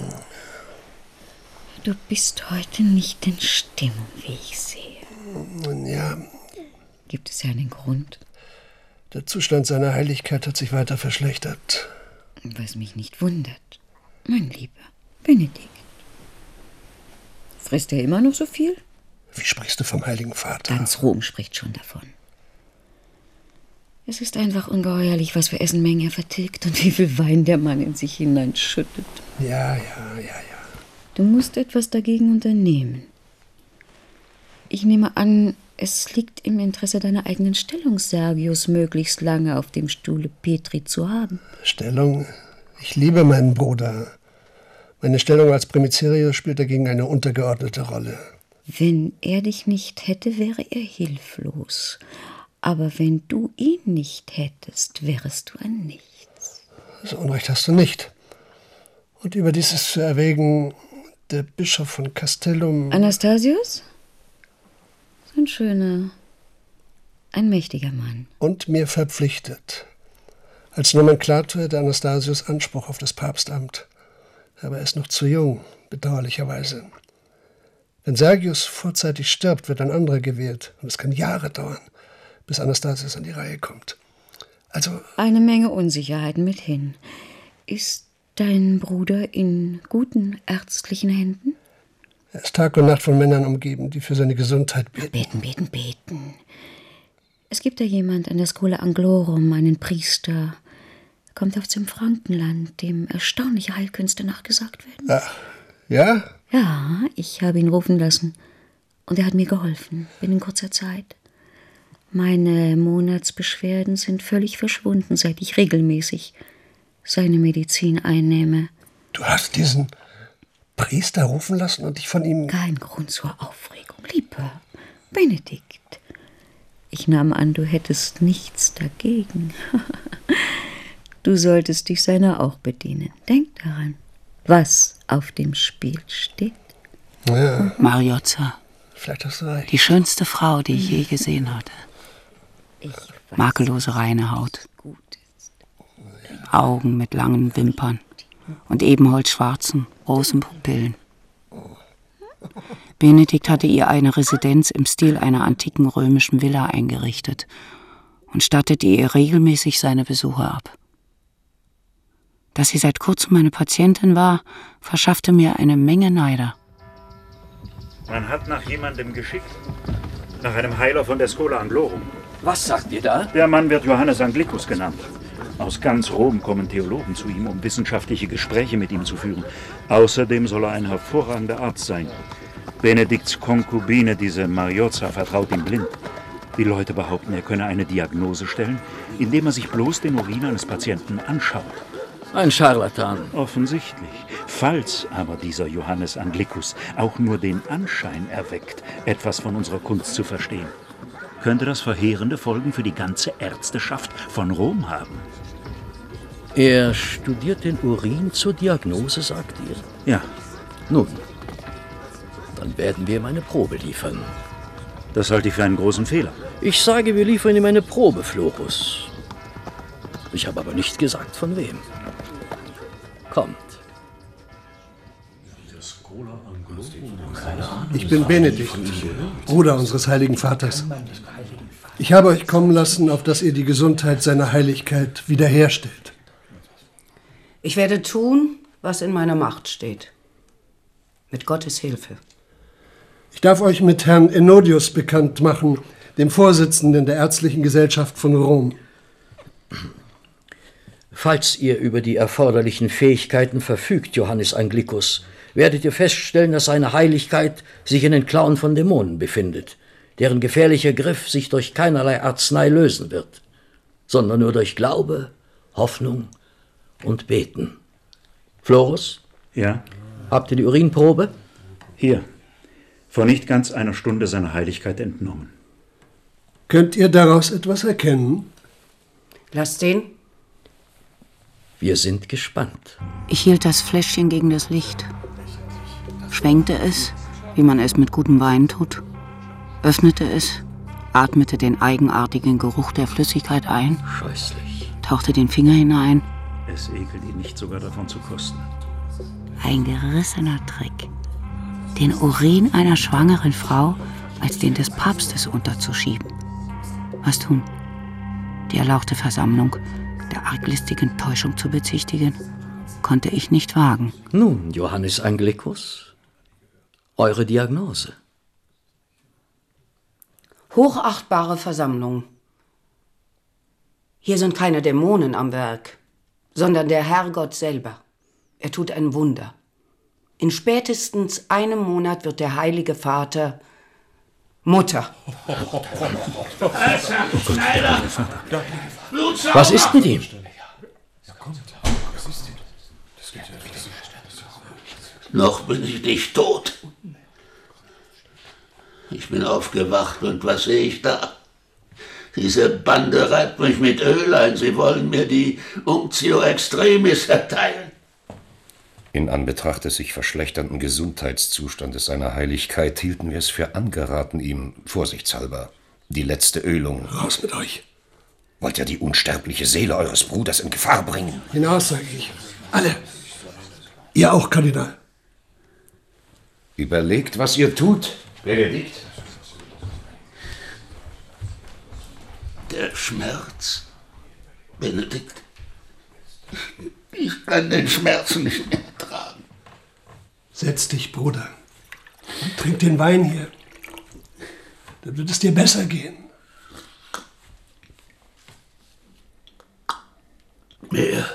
du bist heute nicht in Stimmung, wie ich sehe. Ja. Gibt es einen Grund? Der Zustand seiner Heiligkeit hat sich weiter verschlechtert. Was mich nicht wundert, mein lieber Benedikt. Frisst er immer noch so viel? Wie sprichst du vom Heiligen Vater? Ganz Rom spricht schon davon. Es ist einfach ungeheuerlich, was für Essenmengen er vertilgt und wie viel Wein der Mann in sich hineinschüttet. Ja, ja, ja, ja. Du musst etwas dagegen unternehmen. Ich nehme an, es liegt im Interesse deiner eigenen Stellung, Sergius möglichst lange auf dem Stuhle Petri zu haben. Stellung? Ich liebe meinen Bruder. Meine Stellung als Primicerius spielt dagegen eine untergeordnete Rolle. Wenn er dich nicht hätte, wäre er hilflos. Aber wenn du ihn nicht hättest, wärest du ein Nichts. So Unrecht hast du nicht. Und überdies ist zu erwägen, der Bischof von Castellum. Anastasius? So ein schöner, ein mächtiger Mann. Und mir verpflichtet. Als Nomenklator hätte Anastasius Anspruch auf das Papstamt. Aber er ist noch zu jung, bedauerlicherweise. Wenn Sergius vorzeitig stirbt, wird ein anderer gewählt. Und es kann Jahre dauern, bis Anastasius an die Reihe kommt. Also... Eine Menge Unsicherheiten mithin. Ist dein Bruder in guten ärztlichen Händen? Er ist Tag und Nacht von Männern umgeben, die für seine Gesundheit beten. Beten, beten, beten. Es gibt da jemand an der Schola Anglorum, einen Priester. Er kommt aus dem Frankenland, dem erstaunliche Heilkünste nachgesagt werden. Ach, ja? Ja, ich habe ihn rufen lassen. Und er hat mir geholfen, binnen kurzer Zeit. Meine Monatsbeschwerden sind völlig verschwunden, seit ich regelmäßig seine Medizin einnehme. Du hast diesen Priester rufen lassen und dich von ihm... Kein Grund zur Aufregung, lieber Benedikt. Ich nahm an, du hättest nichts dagegen. Du solltest dich seiner auch bedienen. Denk daran, was auf dem Spiel steht. Ja. Mariozza. Vielleicht hast du recht. Die schönste Frau, die ich je gesehen hatte. Makellose reine Haut. Augen mit langen Wimpern und ebenholzschwarzen, großen Pupillen. Benedikt hatte ihr eine Residenz im Stil einer antiken römischen Villa eingerichtet und stattete ihr regelmäßig seine Besuche ab. Dass sie seit kurzem meine Patientin war, verschaffte mir eine Menge Neider. Man hat nach jemandem geschickt. Nach einem Heiler von der Schola Anglorum. Was sagt ihr da? Der Mann wird Johannes Anglicus genannt. Aus ganz Rom kommen Theologen zu ihm, um wissenschaftliche Gespräche mit ihm zu führen. Außerdem soll er ein hervorragender Arzt sein. Benedikts Konkubine, diese Mariozza, vertraut ihm blind. Die Leute behaupten, er könne eine Diagnose stellen, indem er sich bloß den Urin eines Patienten anschaut. Ein Scharlatan. Offensichtlich. Falls aber dieser Johannes Anglicus auch nur den Anschein erweckt, etwas von unserer Kunst zu verstehen, könnte das verheerende Folgen für die ganze Ärzteschaft von Rom haben. Er studiert den Urin zur Diagnose, sagt ihr? Ja. Nun, dann werden wir ihm eine Probe liefern. Das halte ich für einen großen Fehler. Ich sage, wir liefern ihm eine Probe, Florus. Ich habe aber nicht gesagt, von wem. Kommt. Ich bin Benedikt, Bruder unseres heiligen Vaters. Ich habe euch kommen lassen, auf dass ihr die Gesundheit seiner Heiligkeit wiederherstellt. Ich werde tun, was in meiner Macht steht. Mit Gottes Hilfe. Ich darf euch mit Herrn Enodius bekannt machen, dem Vorsitzenden der Ärztlichen Gesellschaft von Rom. Falls ihr über die erforderlichen Fähigkeiten verfügt, Johannes Anglicus, werdet ihr feststellen, dass seine Heiligkeit sich in den Klauen von Dämonen befindet, deren gefährlicher Griff sich durch keinerlei Arznei lösen wird, sondern nur durch Glaube, Hoffnung und Beten. Florus? Ja? Habt ihr die Urinprobe? Hier. Vor nicht ganz einer Stunde seiner Heiligkeit entnommen. Könnt ihr daraus etwas erkennen? Lasst sehen. Wir sind gespannt. Ich hielt das Fläschchen gegen das Licht, schwenkte es, wie man es mit gutem Wein tut, öffnete es, atmete den eigenartigen Geruch der Flüssigkeit ein, scheußlich, tauchte den Finger hinein. Es ekelt ihn nicht, sogar davon zu kosten. Ein gerissener Trick, den Urin einer schwangeren Frau als den des Papstes unterzuschieben. Was tun? Die erlauchte Versammlung der arglistigen Täuschung zu bezichtigen, konnte ich nicht wagen. Nun, Johannes Anglicus, eure Diagnose. Hochachtbare Versammlung. Hier sind keine Dämonen am Werk, sondern der Herrgott selber. Er tut ein Wunder. In spätestens einem Monat wird der Heilige Vater Mutter. Was ist mit ihm? Noch bin ich nicht tot. Ich bin aufgewacht und was sehe ich da? Diese Bande reibt mich mit Öl ein. Sie wollen mir die Unctio Extremis erteilen. In Anbetracht des sich verschlechternden Gesundheitszustandes seiner Heiligkeit hielten wir es für angeraten, ihm, vorsichtshalber, die letzte Ölung... Raus mit euch! Wollt ihr die unsterbliche Seele eures Bruders in Gefahr bringen? Hinaus, sage ich. Alle. Ihr auch, Kardinal. Überlegt, was ihr tut, Benedikt. Der Schmerz, Benedikt. Ich kann den Schmerz nicht mehr ertragen. Setz dich, Bruder, und trink den Wein hier. Dann wird es dir besser gehen. Mehr.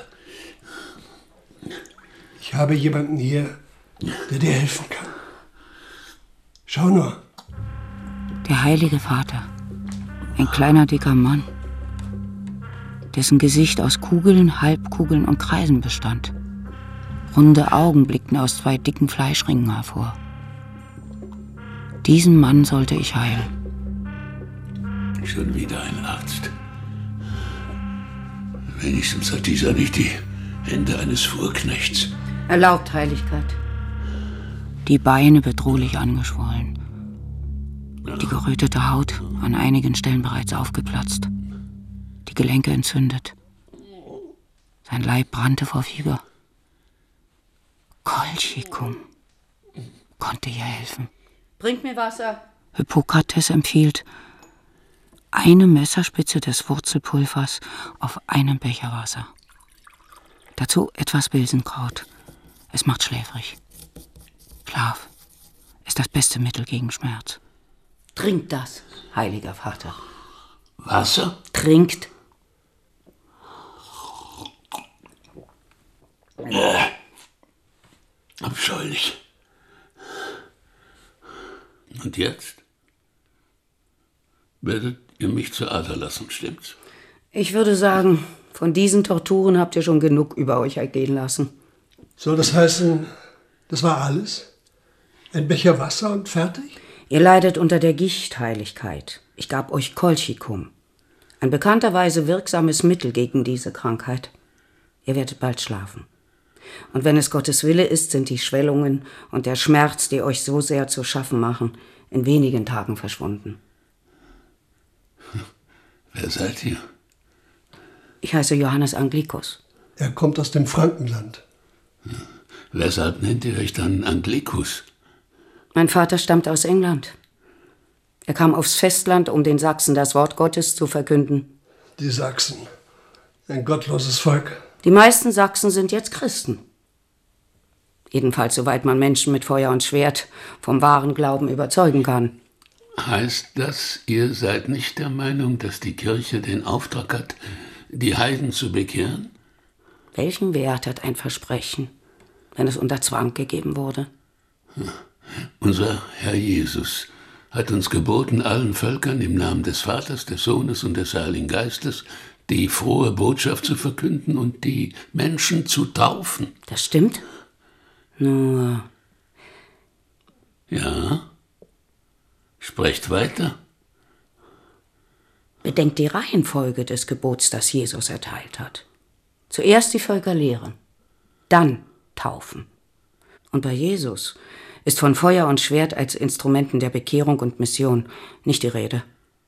Ich habe jemanden hier, der dir helfen kann. Schau nur. Der Heilige Vater. Ein kleiner, dicker Mann, dessen Gesicht aus Kugeln, Halbkugeln und Kreisen bestand. Runde Augen blickten aus zwei dicken Fleischringen hervor. Diesen Mann sollte ich heilen. Schon wieder ein Arzt. Wenigstens hat dieser nicht die Hände eines Fuhrknechts. Erlaubt, Heiligkeit. Die Beine bedrohlich angeschwollen. Die gerötete Haut an einigen Stellen bereits aufgeplatzt. Die Gelenke entzündet. Sein Leib brannte vor Fieber. Kolchicum konnte ihr helfen. Bringt mir Wasser. Hippokrates empfiehlt eine Messerspitze des Wurzelpulvers auf einen Becher Wasser. Dazu etwas Bilsenkraut. Es macht schläfrig. Schlaf ist das beste Mittel gegen Schmerz. Trinkt das, heiliger Vater. Wasser? Trinkt. Äh, abscheulich. Und jetzt? Werdet ihr mich zur Ader lassen, stimmt's? Ich würde sagen, von diesen Torturen habt ihr schon genug über euch ergehen lassen. Soll das heißen, das war alles? Ein Becher Wasser und fertig? Ihr leidet unter der Gichtheiligkeit. Ich gab euch Kolchicum. Ein bekannterweise wirksames Mittel gegen diese Krankheit. Ihr werdet bald schlafen. Und wenn es Gottes Wille ist, sind die Schwellungen und der Schmerz, die euch so sehr zu schaffen machen, in wenigen Tagen verschwunden. Wer seid ihr? Ich heiße Johannes Anglikus. Er kommt aus dem Frankenland. Weshalb nennt ihr euch dann Anglikus? Mein Vater stammt aus England. Er kam aufs Festland, um den Sachsen das Wort Gottes zu verkünden. Die Sachsen. Ein gottloses Volk. Die meisten Sachsen sind jetzt Christen. Jedenfalls, soweit man Menschen mit Feuer und Schwert vom wahren Glauben überzeugen kann. Heißt das, ihr seid nicht der Meinung, dass die Kirche den Auftrag hat, die Heiden zu bekehren? Welchen Wert hat ein Versprechen, wenn es unter Zwang gegeben wurde? Unser Herr Jesus hat uns geboten, allen Völkern im Namen des Vaters, des Sohnes und des Heiligen Geistes die frohe Botschaft zu verkünden und die Menschen zu taufen. Das stimmt. Nur... Ja? Sprecht weiter. Bedenkt die Reihenfolge des Gebots, das Jesus erteilt hat. Zuerst die Völker lehren, dann taufen. Und bei Jesus ist von Feuer und Schwert als Instrumenten der Bekehrung und Mission nicht die Rede.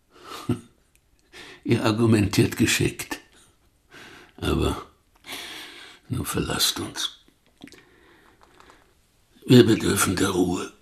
Ihr argumentiert geschickt. Aber nun verlasst uns. Wir bedürfen der Ruhe.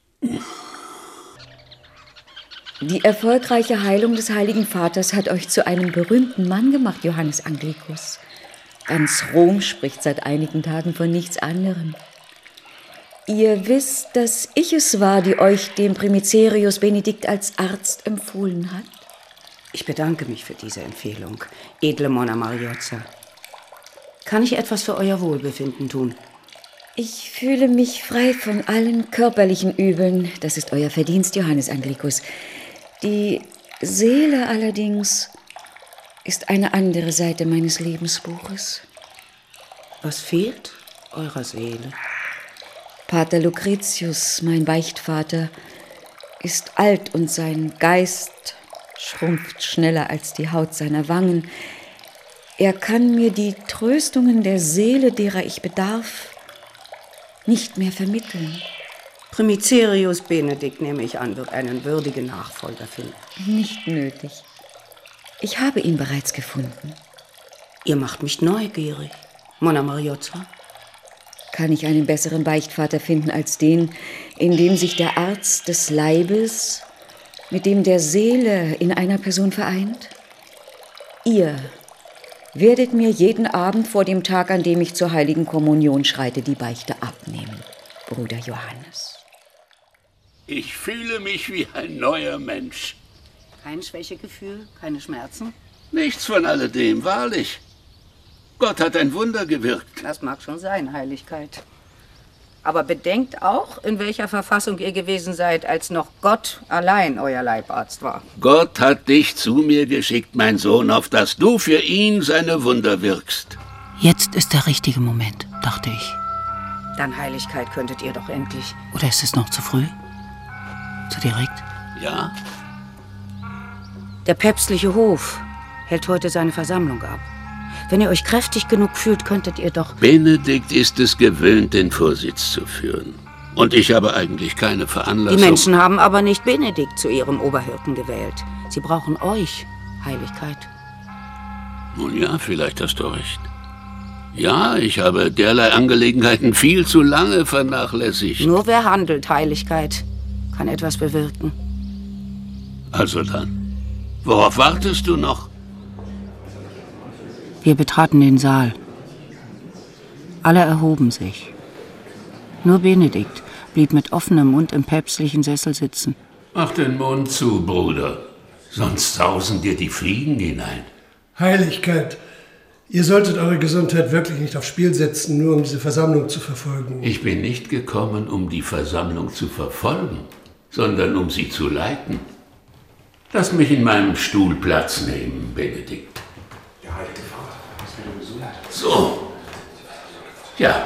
Die erfolgreiche Heilung des Heiligen Vaters hat euch zu einem berühmten Mann gemacht, Johannes Anglikus. Ganz Rom spricht seit einigen Tagen von nichts anderem. Ihr wisst, dass ich es war, die euch dem Primicerius Benedikt als Arzt empfohlen hat? Ich bedanke mich für diese Empfehlung, edle Monna Mariozza. Kann ich etwas für euer Wohlbefinden tun? Ich fühle mich frei von allen körperlichen Übeln. Das ist euer Verdienst, Johannes Anglikus. Die Seele allerdings ist eine andere Seite meines Lebensbuches. Was fehlt eurer Seele? Pater Lucretius, mein Beichtvater, ist alt und sein Geist schrumpft schneller als die Haut seiner Wangen. Er kann mir die Tröstungen der Seele, derer ich bedarf, nicht mehr vermitteln. Primicerius Benedikt, nehme ich an, wird einen würdigen Nachfolger finden. Nicht nötig. Ich habe ihn bereits gefunden. Ihr macht mich neugierig, Monna Mariozza. Kann ich einen besseren Beichtvater finden als den, in dem sich der Arzt des Leibes mit dem der Seele in einer Person vereint? Ihr werdet mir jeden Abend vor dem Tag, an dem ich zur Heiligen Kommunion schreite, die Beichte abnehmen, Bruder Johannes. Ich fühle mich wie ein neuer Mensch. Kein Schwächegefühl, keine Schmerzen? Nichts von alledem, wahrlich. Gott hat ein Wunder gewirkt. Das mag schon sein, Heiligkeit. Aber bedenkt auch, in welcher Verfassung ihr gewesen seid, als noch Gott allein euer Leibarzt war. Gott hat dich zu mir geschickt, mein Sohn, auf dass du für ihn seine Wunder wirkst. Jetzt ist der richtige Moment, dachte ich. Dann Heiligkeit könntet ihr doch endlich. Oder ist es noch zu früh? Zu direkt? Ja. Der päpstliche Hof hält heute seine Versammlung ab. Wenn ihr euch kräftig genug fühlt, könntet ihr doch... Benedikt ist es gewöhnt, den Vorsitz zu führen. Und ich habe eigentlich keine Veranlassung... Die Menschen haben aber nicht Benedikt zu ihrem Oberhirten gewählt. Sie brauchen euch, Heiligkeit. Nun ja, vielleicht hast du recht. Ja, ich habe derlei Angelegenheiten viel zu lange vernachlässigt. Nur wer handelt, Heiligkeit, kann etwas bewirken. Also dann, worauf wartest du noch? Wir betraten den Saal. Alle erhoben sich. Nur Benedikt blieb mit offenem Mund im päpstlichen Sessel sitzen. Mach den Mund zu, Bruder, sonst sausen dir die Fliegen hinein. Heiligkeit, ihr solltet eure Gesundheit wirklich nicht aufs Spiel setzen, nur um diese Versammlung zu verfolgen. Ich bin nicht gekommen, um die Versammlung zu verfolgen, sondern um sie zu leiten. Lass mich in meinem Stuhl Platz nehmen, Benedikt. Der heilige Vater, was will du so leid? So. Ja.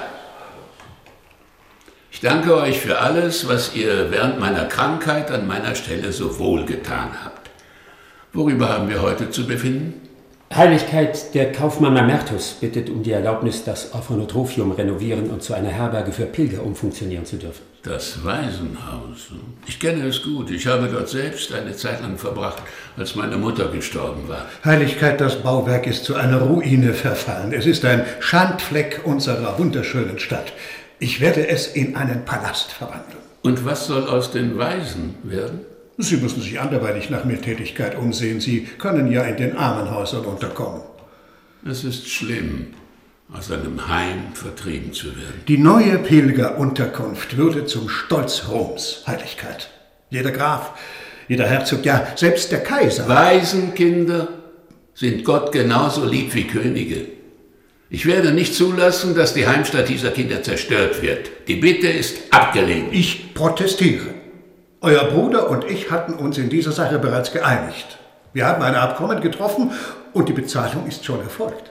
Ich danke euch für alles, was ihr während meiner Krankheit an meiner Stelle so wohlgetan habt. Worüber haben wir heute zu befinden? Heiligkeit, der Kaufmann Mamertus bittet um die Erlaubnis, das Orphanotrophium renovieren und zu einer Herberge für Pilger umfunktionieren zu dürfen. Das Waisenhaus. Ich kenne es gut. Ich habe dort selbst eine Zeit lang verbracht, als meine Mutter gestorben war. Heiligkeit, das Bauwerk ist zu einer Ruine verfallen. Es ist ein Schandfleck unserer wunderschönen Stadt. Ich werde es in einen Palast verwandeln. Und was soll aus den Waisen werden? Sie müssen sich anderweitig nach Mildtätigkeit umsehen. Sie können ja in den Armenhäusern unterkommen. Es ist schlimm, aus einem Heim vertrieben zu werden. Die neue Pilgerunterkunft würde zum Stolz Roms, Heiligkeit. Jeder Graf, jeder Herzog, ja, selbst der Kaiser. Waisenkinder sind Gott genauso lieb wie Könige. Ich werde nicht zulassen, dass die Heimstatt dieser Kinder zerstört wird. Die Bitte ist abgelehnt. Ich protestiere. Euer Bruder und ich hatten uns in dieser Sache bereits geeinigt. Wir haben ein Abkommen getroffen und die Bezahlung ist schon erfolgt.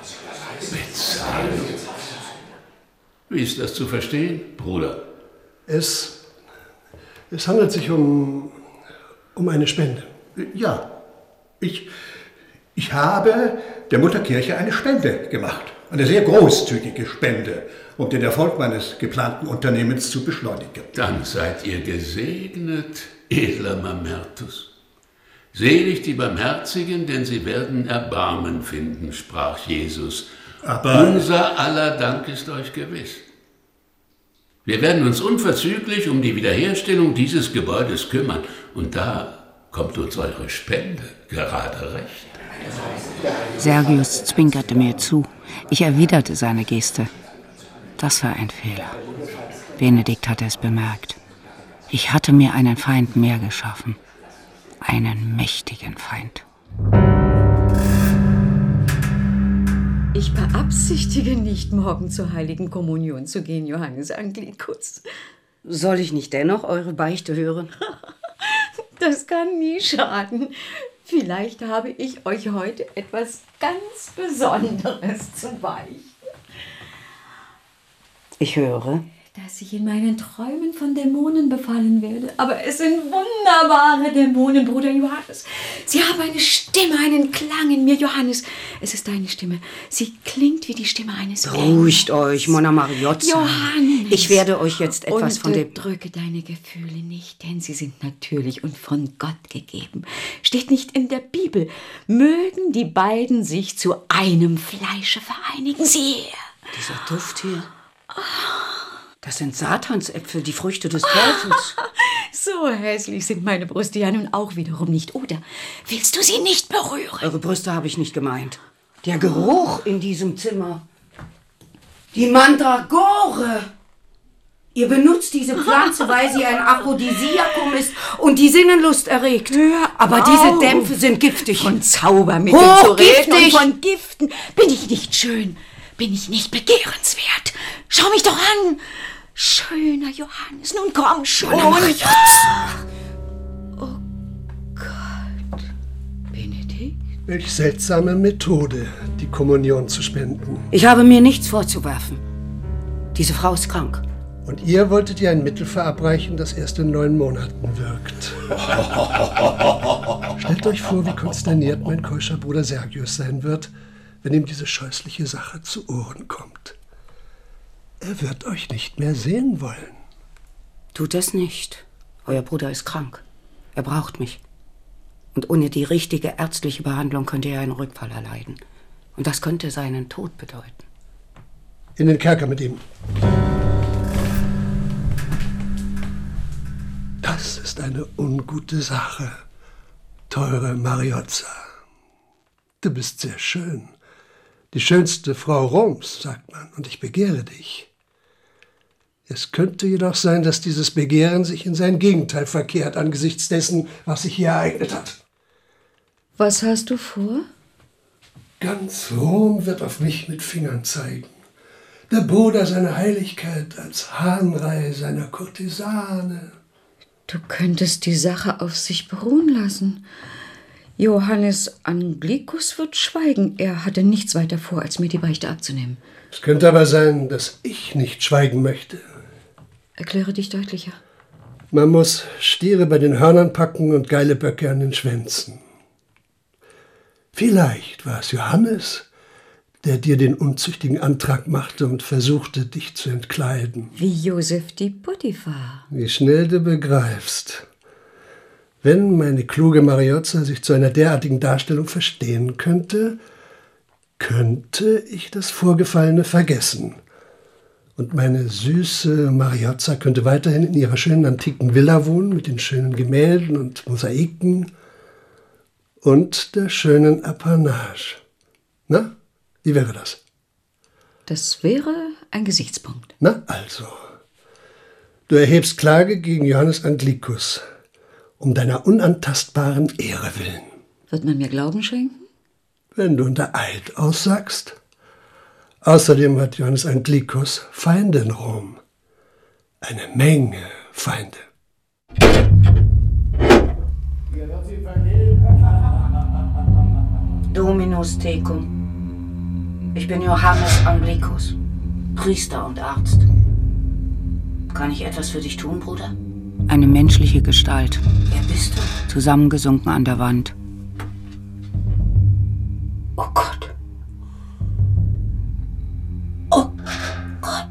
Bezahlung? Wie ist das zu verstehen, Bruder? Es, es handelt sich um, um eine Spende. Ja, ich, ich habe der Mutterkirche eine Spende gemacht. Eine sehr großzügige Spende, um den Erfolg meines geplanten Unternehmens zu beschleunigen. Dann seid ihr gesegnet, edler Mamertus. Selig die Barmherzigen, denn sie werden Erbarmen finden, sprach Jesus. Aber unser aller Dank ist euch gewiss. Wir werden uns unverzüglich um die Wiederherstellung dieses Gebäudes kümmern. Und da kommt uns eure Spende gerade recht. Sergius zwinkerte mir zu. Ich erwiderte seine Geste. Das war ein Fehler. Benedikt hatte es bemerkt. Ich hatte mir einen Feind mehr geschaffen. Einen mächtigen Feind. Ich beabsichtige nicht, morgen zur Heiligen Kommunion zu gehen, Johannes Anglikus. Soll ich nicht dennoch eure Beichte hören? Das kann nie schaden. Vielleicht habe ich euch heute etwas ganz Besonderes zu beichten. Ich höre. dass ich in meinen Träumen von Dämonen befallen werde. Aber es sind wunderbare Dämonen, Bruder Johannes. Sie haben eine Stimme, einen Klang in mir, Johannes. Es ist deine Stimme. Sie klingt wie die Stimme eines Beruhigt euch, Monna Mariozza. Johannes. Ich werde euch jetzt etwas von dem... Unterdrücke deine Gefühle nicht, denn sie sind natürlich und von Gott gegeben. Steht nicht in der Bibel. Mögen die beiden sich zu einem Fleische vereinigen. Sieh her. Dieser Duft hier. Das sind Satansäpfel, die Früchte des Teufels. So hässlich sind meine Brüste ja nun auch wiederum nicht, oder? Willst du sie nicht berühren? Eure Brüste habe ich nicht gemeint. Der Geruch in diesem Zimmer. Die Mandragore. Ihr benutzt diese Pflanze, weil sie ein Aphrodisiakum ist und die Sinnenlust erregt. Hör Aber auf. diese Dämpfe sind giftig. Von Zaubermitteln zu reden und Hochgiftig. von Giften. Bin ich nicht schön? Bin ich nicht begehrenswert? Schau mich doch an. Schöner Johannes, nun komm schon. Monna Mariozza. Oh Gott. Benedikt? Welch seltsame Methode, die Kommunion zu spenden. Ich habe mir nichts vorzuwerfen. Diese Frau ist krank. Und ihr wolltet ihr ein Mittel verabreichen, das erst in neun Monaten wirkt. Stellt euch vor, wie konsterniert mein keuscher Bruder Sergius sein wird, wenn ihm diese scheußliche Sache zu Ohren kommt. Er wird euch nicht mehr sehen wollen. Tut es nicht. Euer Bruder ist krank. Er braucht mich. Und ohne die richtige ärztliche Behandlung könnte er einen Rückfall erleiden. Und das könnte seinen Tod bedeuten. In den Kerker mit ihm. Das ist eine ungute Sache, teure Mariozza. Du bist sehr schön. Die schönste Frau Roms, sagt man, und ich begehre dich. Es könnte jedoch sein, dass dieses Begehren sich in sein Gegenteil verkehrt, angesichts dessen, was sich hier ereignet hat. Was hast du vor? Ganz Rom wird auf mich mit Fingern zeigen. Der Bruder seiner Heiligkeit als Hahnrei seiner Kurtisane. Du könntest die Sache auf sich beruhen lassen. Johannes Anglikus wird schweigen. Er hatte nichts weiter vor, als mir die Beichte abzunehmen. Es könnte aber sein, dass ich nicht schweigen möchte. Erkläre dich deutlicher. Man muss Stiere bei den Hörnern packen und geile Böcke an den Schwänzen. Vielleicht war es Johannes, der dir den unzüchtigen Antrag machte und versuchte, dich zu entkleiden. Wie Josef die Potiphar. Wie schnell du begreifst. Wenn meine kluge Mariozza sich zu einer derartigen Darstellung verstehen könnte, könnte ich das Vorgefallene vergessen. Und meine süße Mariozza könnte weiterhin in ihrer schönen antiken Villa wohnen, mit den schönen Gemälden und Mosaiken und der schönen Apanage. Na, wie wäre das? Das wäre ein Gesichtspunkt. Na also, du erhebst Klage gegen Johannes Anglikus, um deiner unantastbaren Ehre willen. Wird man mir Glauben schenken? Wenn du unter Eid aussagst. Außerdem hat Johannes Anglikus Feinde in Rom. Eine Menge Feinde. Dominus tecum. Ich bin Johannes Anglikus, Priester und Arzt. Kann ich etwas für dich tun, Bruder? Eine menschliche Gestalt. Wer bist du? Zusammengesunken an der Wand. Oh Gott. Oh Gott.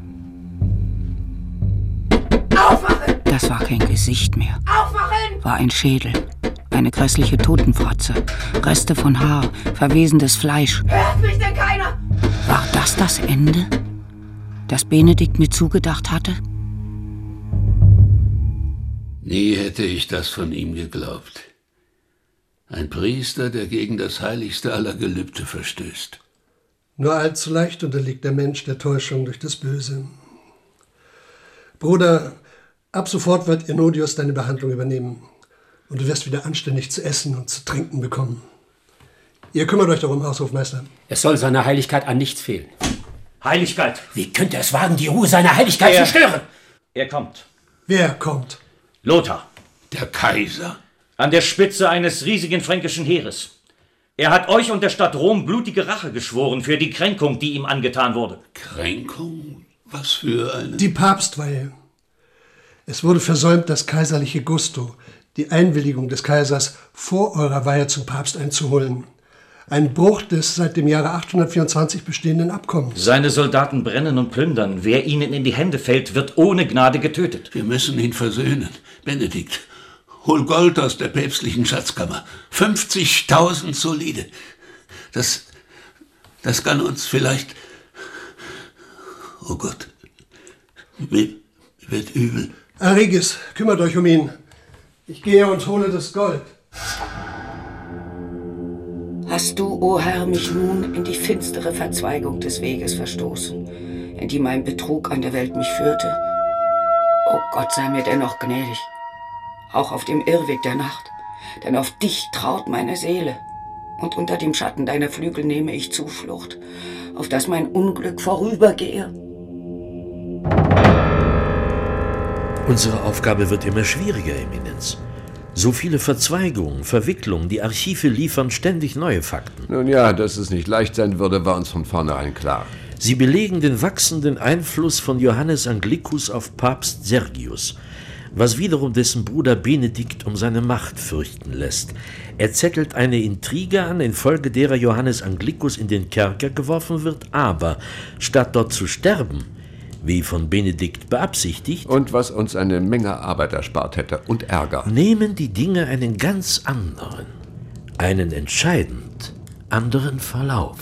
Aufwachen! Das war kein Gesicht mehr. Aufwachen! War ein Schädel. Eine grässliche Totenfratze. Reste von Haar, verwesendes Fleisch. Hört mich denn keiner? War das das Ende, das Benedikt mir zugedacht hatte? Nie hätte ich das von ihm geglaubt. Ein Priester, der gegen das heiligste aller Gelübde verstößt. Nur allzu leicht unterliegt der Mensch der Täuschung durch das Böse. Bruder, ab sofort wird Enodius deine Behandlung übernehmen. Und du wirst wieder anständig zu essen und zu trinken bekommen. Ihr kümmert euch darum, Haushofmeister. Es soll seiner Heiligkeit an nichts fehlen. Heiligkeit! Wie könnte es wagen, die Ruhe seiner Heiligkeit er, zu stören? Er kommt. Wer kommt? Lothar. Der Kaiser. An der Spitze eines riesigen fränkischen Heeres. Er hat euch und der Stadt Rom blutige Rache geschworen für die Kränkung, die ihm angetan wurde. Kränkung? Was für eine? Die Papstweihe. Es wurde versäumt, das kaiserliche Gusto, die Einwilligung des Kaisers, vor eurer Weihe zum Papst einzuholen. Ein Bruch des seit dem Jahre achthundertvierundzwanzig bestehenden Abkommens. Seine Soldaten brennen und plündern. Wer ihnen in die Hände fällt, wird ohne Gnade getötet. Wir müssen ihn versöhnen. Benedikt, hol Gold aus der päpstlichen Schatzkammer. fünfzigtausend Solide. Das, das kann uns vielleicht... Oh Gott, mir wird übel. Arrigis, kümmert euch um ihn. Ich gehe und hole das Gold. Hast du, o Herr, mich nun in die finstere Verzweigung des Weges verstoßen, in die mein Betrug an der Welt mich führte? O Gott, sei mir dennoch gnädig, auch auf dem Irrweg der Nacht, denn auf dich traut meine Seele, und unter dem Schatten deiner Flügel nehme ich Zuflucht, auf dass mein Unglück vorübergehe. Unsere Aufgabe wird immer schwieriger, Eminenz. So viele Verzweigungen, Verwicklungen, die Archive liefern ständig neue Fakten. Nun ja, dass es nicht leicht sein würde, war uns von vornherein klar. Sie belegen den wachsenden Einfluss von Johannes Anglicus auf Papst Sergius, was wiederum dessen Bruder Benedikt um seine Macht fürchten lässt. Er zettelt eine Intrige an, infolge derer Johannes Anglicus in den Kerker geworfen wird, aber statt dort zu sterben, wie von Benedikt beabsichtigt, und was uns eine Menge Arbeit erspart hätte und Ärger, nehmen die Dinge einen ganz anderen, einen entscheidend anderen Verlauf.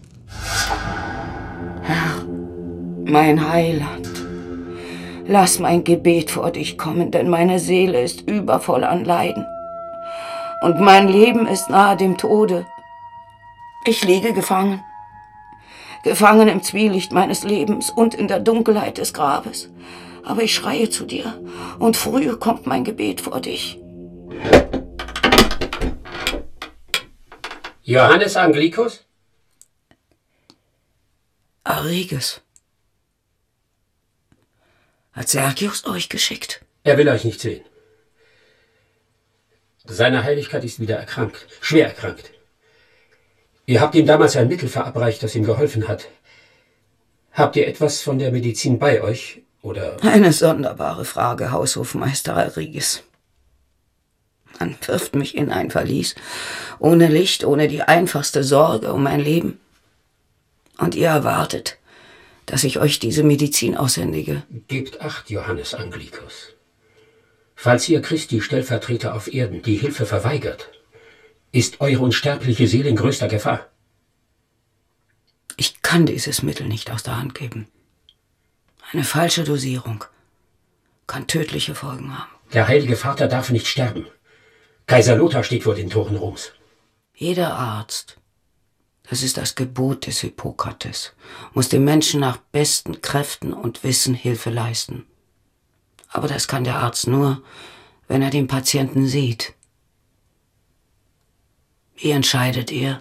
Herr, mein Heiland, lass mein Gebet vor dich kommen, denn meine Seele ist übervoll an Leiden und mein Leben ist nahe dem Tode. Ich liege gefangen. Gefangen im Zwielicht meines Lebens und in der Dunkelheit des Grabes. Aber ich schreie zu dir, und früh kommt mein Gebet vor dich. Johannes Anglicus? Arrigis. Hat Sergius euch geschickt? Er will euch nicht sehen. Seine Heiligkeit ist wieder erkrankt, schwer erkrankt. Ihr habt ihm damals ein Mittel verabreicht, das ihm geholfen hat. Habt ihr etwas von der Medizin bei euch, oder? Eine sonderbare Frage, Haushofmeister Arrigis. Man wirft mich in ein Verlies, ohne Licht, ohne die einfachste Sorge um mein Leben. Und ihr erwartet, dass ich euch diese Medizin aushändige. Gebt acht, Johannes Anglicus. Falls ihr Christi Stellvertreter auf Erden die Hilfe verweigert, ist eure unsterbliche Seele in größter Gefahr. Ich kann dieses Mittel nicht aus der Hand geben. Eine falsche Dosierung kann tödliche Folgen haben. Der Heilige Vater darf nicht sterben. Kaiser Lothar steht vor den Toren Roms. Jeder Arzt, das ist das Gebot des Hippokrates, muss dem Menschen nach besten Kräften und Wissen Hilfe leisten. Aber das kann der Arzt nur, wenn er den Patienten sieht. Wie entscheidet ihr?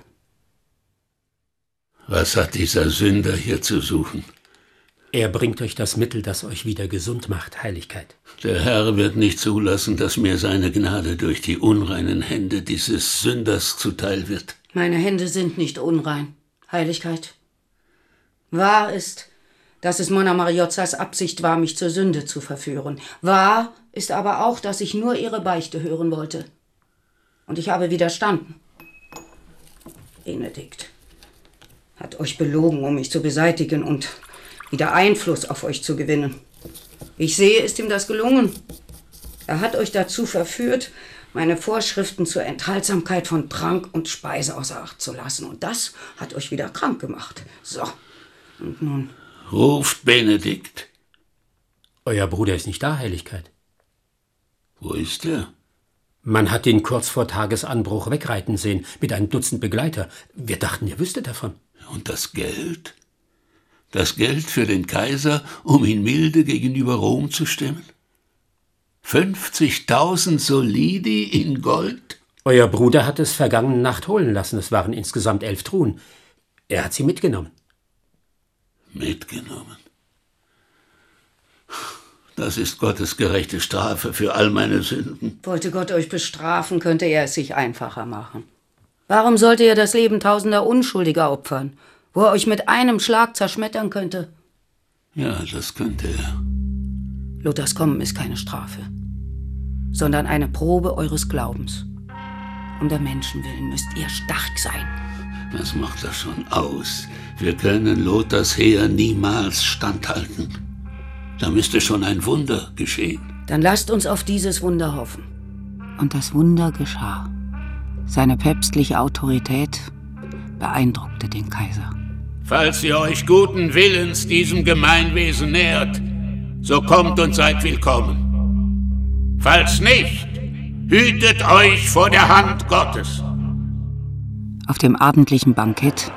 Was hat dieser Sünder hier zu suchen? Er bringt euch das Mittel, das euch wieder gesund macht, Heiligkeit. Der Herr wird nicht zulassen, dass mir seine Gnade durch die unreinen Hände dieses Sünders zuteil wird. Meine Hände sind nicht unrein, Heiligkeit. Wahr ist, dass es Monna Mariozzas Absicht war, mich zur Sünde zu verführen. Wahr ist aber auch, dass ich nur ihre Beichte hören wollte. Und ich habe widerstanden. Benedikt hat euch belogen, um mich zu beseitigen und wieder Einfluss auf euch zu gewinnen. Ich sehe, ist ihm das gelungen. Er hat euch dazu verführt, meine Vorschriften zur Enthaltsamkeit von Trank und Speise außer Acht zu lassen. Und das hat euch wieder krank gemacht. So, und nun? Ruft Benedikt. Euer Bruder ist nicht da, Heiligkeit. Wo ist er? Man hat ihn kurz vor Tagesanbruch wegreiten sehen, mit einem Dutzend Begleiter. Wir dachten, ihr wüsstet davon. Und das Geld? Das Geld für den Kaiser, um ihn milde gegenüber Rom zu stemmen? fünfzigtausend Solidi in Gold? Euer Bruder hat es vergangene Nacht holen lassen. Es waren insgesamt elf Truhen. Er hat sie mitgenommen. Mitgenommen? Das ist Gottes gerechte Strafe für all meine Sünden. Wollte Gott euch bestrafen, könnte er es sich einfacher machen. Warum sollte er das Leben tausender Unschuldiger opfern, wo er euch mit einem Schlag zerschmettern könnte? Ja, das könnte er. Luthers Kommen ist keine Strafe, sondern eine Probe eures Glaubens. Um der Menschen willen müsst ihr stark sein. Das macht das schon aus. Wir können Lothars Heer niemals standhalten. Da müsste schon ein Wunder geschehen. Dann lasst uns auf dieses Wunder hoffen. Und das Wunder geschah. Seine päpstliche Autorität beeindruckte den Kaiser. Falls ihr euch guten Willens diesem Gemeinwesen nähert, so kommt und seid willkommen. Falls nicht, hütet euch vor der Hand Gottes. Auf dem abendlichen Bankett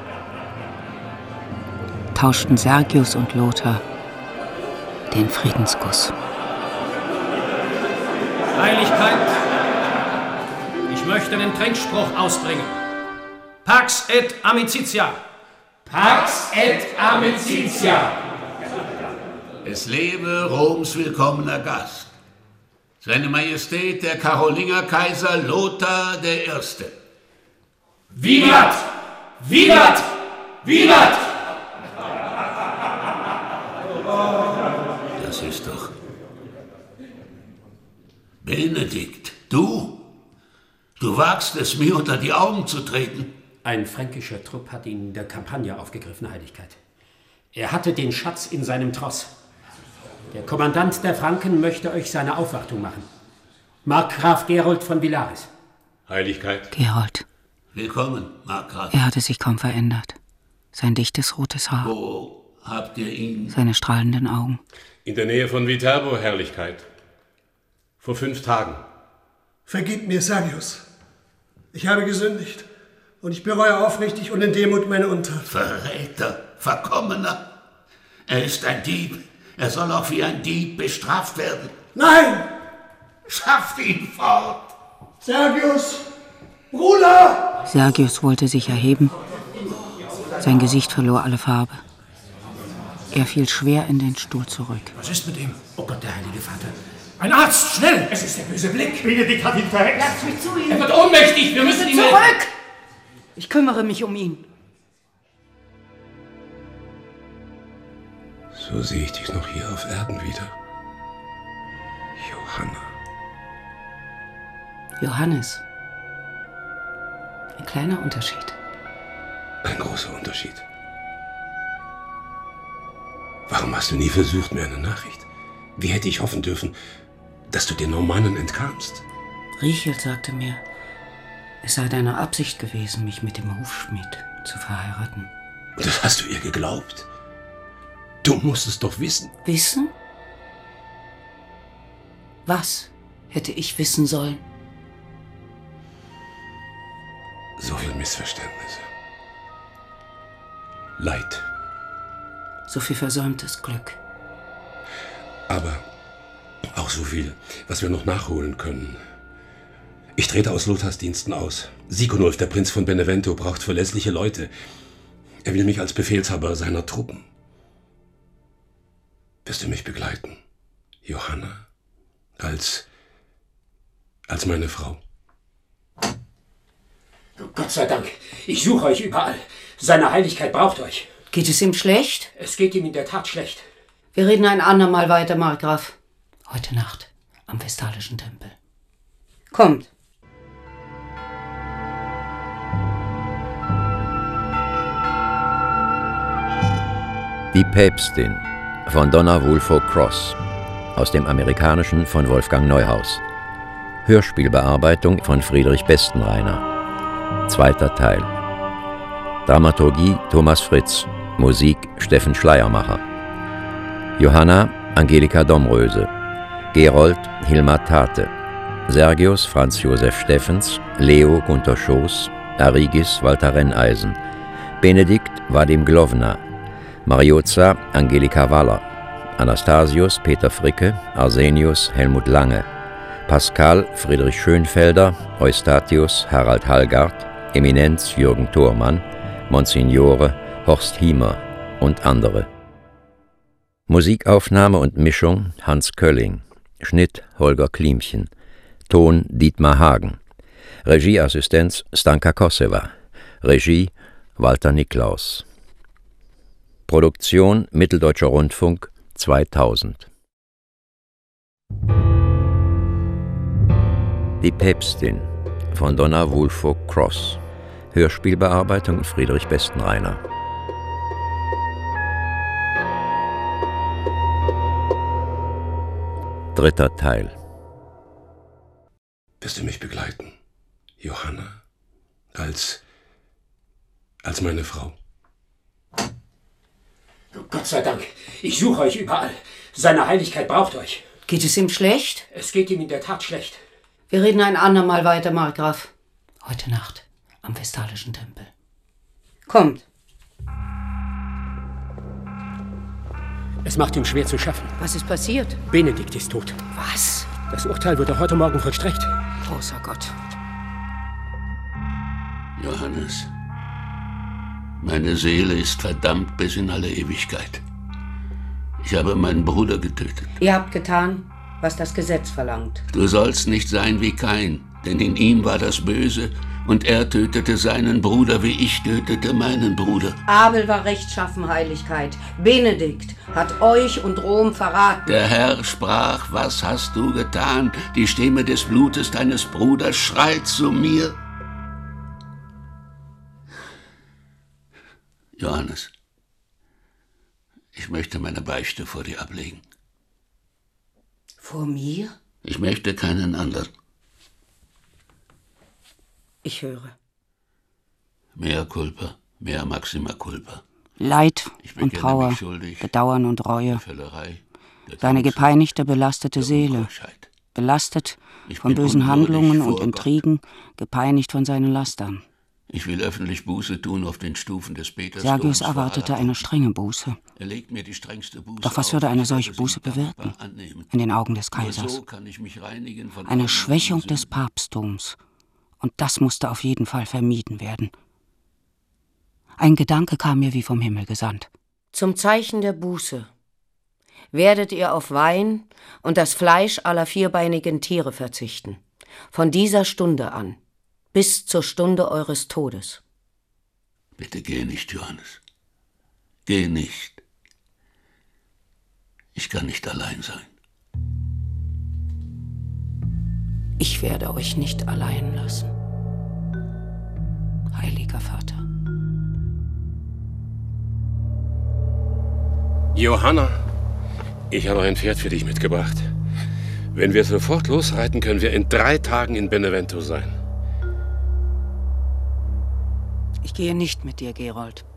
tauschten Sergius und Lothar den Friedenskuss. Heiligkeit, ich möchte den Trinkspruch ausbringen. Pax et amicitia. Pax et amicitia. Es lebe Roms willkommener Gast, Seine Majestät der Karolingerkaiser Lothar der Erste. Vivat! Vivat! Vivat! Das ist doch... Benedikt, du? Du wagst es, mir unter die Augen zu treten? Ein fränkischer Trupp hat ihn in der Kampagne aufgegriffen, Heiligkeit. Er hatte den Schatz in seinem Tross. Der Kommandant der Franken möchte euch seine Aufwartung machen. Markgraf Gerold von Villaris. Heiligkeit. Gerold. Willkommen, Markgraf. Er hatte sich kaum verändert. Sein dichtes rotes Haar. Wo habt ihr ihn? Seine strahlenden Augen. In der Nähe von Viterbo, Herrlichkeit. Vor fünf Tagen. Vergib mir, Sergius. Ich habe gesündigt. Und ich bereue aufrichtig und in Demut meine Untat. Verräter, Verkommener. Er ist ein Dieb. Er soll auch wie ein Dieb bestraft werden. Nein! Schafft ihn fort! Sergius! Bruder! Sergius wollte sich erheben. Sein Gesicht verlor alle Farbe. Er fiel schwer in den Stuhl zurück. Was ist mit ihm? Oh Gott, der heilige Vater. Ein Arzt, schnell! Es ist der böse Blick. Benedikt hat ihn verhext. Lasst mich zu ihm. Er wird ohnmächtig. Wir müssen ihn... Zurück! Ich kümmere mich um ihn. So sehe ich dich noch hier auf Erden wieder. Johanna. Johannes. Ein kleiner Unterschied. Ein großer Unterschied. Warum hast du nie versucht, mir eine Nachricht? Wie hätte ich hoffen dürfen, dass du den Normannen entkamst? Riechel sagte mir, es sei deine Absicht gewesen, mich mit dem Hufschmied zu verheiraten. Und das hast du ihr geglaubt? Du musst es doch wissen. Wissen? Was hätte ich wissen sollen? So viel Missverständnisse. Leid. So viel versäumtes Glück. Aber auch so viel, was wir noch nachholen können. Ich trete aus Lothars Diensten aus. Sigonulf, der Prinz von Benevento, braucht verlässliche Leute. Er will mich als Befehlshaber seiner Truppen. Wirst du mich begleiten, Johanna? Als... als meine Frau? Gott sei Dank. Ich suche euch überall. Seine Heiligkeit braucht euch. Geht es ihm schlecht? Es geht ihm in der Tat schlecht. Wir reden ein andermal weiter, Markgraf. Heute Nacht am Vestalischen Tempel. Kommt. Die Päpstin von Donna Woolfolk Cross aus dem Amerikanischen von Wolfgang Neuhaus. Hörspielbearbeitung von Friedrich Bestenreiner. Zweiter Teil. Dramaturgie Thomas Fritz. Musik Steffen Schleiermacher. Johanna Angelika Domröse. Gerold Hilmar Tate. Sergius Franz Josef Steffens. Leo Gunter Schoß. Arigis Walter Renneisen. Benedikt Vadim Glowna. Mariozza Angelika Waller. Anastasius Peter Fricke. Arsenius Helmut Lange. Pascal Friedrich Schönfelder. Eustatius Harald Hallgard. Eminenz Jürgen Thormann. Monsignore Horst Hiemer und andere. Musikaufnahme und Mischung Hans Kölling. Schnitt Holger Klimchen. Ton Dietmar Hagen. Regieassistenz Stanka Kosewa. Regie Walter Niklaus. Produktion Mitteldeutscher Rundfunk zweitausend. Die Päpstin von Donna Woolfolk Cross. Hörspielbearbeitung Friedrich Bestenreiner. Dritter Teil. Wirst du mich begleiten, Johanna, als, als meine Frau? Gott sei Dank, ich suche euch überall. Seine Heiligkeit braucht euch. Geht es ihm schlecht? Es geht ihm in der Tat schlecht. Wir reden ein andermal weiter, Markgraf. Heute Nacht am Vestalischen Tempel. Kommt. Es macht ihm schwer zu schaffen. Was ist passiert? Benedikt ist tot. Was? Das Urteil wurde heute Morgen vollstreckt. Großer Gott. Johannes, meine Seele ist verdammt bis in alle Ewigkeit. Ich habe meinen Bruder getötet. Ihr habt getan, was das Gesetz verlangt. Du sollst nicht sein wie Kain, denn in ihm war das Böse und er tötete seinen Bruder, wie ich tötete meinen Bruder. Abel war rechtschaffen Heiligkeit. Benedikt hat euch und Rom verraten. Der Herr sprach, was hast du getan? Die Stimme des Blutes deines Bruders schreit zu mir. Johannes, ich möchte meine Beichte vor dir ablegen. Vor mir? Ich möchte keinen anderen. Ich höre. Mea culpa, mea maxima culpa. Leid Ich und bekenne Trauer, mich schuldig Bedauern und Reue. Völlerei, der Deine Trunkenheit, gepeinigte, belastete der Seele. Unkeuschheit. Belastet Ich von bin bösen unwürdig Handlungen vor und Gott. Intrigen, gepeinigt von seinen Lastern. Ich will öffentlich Buße tun auf den Stufen des Petersdoms. Sergius vor erwartete aller eine Welt. strenge Buße. Er legt mir die strengste Buße Doch was auf, würde eine ich solche werde sie Buße bewirken dankbar annehmen. in den Augen des Nur Kaisers? so kann ich mich reinigen von Eine allen Schwächung Sünden. des Papsttums. Und das musste auf jeden Fall vermieden werden. Ein Gedanke kam mir wie vom Himmel gesandt. Zum Zeichen der Buße werdet ihr auf Wein und das Fleisch aller vierbeinigen Tiere verzichten. Von dieser Stunde an bis zur Stunde eures Todes. Bitte geh nicht, Johannes. Geh nicht. Ich kann nicht allein sein. Ich werde euch nicht allein lassen. Heiliger Vater. Johanna, ich habe ein Pferd für dich mitgebracht. Wenn wir sofort losreiten, können wir in drei Tagen in Benevento sein. Ich gehe nicht mit dir, Gerold.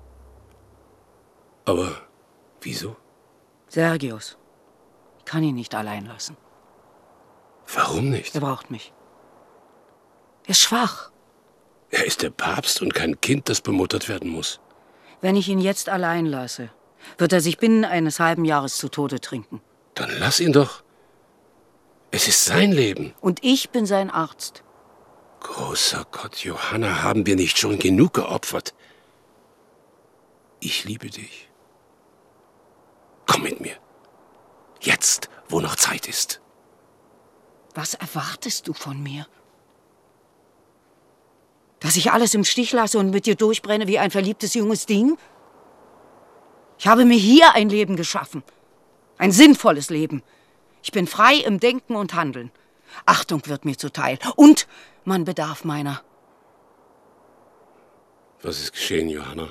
Aber wieso? Sergius, ich kann ihn nicht allein lassen. Warum nicht? Er braucht mich. Er ist schwach. Er ist der Papst und kein Kind, das bemuttert werden muss. Wenn ich ihn jetzt allein lasse, wird er sich binnen eines halben Jahres zu Tode trinken. Dann lass ihn doch. Es ist sein Leben. Und ich bin sein Arzt. Großer Gott, Johanna, haben wir nicht schon genug geopfert? Ich liebe dich. Komm mit mir. Jetzt, wo noch Zeit ist. Was erwartest du von mir? Dass ich alles im Stich lasse und mit dir durchbrenne wie ein verliebtes junges Ding? Ich habe mir hier ein Leben geschaffen. Ein sinnvolles Leben. Ich bin frei im Denken und Handeln. Achtung wird mir zuteil. Und man bedarf meiner. Was ist geschehen, Johanna?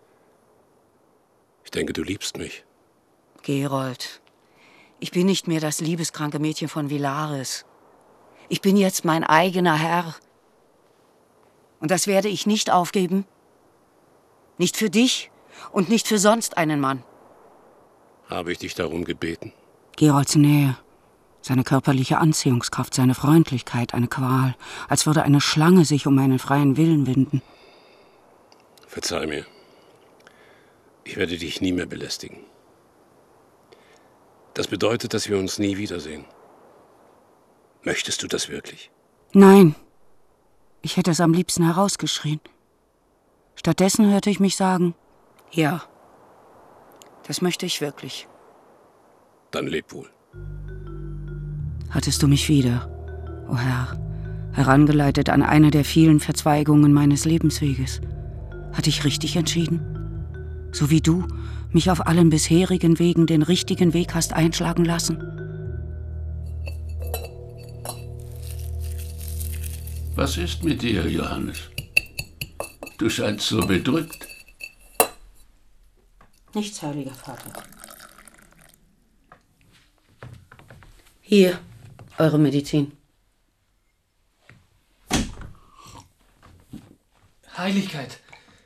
Ich denke, du liebst mich. Gerold, ich bin nicht mehr das liebeskranke Mädchen von Villaris. Ich bin jetzt mein eigener Herr. Und das werde ich nicht aufgeben. Nicht für dich und nicht für sonst einen Mann. Habe ich dich darum gebeten? Gerolds Nähe, seine körperliche Anziehungskraft, seine Freundlichkeit, eine Qual, als würde eine Schlange sich um meinen freien Willen winden. Verzeih mir. Ich werde dich nie mehr belästigen. Das bedeutet, dass wir uns nie wiedersehen. Möchtest du das wirklich? Nein, ich hätte es am liebsten herausgeschrien. Stattdessen hörte ich mich sagen, ja, das möchte ich wirklich. Dann leb wohl. Hattest du mich wieder, o oh Herr, herangeleitet an eine der vielen Verzweigungen meines Lebensweges. Hatte ich richtig entschieden? So wie du mich auf allen bisherigen Wegen den richtigen Weg hast einschlagen lassen? Was ist mit dir, Johannes? Du scheinst so bedrückt. Nichts, heiliger Vater. Hier, eure Medizin. Heiligkeit.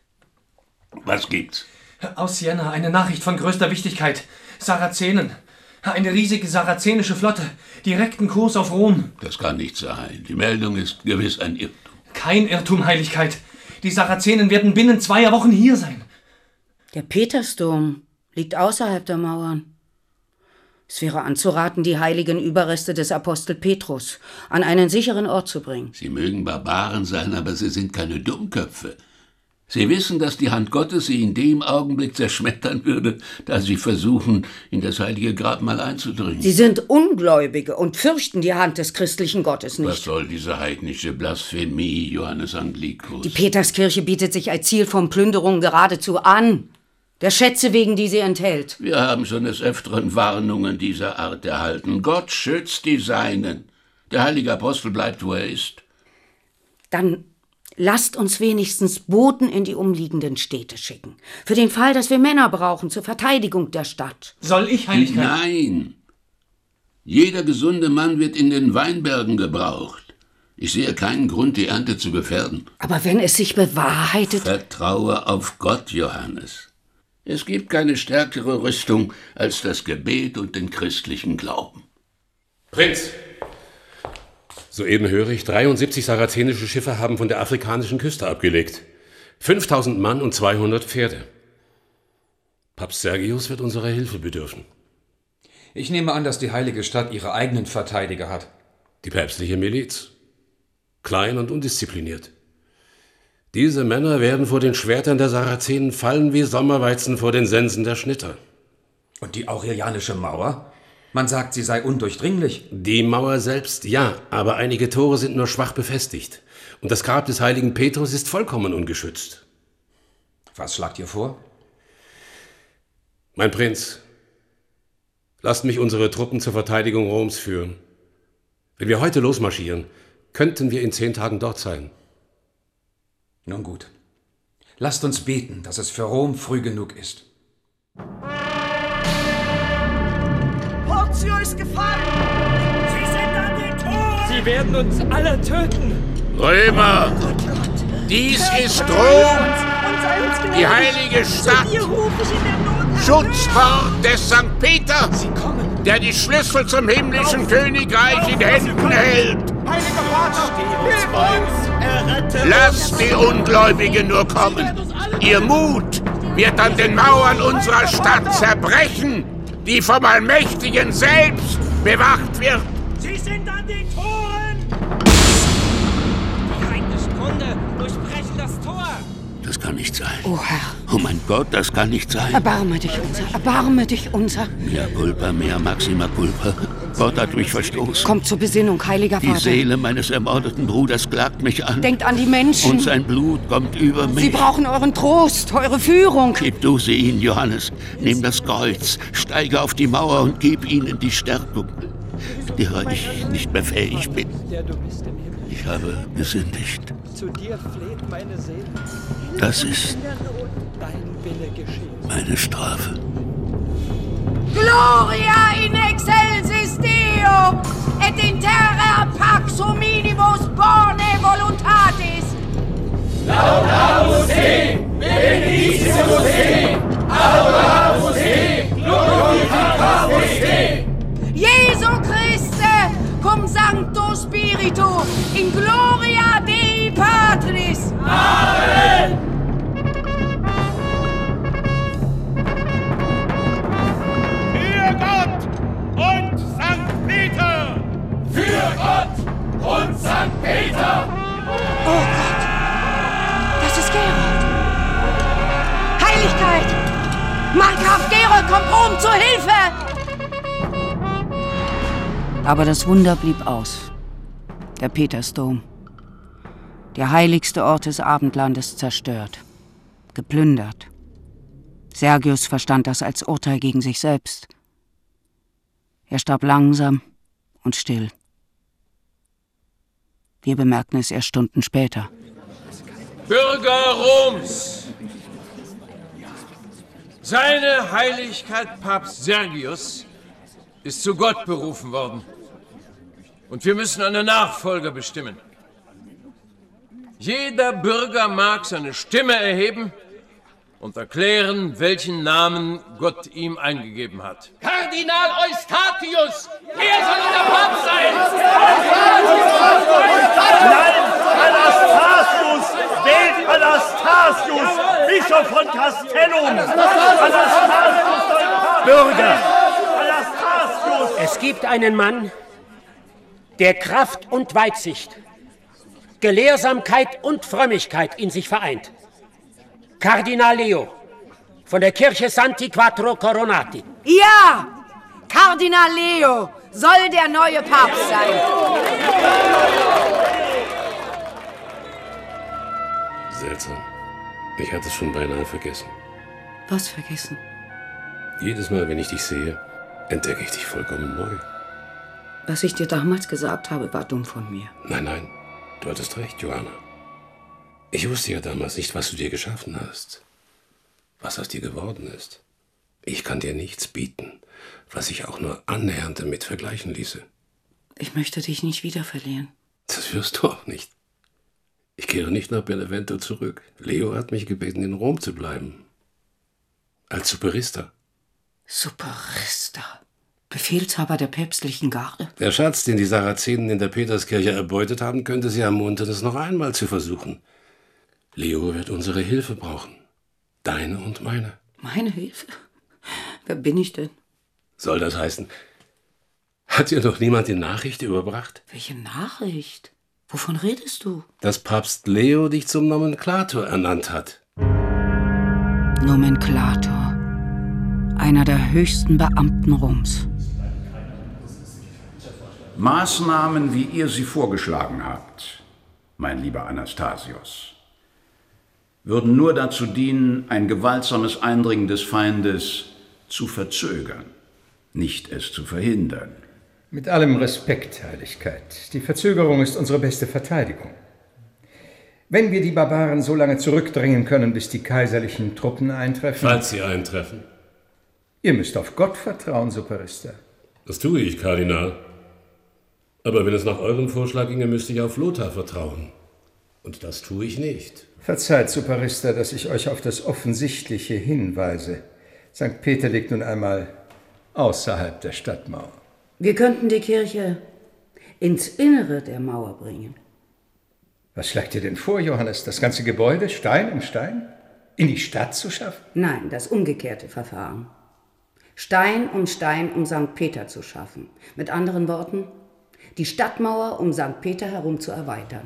Was gibt's? Aus Siena eine Nachricht von größter Wichtigkeit. Sarazenen. Eine riesige sarazenische Flotte. Direkten Kurs auf Rom. Das kann nicht sein. Die Meldung ist gewiss ein Irrtum. Kein Irrtum, Heiligkeit. Die Sarazenen werden binnen zweier Wochen hier sein. Der Petersdom liegt außerhalb der Mauern. Es wäre anzuraten, die heiligen Überreste des Apostel Petrus an einen sicheren Ort zu bringen. Sie mögen Barbaren sein, aber sie sind keine Dummköpfe. Sie wissen, dass die Hand Gottes sie in dem Augenblick zerschmettern würde, da sie versuchen, in das heilige Grabmal einzudringen. Sie sind Ungläubige und fürchten die Hand des christlichen Gottes nicht. Was soll diese heidnische Blasphemie, Johannes Anglikus? Die Peterskirche bietet sich als Ziel von Plünderungen geradezu an. Der Schätze wegen, die sie enthält. Wir haben schon des Öfteren Warnungen dieser Art erhalten. Gott schützt die Seinen. Der heilige Apostel bleibt, wo er ist. Dann lasst uns wenigstens Boten in die umliegenden Städte schicken. Für den Fall, dass wir Männer brauchen zur Verteidigung der Stadt. Soll ich, Heiligkeit? Nein. Jeder gesunde Mann wird in den Weinbergen gebraucht. Ich sehe keinen Grund, die Ernte zu gefährden. Aber wenn es sich bewahrheitet... Vertraue auf Gott, Johannes. Es gibt keine stärkere Rüstung als das Gebet und den christlichen Glauben. Prinz! Soeben höre ich, dreiundsiebzig sarazenische Schiffe haben von der afrikanischen Küste abgelegt. fünftausend Mann und zweihundert Pferde. Papst Sergius wird unserer Hilfe bedürfen. Ich nehme an, dass die heilige Stadt ihre eigenen Verteidiger hat. Die päpstliche Miliz. Klein und undiszipliniert. Diese Männer werden vor den Schwertern der Sarazenen fallen wie Sommerweizen vor den Sensen der Schnitter. Und die Aurelianische Mauer? Man sagt, sie sei undurchdringlich. Die Mauer selbst, ja, aber einige Tore sind nur schwach befestigt. Und das Grab des heiligen Petrus ist vollkommen ungeschützt. Was schlagt ihr vor? Mein Prinz, lasst mich unsere Truppen zur Verteidigung Roms führen. Wenn wir heute losmarschieren, könnten wir in zehn Tagen dort sein. Nun gut. Lasst uns beten, dass es für Rom früh genug ist. Portio ist gefallen! Sie sind an den Toren! Sie werden uns alle töten! Römer! Dies ist Rom! Die heilige Stadt! Schutzwort des Sankt Peter, der die Schlüssel zum himmlischen Königreich in Händen hält! Heiliger Vater, hilf uns! Lasst die Ungläubigen nur kommen! Ihr Mut wird an den Mauern unserer Stadt zerbrechen, die vom Allmächtigen selbst bewacht wird! Sie sind an den Toren! Die heidnischen Hunde durchbrechen das Tor! Das kann nicht sein. O Herr. Oh mein Gott, das kann nicht sein. Erbarme dich unser, erbarme dich unser. Mea culpa, mea maxima culpa. Gott hat mich verstoßen. Kommt zur Besinnung, heiliger Vater. Die Seele meines ermordeten Bruders klagt mich an. Denkt an die Menschen. Und sein Blut kommt über mich. Sie brauchen euren Trost, eure Führung. Gib du sie ihnen, Johannes. Nimm das Kreuz, steige auf die Mauer und gib ihnen die Stärkung, derer ich nicht mehr fähig bin. Ich habe gesündigt. Zu dir fleht meine Seele. Das ist meine Strafe. Gloria in excelsis Deo, et in terra pax hominibus bone voluntatis. Laudamus te, benedicimus te, adoramus te, glorificamus te. Jesu Christe, cum sancto Spiritu, in gloria Dei Patris. Amen. Für Gott und Sankt Peter! Für Gott und Sankt Peter! Oh Gott, das ist Gerold. Heiligkeit! Markgraf Gerold kommt Rom zur Hilfe! Aber das Wunder blieb aus. Der Petersdom. Der heiligste Ort des Abendlandes zerstört. Geplündert. Sergius verstand das als Urteil gegen sich selbst. Er starb langsam und still. Wir bemerkten es erst Stunden später. Bürger Roms! Seine Heiligkeit Papst Sergius ist zu Gott berufen worden. Und wir müssen einen Nachfolger bestimmen. Jeder Bürger mag seine Stimme erheben und erklären, welchen Namen Gott ihm eingegeben hat. Kardinal Eustathius! Er soll unser Papst sein! Nein, Anastasius! Wählt Anastasius! Bischof von Castellum! Anastasius soll Papst Bürger! Anastasius! Es gibt einen Mann, der Kraft und Weitsicht, Gelehrsamkeit und Frömmigkeit in sich vereint. Kardinal Leo von der Kirche Santi Quattro Coronati. Ja! Kardinal Leo soll der neue Papst sein. Seltsam. Ich hatte es schon beinahe vergessen. Was vergessen? Jedes Mal, wenn ich dich sehe, entdecke ich dich vollkommen neu. Was ich dir damals gesagt habe, war dumm von mir. Nein, nein, du hattest recht, Johanna. Ich wusste ja damals nicht, was du dir geschaffen hast, was aus dir geworden ist. Ich kann dir nichts bieten, was sich auch nur annähernd damit vergleichen ließe. Ich möchte dich nicht wieder verlieren. Das wirst du auch nicht. Ich kehre nicht nach Benevento zurück. Leo hat mich gebeten, in Rom zu bleiben. Als Superista. Superista? Befehlshaber der päpstlichen Garde? Der Schatz, den die Sarazenen in der Peterskirche erbeutet haben, könnte sie ermuntern, es noch einmal zu versuchen. Leo wird unsere Hilfe brauchen. Deine und meine. Meine Hilfe? Wer bin ich denn? Soll das heißen, hat dir doch niemand die Nachricht überbracht? Welche Nachricht? Wovon redest du? Dass Papst Leo dich zum Nomenklator ernannt hat. Nomenklator. Einer der höchsten Beamten Roms. Maßnahmen, wie ihr sie vorgeschlagen habt, mein lieber Anastasius, würden nur dazu dienen, ein gewaltsames Eindringen des Feindes zu verzögern, nicht es zu verhindern. Mit allem Respekt, Heiligkeit. Die Verzögerung ist unsere beste Verteidigung. Wenn wir die Barbaren so lange zurückdrängen können, bis die kaiserlichen Truppen eintreffen... Falls sie eintreffen. Ihr müsst auf Gott vertrauen, Superista. Das tue ich, Kardinal. Aber wenn es nach eurem Vorschlag ginge, müsste ich auf Lothar vertrauen. Und das tue ich nicht. Verzeiht, Superista, dass ich euch auf das Offensichtliche hinweise. Sankt Peter liegt nun einmal außerhalb der Stadtmauer. Wir könnten die Kirche ins Innere der Mauer bringen. Was schlagt ihr denn vor, Johannes? Das ganze Gebäude, Stein um Stein, in die Stadt zu schaffen? Nein, das umgekehrte Verfahren. Stein um Stein, um Sankt Peter zu schaffen. Mit anderen Worten, die Stadtmauer um Sankt Peter herum zu erweitern.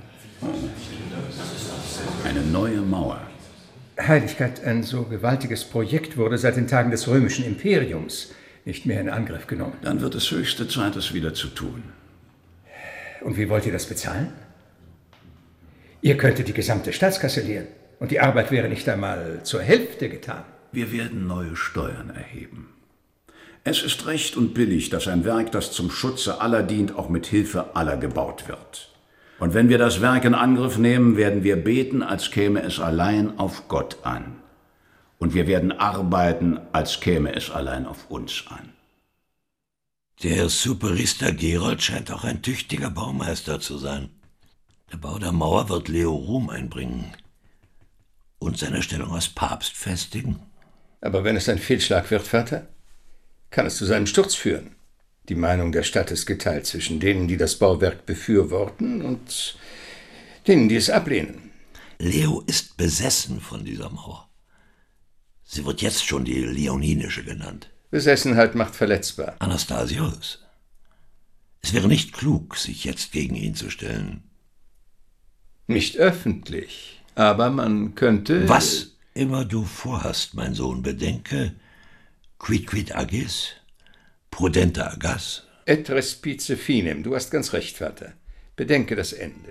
Eine neue Mauer. Heiligkeit, ein so gewaltiges Projekt wurde seit den Tagen des römischen Imperiums nicht mehr in Angriff genommen. Dann wird es höchste Zeit, es wieder zu tun. Und wie wollt ihr das bezahlen? Ihr könntet die gesamte Staatskasse leeren und die Arbeit wäre nicht einmal zur Hälfte getan. Wir werden neue Steuern erheben. Es ist recht und billig, dass ein Werk, das zum Schutze aller dient, auch mit Hilfe aller gebaut wird. Und wenn wir das Werk in Angriff nehmen, werden wir beten, als käme es allein auf Gott an. Und wir werden arbeiten, als käme es allein auf uns an. Der Superista Gerold scheint auch ein tüchtiger Baumeister zu sein. Der Bau der Mauer wird Leo Ruhm einbringen und seine Stellung als Papst festigen. Aber wenn es ein Fehlschlag wird, Vater, kann es zu seinem Sturz führen. Die Meinung der Stadt ist geteilt zwischen denen, die das Bauwerk befürworten und denen, die es ablehnen. Leo ist besessen von dieser Mauer. Sie wird jetzt schon die Leoninische genannt. Besessenheit macht verletzbar. Anastasius, es wäre nicht klug, sich jetzt gegen ihn zu stellen. Nicht öffentlich, aber man könnte... Was immer du vorhast, mein Sohn, bedenke, quid quid agis, prudenta agas. Et respice finem, du hast ganz recht, Vater. Bedenke das Ende.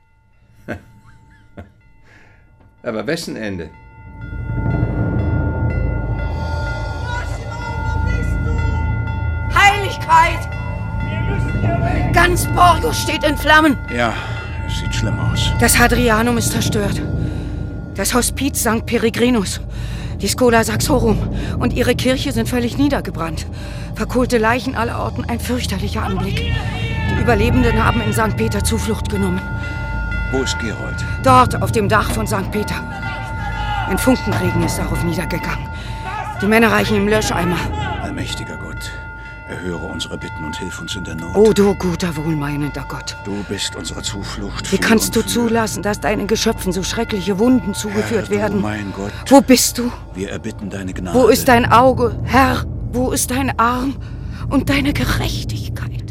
Aber wessen Ende? Sicherheit! Ganz Borgo steht in Flammen. Ja, es sieht schlimm aus. Das Hadrianum ist zerstört. Das Hospiz Sankt Peregrinus, die Schola Saxorum und ihre Kirche sind völlig niedergebrannt. Verkohlte Leichen aller Orten, ein fürchterlicher Anblick. Die Überlebenden haben in Sankt Peter Zuflucht genommen. Wo ist Gerold? Dort, auf dem Dach von Sankt Peter. Ein Funkenregen ist darauf niedergegangen. Die Männer reichen ihm Löscheimer. Allmächtiger Gott, erhöre unsere Bitten und hilf uns in der Not. O du guter, wohlmeinender Gott. Du bist unsere Zuflucht. Wie kannst du zulassen, dass deinen Geschöpfen so schreckliche Wunden zugeführt Herr, werden? Du mein Gott. Wo bist du? Wir erbitten deine Gnade. Wo ist dein Auge, Herr? Wo ist dein Arm und deine Gerechtigkeit?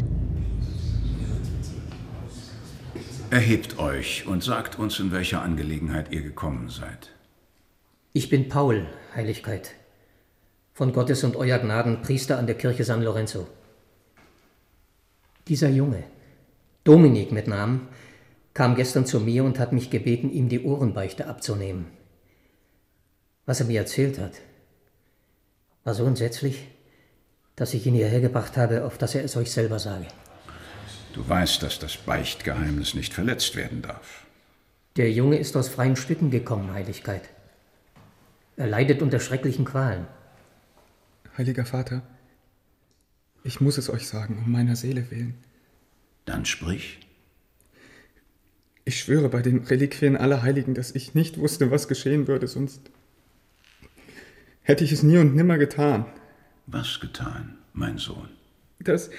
Erhebt euch und sagt uns, in welcher Angelegenheit ihr gekommen seid. Ich bin Paul, Heiligkeit, von Gottes und euer Gnaden Priester an der Kirche San Lorenzo. Dieser Junge, Dominik mit Namen, kam gestern zu mir und hat mich gebeten, ihm die Ohrenbeichte abzunehmen. Was er mir erzählt hat, war so entsetzlich, dass ich ihn hierher gebracht habe, auf dass er es euch selber sage. Du weißt, dass das Beichtgeheimnis nicht verletzt werden darf. Der Junge ist aus freien Stücken gekommen, Heiligkeit. Er leidet unter schrecklichen Qualen. Heiliger Vater, ich muss es euch sagen, um meiner Seele willen. Dann sprich. Ich schwöre bei den Reliquien aller Heiligen, dass ich nicht wusste, was geschehen würde, sonst hätte ich es nie und nimmer getan. Was getan, mein Sohn? Das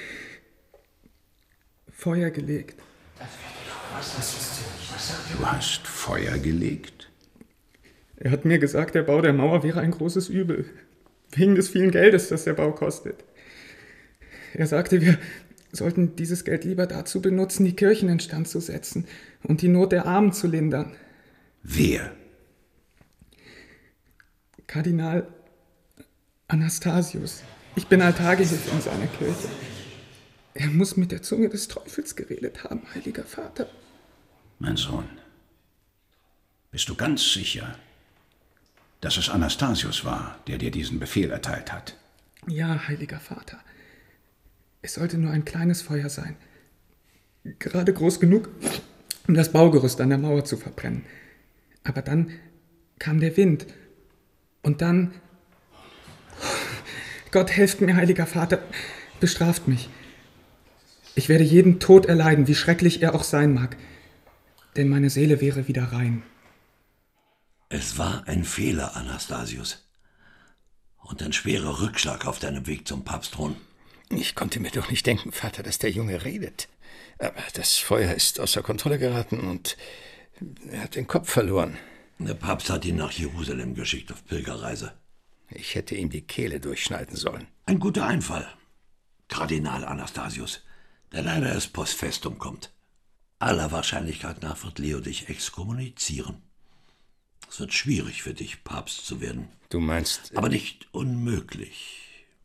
Feuer gelegt. Du hast Feuer gelegt? Er hat mir gesagt, der Bau der Mauer wäre ein großes Übel. Wegen des vielen Geldes, das der Bau kostet. Er sagte, wir sollten dieses Geld lieber dazu benutzen, die Kirchen instand zu setzen und die Not der Armen zu lindern. Wer? Kardinal Anastasius. Ich bin Altargehilfe in seiner Kirche. Er muss mit der Zunge des Teufels geredet haben, Heiliger Vater. Mein Sohn, bist du ganz sicher, dass es Anastasius war, der dir diesen Befehl erteilt hat? Ja, Heiliger Vater. Es sollte nur ein kleines Feuer sein. Gerade groß genug, um das Baugerüst an der Mauer zu verbrennen. Aber dann kam der Wind. Und dann... Gott, helft mir, Heiliger Vater, bestraft mich. Ich werde jeden Tod erleiden, wie schrecklich er auch sein mag. Denn meine Seele wäre wieder rein. Es war ein Fehler, Anastasius. Und ein schwerer Rückschlag auf deinem Weg zum Papstthron. Ich konnte mir doch nicht denken, Vater, dass der Junge redet. Aber das Feuer ist außer Kontrolle geraten und er hat den Kopf verloren. Der Papst hat ihn nach Jerusalem geschickt auf Pilgerreise. Ich hätte ihm die Kehle durchschneiden sollen. Ein guter Einfall, Kardinal Anastasius, der leider erst post festum kommt. Aller Wahrscheinlichkeit nach wird Leo dich exkommunizieren. Es wird schwierig für dich, Papst zu werden. Du meinst... Aber nicht unmöglich.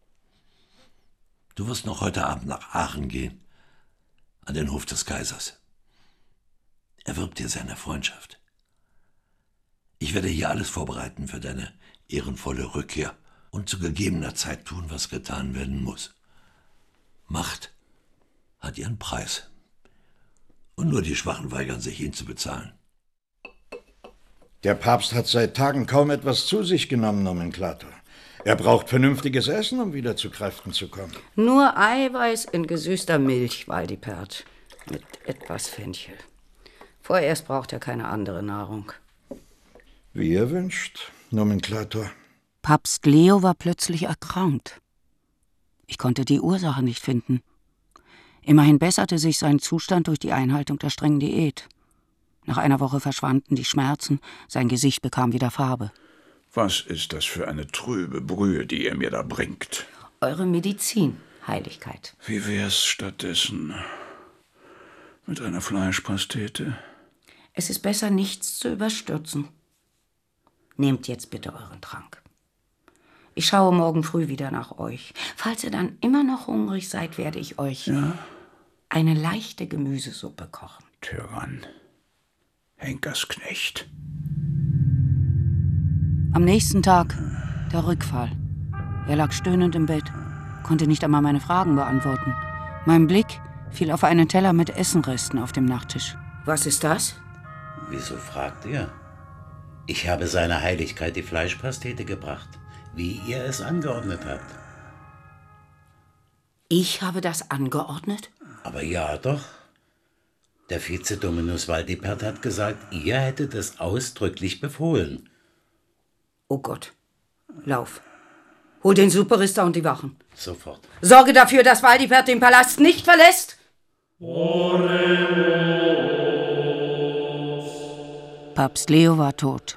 Du wirst noch heute Abend nach Aachen gehen, an den Hof des Kaisers. Er wirbt dir seine Freundschaft. Ich werde hier alles vorbereiten für deine ehrenvolle Rückkehr und zu gegebener Zeit tun, was getan werden muss. Macht hat ihren Preis. Und nur die Schwachen weigern sich, ihn zu bezahlen. Der Papst hat seit Tagen kaum etwas zu sich genommen, Nomenklator. Er braucht vernünftiges Essen, um wieder zu Kräften zu kommen. Nur Eiweiß in gesüßter Milch, Waldipert, mit etwas Fenchel. Vorerst braucht er keine andere Nahrung. Wie ihr wünscht, Nomenklator. Papst Leo war plötzlich erkrankt. Ich konnte die Ursache nicht finden. Immerhin besserte sich sein Zustand durch die Einhaltung der strengen Diät. Nach einer Woche verschwanden die Schmerzen, sein Gesicht bekam wieder Farbe. Was ist das für eine trübe Brühe, die ihr mir da bringt? Eure Medizin, Heiligkeit. Wie wär's stattdessen mit einer Fleischpastete? Es ist besser, nichts zu überstürzen. Nehmt jetzt bitte euren Trank. Ich schaue morgen früh wieder nach euch. Falls ihr dann immer noch hungrig seid, werde ich euch ja? eine leichte Gemüsesuppe kochen. Tyrann. Henkersknecht. Am nächsten Tag der Rückfall. Er lag stöhnend im Bett. konnte nicht einmal meine Fragen beantworten. Mein Blick fiel auf einen Teller mit Essenresten auf dem Nachttisch. Was ist das? Wieso fragt ihr? Ich habe seiner Heiligkeit die Fleischpastete gebracht, wie ihr es angeordnet habt. Ich habe das angeordnet? Aber ja doch. Der Vizedominus Waldipert hat gesagt, ihr hättet es ausdrücklich befohlen. Oh Gott. Lauf. Hol den Superrister und die Wachen. Sofort. Sorge dafür, dass Waldipert den Palast nicht verlässt. Papst Leo war tot.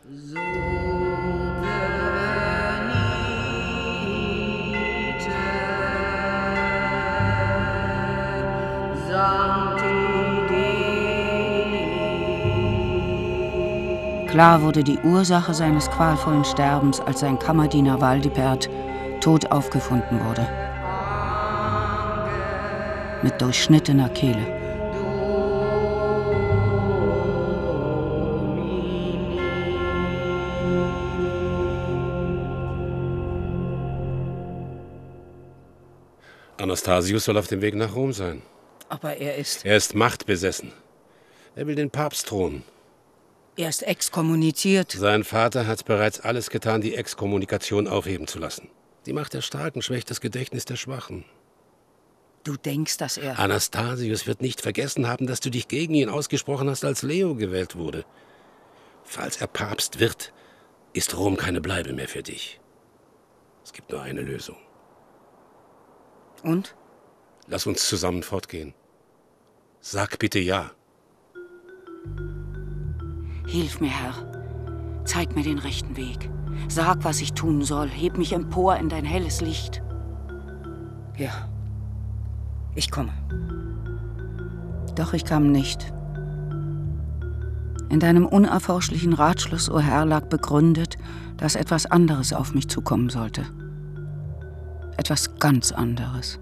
Klar wurde die Ursache seines qualvollen Sterbens, als sein Kammerdiener Waldipert tot aufgefunden wurde. Mit durchschnittener Kehle. Anastasius soll auf dem Weg nach Rom sein. Aber er ist... Er ist machtbesessen. Er will den Papstthron. Er ist exkommuniziert. Sein Vater hat bereits alles getan, die Exkommunikation aufheben zu lassen. Die Macht der Starken schwächt das Gedächtnis der Schwachen. Du denkst, dass er... Anastasius wird nicht vergessen haben, dass du dich gegen ihn ausgesprochen hast, als Leo gewählt wurde. Falls er Papst wird, ist Rom keine Bleibe mehr für dich. Es gibt nur eine Lösung. Und? Lass uns zusammen fortgehen. Sag bitte ja. Hilf mir, Herr. Zeig mir den rechten Weg. Sag, was ich tun soll. Heb mich empor in dein helles Licht. Ja, ich komme. Doch ich kam nicht. In deinem unerforschlichen Ratschluss, o Herr, lag begründet, dass etwas anderes auf mich zukommen sollte. Etwas ganz anderes.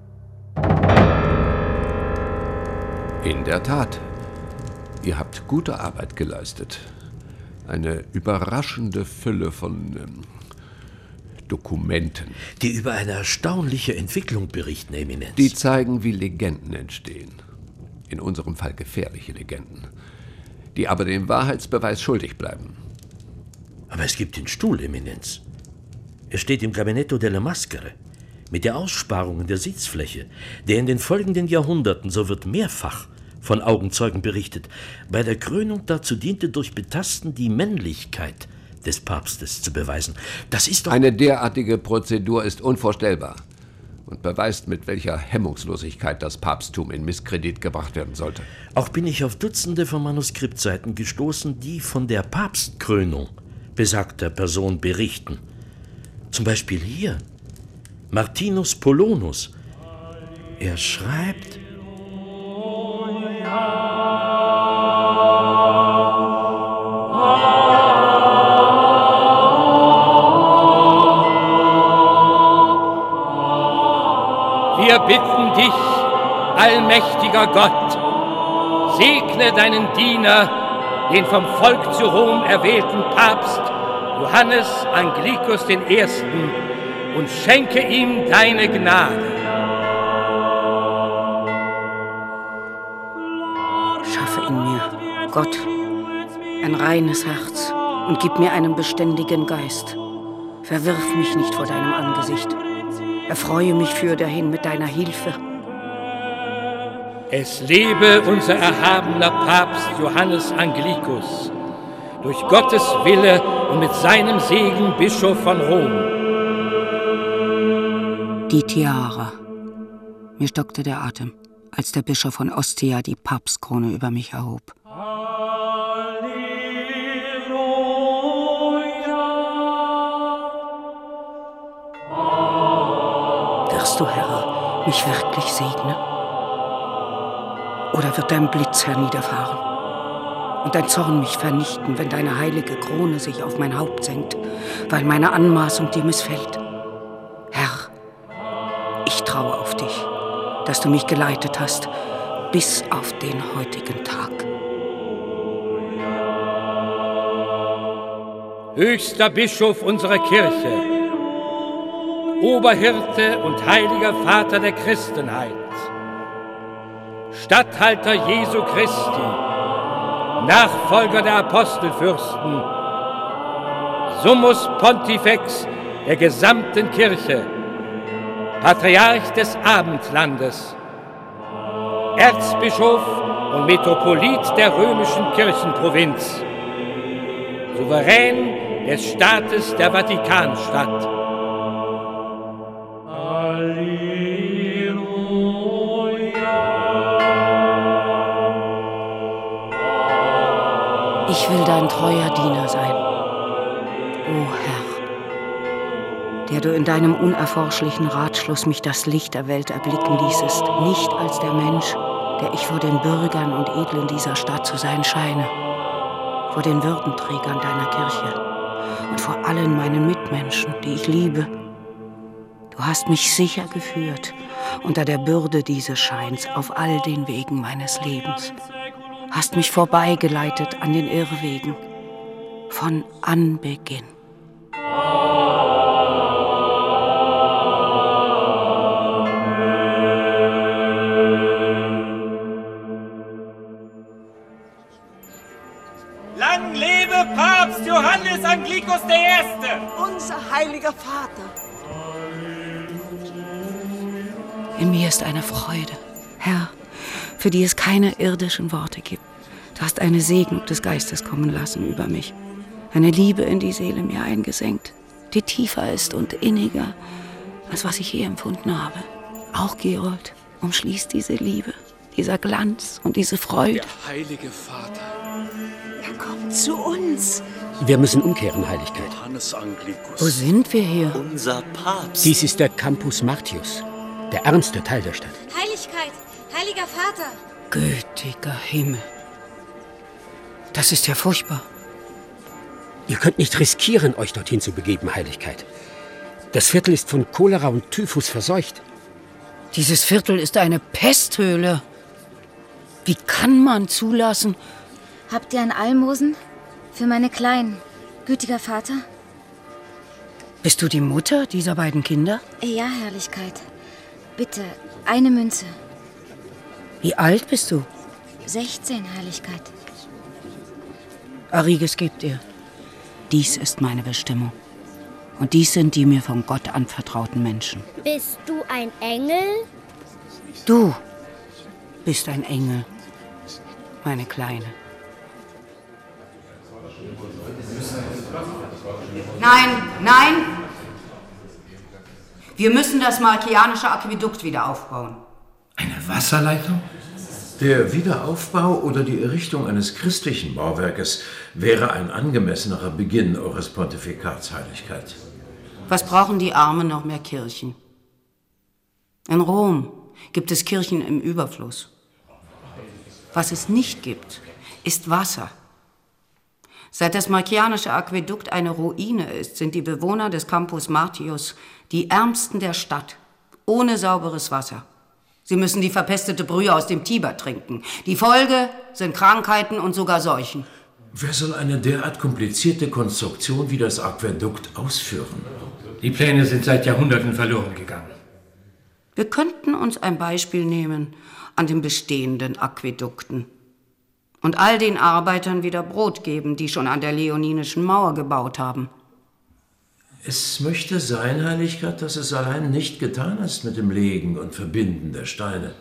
In der Tat. Ihr habt gute Arbeit geleistet. Eine überraschende Fülle von ähm, Dokumenten. Die über eine erstaunliche Entwicklung berichten, Eminenz. Die zeigen, wie Legenden entstehen. In unserem Fall gefährliche Legenden. Die aber dem Wahrheitsbeweis schuldig bleiben. Aber es gibt den Stuhl, Eminenz. Er steht im Gabinetto della Maschere. Mit der Aussparung der Sitzfläche, der in den folgenden Jahrhunderten, so wird mehrfach von Augenzeugen berichtet, bei der Krönung dazu diente, durch Betasten die Männlichkeit des Papstes zu beweisen. Das ist doch... Eine derartige Prozedur ist unvorstellbar und beweist, mit welcher Hemmungslosigkeit das Papsttum in Misskredit gebracht werden sollte. Auch bin ich auf Dutzende von Manuskriptseiten gestoßen, die von der Papstkrönung besagter Person berichten. Zum Beispiel hier. Martinus Polonus. Er schreibt... Wir bitten dich, allmächtiger Gott, segne deinen Diener, den vom Volk zu Rom erwählten Papst Johannes Anglikus den Ersten, und schenke ihm deine Gnade. Schaffe in mir, Gott, ein reines Herz und gib mir einen beständigen Geist. Verwirf mich nicht vor deinem Angesicht. Erfreue mich fürderhin mit deiner Hilfe. Es lebe unser erhabener Papst Johannes Anglikus, durch Gottes Wille und mit seinem Segen Bischof von Rom. Die Tiara. Mir stockte der Atem, als der Bischof von Ostia die Papstkrone über mich erhob. Wirst du, Herr, mich wirklich segnen? Oder wird dein Blitz herniederfahren und dein Zorn mich vernichten, wenn deine heilige Krone sich auf mein Haupt senkt, weil meine Anmaßung dir missfällt? Herr, ich traue auf dich, dass du mich geleitet hast, bis auf den heutigen Tag. Höchster Bischof unserer Kirche, Oberhirte und heiliger Vater der Christenheit, Statthalter Jesu Christi, Nachfolger der Apostelfürsten, Summus Pontifex der gesamten Kirche, Patriarch des Abendlandes, Erzbischof und Metropolit der römischen Kirchenprovinz, Souverän des Staates der Vatikanstadt. Ich will dein treuer Diener sein, o Herr, der du in deinem unerforschlichen Ratschluss mich das Licht der Welt erblicken ließest, nicht als der Mensch, der ich vor den Bürgern und Edlen dieser Stadt zu sein scheine, vor den Würdenträgern deiner Kirche und vor allen meinen Mitmenschen, die ich liebe. Du hast mich sicher geführt unter der Bürde dieses Scheins auf all den Wegen meines Lebens, hast mich vorbeigeleitet an den Irrwegen von Anbeginn. Lang lebe Papst Johannes Anglicus der Erste! Unser heiliger Vater! In mir ist eine Freude, Herr, für die es keine irdischen Worte gibt. Du hast eine Segnung des Geistes kommen lassen über mich, eine Liebe in die Seele mir eingesenkt, die tiefer ist und inniger, als was ich je empfunden habe. Auch Gerold umschließt diese Liebe, dieser Glanz und diese Freude. Der heilige Vater. Er kommt zu uns. Wir müssen umkehren, Heiligkeit. Johannes Anglicus. Wo sind wir hier? Unser Papst. Dies ist der Campus Martius, der ärmste Teil der Stadt. Heiligkeit, heiliger Vater. Gütiger Himmel. Das ist ja furchtbar. Ihr könnt nicht riskieren, euch dorthin zu begeben, Heiligkeit. Das Viertel ist von Cholera und Typhus verseucht. Dieses Viertel ist eine Pesthöhle. Wie kann man zulassen? Habt ihr ein Almosen für meine Kleinen, gütiger Vater? Bist du die Mutter dieser beiden Kinder? Ja, Herrlichkeit. Bitte, eine Münze. Wie alt bist du? sechzehn, Herrlichkeit. Ariges gebt ihr. Dies ist meine Bestimmung. Und dies sind die mir von Gott anvertrauten Menschen. Bist du ein Engel? Du bist ein Engel, meine Kleine. Nein, nein! Wir müssen das markianische Aquädukt wieder aufbauen. Eine Wasserleitung? Der Wiederaufbau oder die Errichtung eines christlichen Bauwerkes wäre ein angemessenerer Beginn eures Pontifikats, Heiligkeit. Was brauchen die Armen noch mehr Kirchen? In Rom gibt es Kirchen im Überfluss. Was es nicht gibt, ist Wasser. Seit das markianische Aquädukt eine Ruine ist, sind die Bewohner des Campus Martius die ärmsten der Stadt, ohne sauberes Wasser. Sie müssen die verpestete Brühe aus dem Tiber trinken. Die Folge sind Krankheiten und sogar Seuchen. Wer soll eine derart komplizierte Konstruktion wie das Aquädukt ausführen? Die Pläne sind seit Jahrhunderten verloren gegangen. Wir könnten uns ein Beispiel nehmen an den bestehenden Aquädukten und all den Arbeitern wieder Brot geben, die schon an der Leoninischen Mauer gebaut haben. Es möchte sein, Heiligkeit, dass es allein nicht getan ist mit dem Legen und Verbinden der Steine.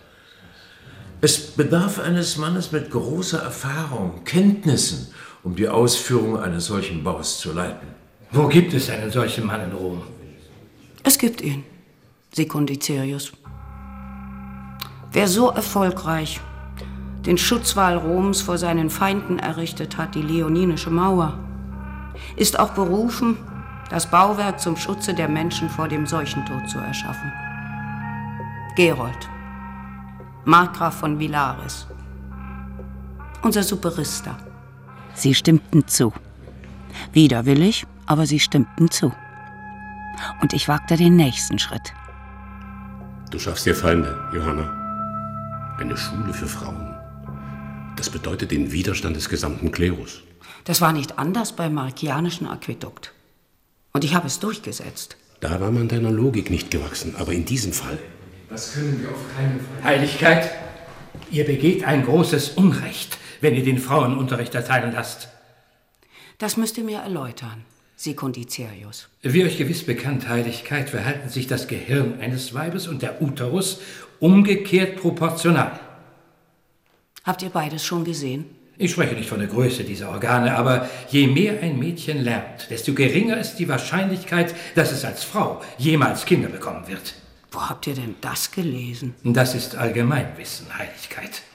Es bedarf eines Mannes mit großer Erfahrung, Kenntnissen, um die Ausführung eines solchen Baus zu leiten. Wo gibt es einen solchen Mann in Rom? Es gibt ihn, Secundicerius. Wer so erfolgreich den Schutzwall Roms vor seinen Feinden errichtet hat, die Leoninische Mauer, ist auch berufen, das Bauwerk zum Schutze der Menschen vor dem Seuchentod zu erschaffen. Gerold, Markgraf von Villaris, unser Superister. Sie stimmten zu. Widerwillig, aber sie stimmten zu. Und ich wagte den nächsten Schritt. Du schaffst dir Feinde, Johanna. Eine Schule für Frauen. Das bedeutet den Widerstand des gesamten Klerus. Das war nicht anders beim markianischen Aquädukt. Und ich habe es durchgesetzt. Da war man deiner Logik nicht gewachsen, aber in diesem Fall... Das können wir auf keinen Fall. Heiligkeit, ihr begeht ein großes Unrecht, wenn ihr den Frauen Unterricht erteilen lasst. Das müsst ihr mir erläutern, Secundicerius. Wie euch gewiss bekannt, Heiligkeit, verhalten sich das Gehirn eines Weibes und der Uterus umgekehrt proportional. Habt ihr beides schon gesehen? Ich spreche nicht von der Größe dieser Organe, aber je mehr ein Mädchen lernt, desto geringer ist die Wahrscheinlichkeit, dass es als Frau jemals Kinder bekommen wird. Wo habt ihr denn das gelesen? Das ist Allgemeinwissen, Heiligkeit.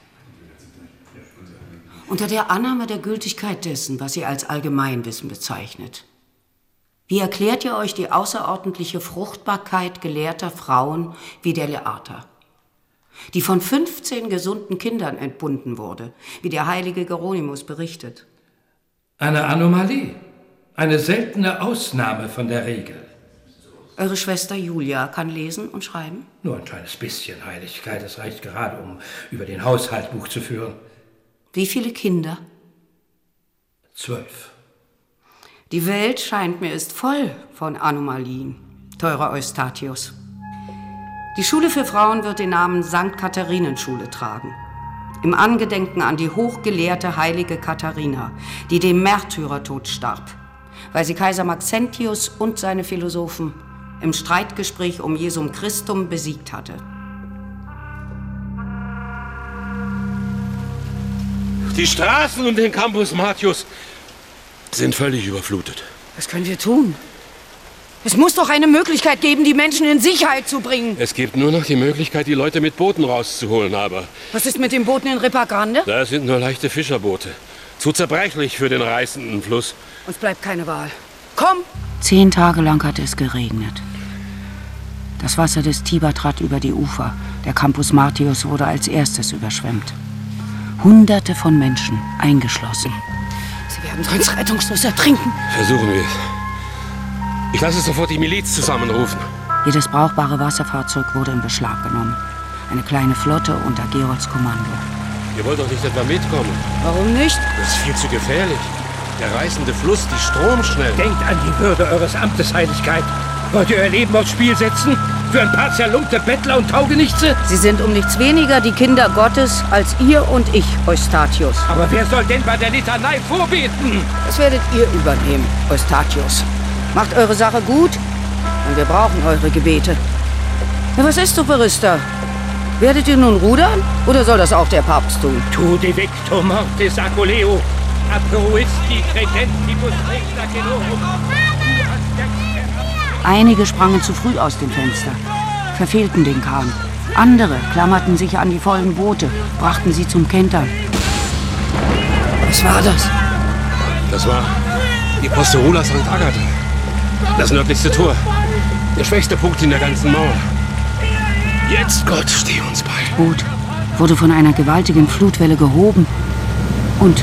Unter der Annahme der Gültigkeit dessen, was ihr als Allgemeinwissen bezeichnet. Wie erklärt ihr euch die außerordentliche Fruchtbarkeit gelehrter Frauen wie der Leata, die von fünfzehn gesunden Kindern entbunden wurde, wie der heilige Geronimus berichtet? Eine Anomalie, eine seltene Ausnahme von der Regel. Eure Schwester Julia kann lesen und schreiben? Nur ein kleines bisschen, Heiligkeit, es reicht gerade, um über den Haushalt Buch zu führen. Wie viele Kinder? Zwölf. Die Welt, scheint mir, ist voll von Anomalien, teurer Eustatius. Die Schule für Frauen wird den Namen Sankt Katharinenschule tragen. Im Angedenken an die hochgelehrte heilige Katharina, die dem Märtyrertod starb, weil sie Kaiser Maxentius und seine Philosophen im Streitgespräch um Jesum Christum besiegt hatte. Die Straßen um den Campus Martius sind völlig überflutet. Was können wir tun? Es muss doch eine Möglichkeit geben, die Menschen in Sicherheit zu bringen. Es gibt nur noch die Möglichkeit, die Leute mit Booten rauszuholen, aber... Was ist mit den Booten in Ripa Grande? Da sind nur leichte Fischerboote. Zu zerbrechlich für den reißenden Fluss. Uns bleibt keine Wahl. Komm! Zehn Tage lang hatte es geregnet. Das Wasser des Tiber trat über die Ufer. Der Campus Martius wurde als erstes überschwemmt. Hunderte von Menschen eingeschlossen. Sie werden sonst rettungslos ertrinken. Versuchen wir es. Ich lasse sofort die Miliz zusammenrufen. Jedes brauchbare Wasserfahrzeug wurde in Beschlag genommen. Eine kleine Flotte unter Gerolds Kommando. Ihr wollt doch nicht etwa mitkommen? Warum nicht? Das ist viel zu gefährlich. Der reißende Fluss, die Stromschnelle. Denkt an die Würde eures Amtes, Heiligkeit. Wollt ihr euer Leben aufs Spiel setzen? Für ein paar zerlumpte Bettler und Taugenichtse? Sie sind um nichts weniger die Kinder Gottes als ihr und ich, Eustatius. Aber wer soll denn bei der Litanei vorbeten? Das werdet ihr übernehmen, Eustatius. Macht eure Sache gut, denn wir brauchen eure Gebete. Ja, was ist, Superista? Werdet ihr nun rudern, oder soll das auch der Papst tun? Tu divicto mortis aculeo, approisti credentibus recta genorum. Einige sprangen zu früh aus dem Fenster, verfehlten den Kahn. Andere klammerten sich an die vollen Boote, brachten sie zum Kentern. Was war das? Das war die Posterula Sankt Agatha. Das nördlichste Tor. Der schwächste Punkt in der ganzen Mauer. Jetzt, Gott, steh uns bei. Das Boot wurde von einer gewaltigen Flutwelle gehoben und...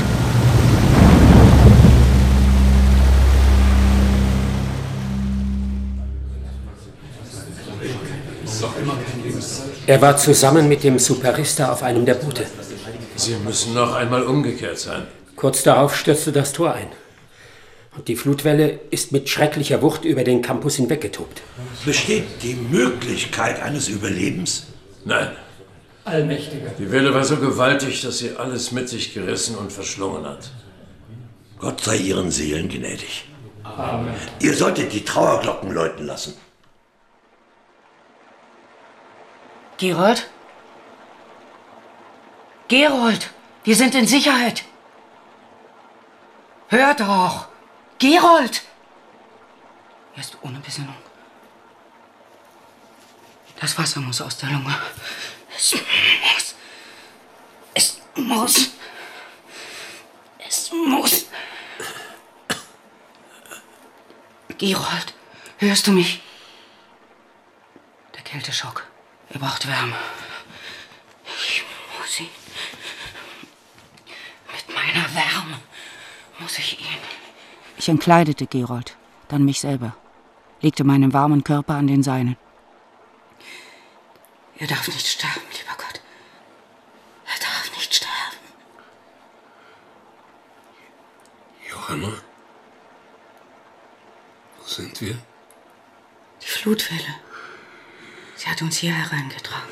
Er war zusammen mit dem Superista auf einem der Boote. Sie müssen noch einmal umgekehrt sein. Kurz darauf stürzte das Tor ein. Und die Flutwelle ist mit schrecklicher Wucht über den Campus hinweggetobt. Besteht die Möglichkeit eines Überlebens? Nein. Allmächtiger. Die Welle war so gewaltig, dass sie alles mit sich gerissen und verschlungen hat. Gott sei ihren Seelen gnädig. Amen. Ihr solltet die Trauerglocken läuten lassen. Gerold? Gerold, wir sind in Sicherheit. Hör doch! Gerold! Er ist ohne Besinnung. Das Wasser muss aus der Lunge. Es muss. Es muss. Es muss. Gerold, hörst du mich? Der Kälteschock. Er braucht Wärme. Ich muss ihn. Mit meiner Wärme muss ich ihn. Ich entkleidete Gerold, dann mich selber, legte meinen warmen Körper an den seinen. Er darf nicht sterben, lieber Gott. Er darf nicht sterben. Johanna? Wo sind wir? Die Flutwelle. Sie hat uns hier hereingetragen.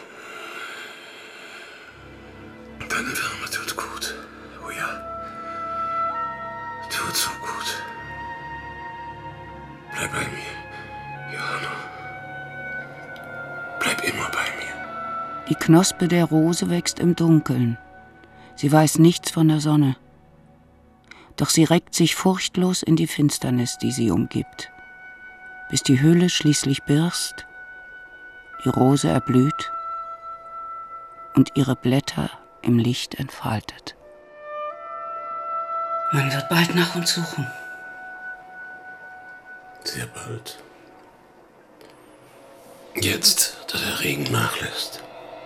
Deine Wärme tut gut. Oh ja. Tut so gut. Bleib bei mir, Johanna. Bleib immer bei mir. Die Knospe der Rose wächst im Dunkeln. Sie weiß nichts von der Sonne. Doch sie reckt sich furchtlos in die Finsternis, die sie umgibt, bis die Hülle schließlich birst, die Rose erblüht und ihre Blätter im Licht entfaltet. Man wird bald nach uns suchen. Sehr bald. Jetzt, da der Regen nachlässt.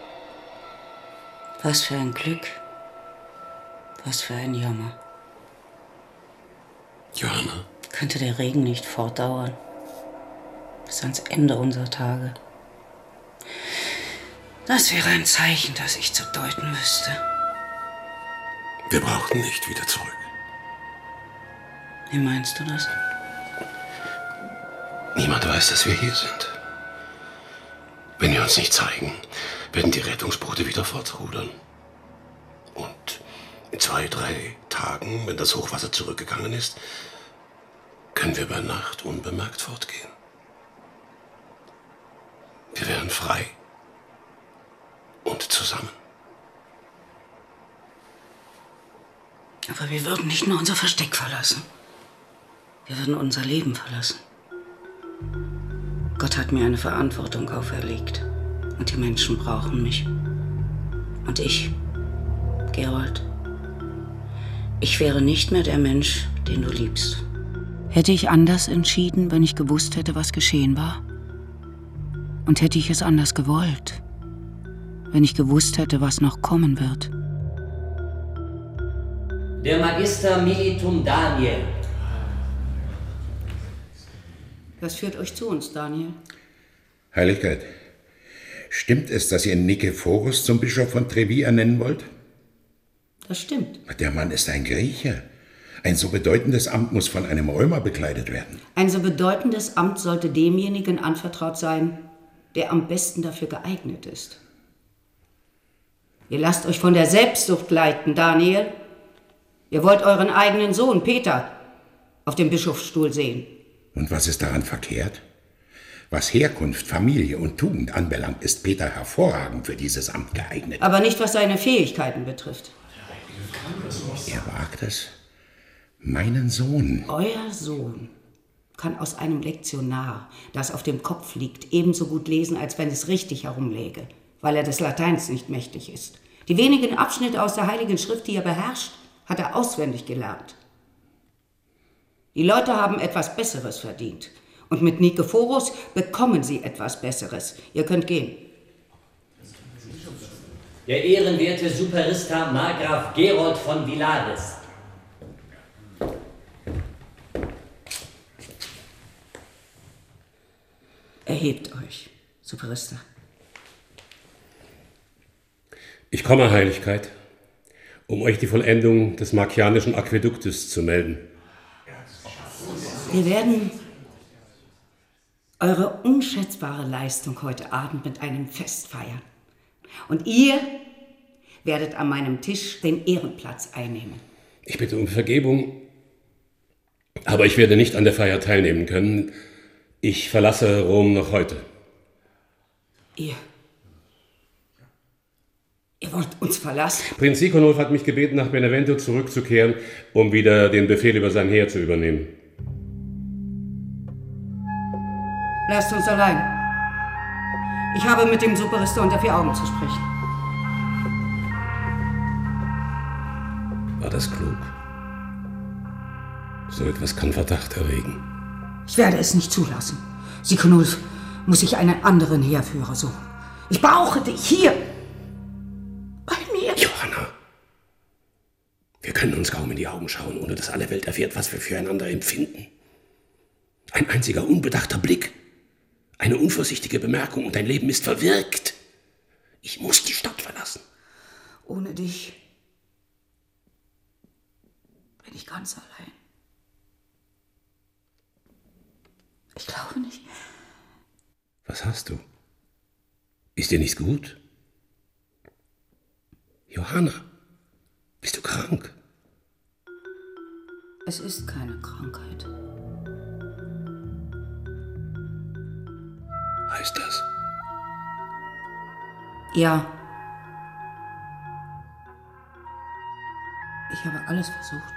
Was für ein Glück. Was für ein Jammer. Johanna. Könnte der Regen nicht fortdauern? Bis ans Ende unserer Tage. Das wäre ein Zeichen, das ich zu deuten wüsste. Wir brauchten nicht wieder zurück. Wie meinst du das? Niemand weiß, dass wir hier sind. Wenn wir uns nicht zeigen, werden die Rettungsboote wieder fortrudern. Und in zwei, drei Tagen, wenn das Hochwasser zurückgegangen ist, können wir bei Nacht unbemerkt fortgehen. Wir wären frei und zusammen. Aber wir würden nicht nur unser Versteck verlassen. Wir würden unser Leben verlassen. Gott hat mir eine Verantwortung auferlegt. Und die Menschen brauchen mich. Und ich, Gerold, ich wäre nicht mehr der Mensch, den du liebst. Hätte ich anders entschieden, wenn ich gewusst hätte, was geschehen war? Und hätte ich es anders gewollt, wenn ich gewusst hätte, was noch kommen wird? Der Magister Militum Daniel. Was führt euch zu uns, Daniel? Heiligkeit, stimmt es, dass ihr Nikephorus zum Bischof von Trevi ernennen wollt? Das stimmt. Der Mann ist ein Grieche. Ein so bedeutendes Amt muss von einem Römer bekleidet werden. Ein so bedeutendes Amt sollte demjenigen anvertraut sein, der am besten dafür geeignet ist. Ihr lasst euch von der Selbstsucht leiten, Daniel. Ihr wollt euren eigenen Sohn, Peter, auf dem Bischofsstuhl sehen. Und was ist daran verkehrt? Was Herkunft, Familie und Tugend anbelangt, ist Peter hervorragend für dieses Amt geeignet. Aber nicht, was seine Fähigkeiten betrifft. Er wagt es. Meinen Sohn. Euer Sohn kann aus einem Lektionar, das auf dem Kopf liegt, ebenso gut lesen, als wenn es richtig herumläge, weil er des Lateins nicht mächtig ist. Die wenigen Abschnitte aus der Heiligen Schrift, die er beherrscht, hat er auswendig gelernt. Die Leute haben etwas Besseres verdient. Und mit Nikephorus bekommen sie etwas Besseres. Ihr könnt gehen. Der ehrenwerte Superista Markgraf Gerold von Villades. Erhebt euch, Superista. Ich komme, Heiligkeit, um euch die Vollendung des Markianischen Aquäduktes zu melden. Wir werden eure unschätzbare Leistung heute Abend mit einem Fest feiern. Und ihr werdet an meinem Tisch den Ehrenplatz einnehmen. Ich bitte um Vergebung, aber ich werde nicht an der Feier teilnehmen können. Ich verlasse Rom noch heute. Ihr? Ihr wollt uns verlassen? Prinz Sikonulf hat mich gebeten, nach Benevento zurückzukehren, um wieder den Befehl über sein Heer zu übernehmen. Lasst uns allein. Ich habe mit dem Superista unter vier Augen zu sprechen. War das klug? So etwas kann Verdacht erregen. Ich werde es nicht zulassen. Sikonulf muss sich einen anderen Heerführer suchen. Ich brauche dich hier. Bei mir. Johanna, wir können uns kaum in die Augen schauen, ohne dass alle Welt erfährt, was wir füreinander empfinden. Ein einziger unbedachter Blick, eine unvorsichtige Bemerkung und dein Leben ist verwirkt. Ich muss die Stadt verlassen. Ohne dich bin ich ganz allein. Ich glaube nicht, Was hast du? Ist dir nicht gut? Johanna, bist du krank? Es ist keine Krankheit. Heißt das? Ja. Ich habe alles versucht.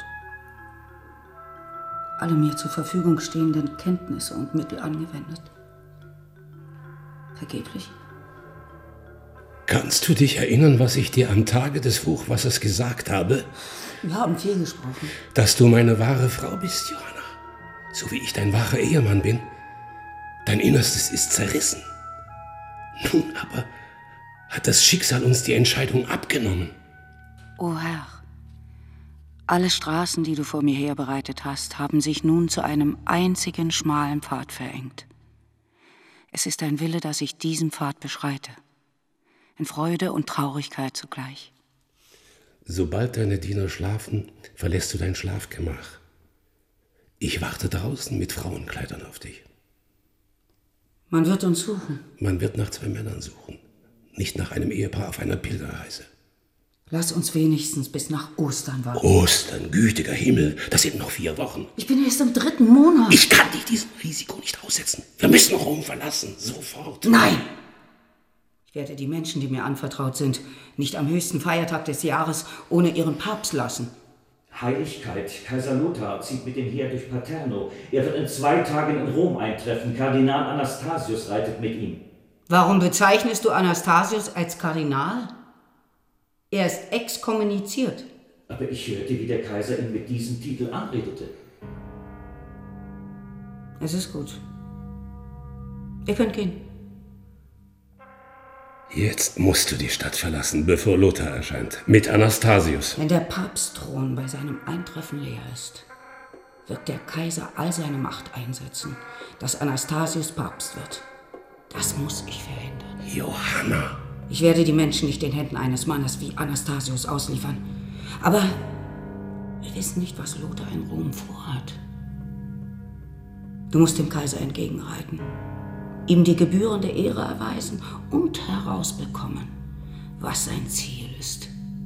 Alle mir zur Verfügung stehenden Kenntnisse und Mittel angewendet. Vergeblich. Kannst du dich erinnern, was ich dir am Tage des Hochwassers gesagt habe? Wir haben viel gesprochen. Dass du meine wahre Frau bist, Johanna. So wie ich dein wahrer Ehemann bin. Dein Innerstes ist zerrissen. Nun aber hat das Schicksal uns die Entscheidung abgenommen. O Herr, alle Straßen, die du vor mir herbereitet hast, haben sich nun zu einem einzigen schmalen Pfad verengt. Es ist dein Wille, dass ich diesen Pfad beschreite. In Freude und Traurigkeit zugleich. Sobald deine Diener schlafen, verlässt du dein Schlafgemach. Ich warte draußen mit Frauenkleidern auf dich. Man wird uns suchen. Man wird nach zwei Männern suchen, nicht nach einem Ehepaar auf einer Pilgerreise. Lass uns wenigstens bis nach Ostern warten. Ostern, gütiger Himmel, das sind noch vier Wochen. Ich bin erst im dritten Monat. Ich kann dich diesem Risiko nicht aussetzen. Wir müssen Rom verlassen, sofort. Nein! Ich werde die Menschen, die mir anvertraut sind, nicht am höchsten Feiertag des Jahres ohne ihren Papst lassen. Heiligkeit, Kaiser Lothar zieht mit dem Heer durch Paterno. Er wird in zwei Tagen in Rom eintreffen. Kardinal Anastasius reitet mit ihm. Warum bezeichnest du Anastasius als Kardinal? Er ist exkommuniziert. Aber ich hörte, wie der Kaiser ihn mit diesem Titel anredete. Es ist gut. Ihr könnt gehen. Jetzt musst du die Stadt verlassen, bevor Lothar erscheint. Mit Anastasius. Wenn der Papstthron bei seinem Eintreffen leer ist, wird der Kaiser all seine Macht einsetzen, dass Anastasius Papst wird. Das muss ich verhindern. Johanna! Ich werde die Menschen nicht den Händen eines Mannes wie Anastasius ausliefern. Aber wir wissen nicht, was Lothar in Rom vorhat. Du musst dem Kaiser entgegenreiten, ihm die gebührende Ehre erweisen und herausbekommen, was sein Ziel ist.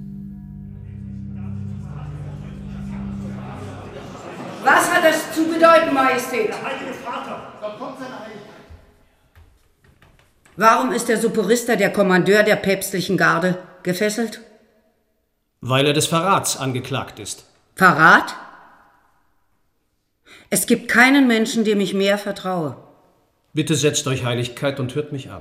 Was hat das zu bedeuten, Majestät? Der Heilige Vater, dort kommt seine Heiligkeit. Warum ist der Superista, der Kommandeur der päpstlichen Garde, gefesselt? Weil er des Verrats angeklagt ist. Verrat? Es gibt keinen Menschen, dem ich mehr vertraue. Bitte setzt euch, Heiligkeit, und hört mich an.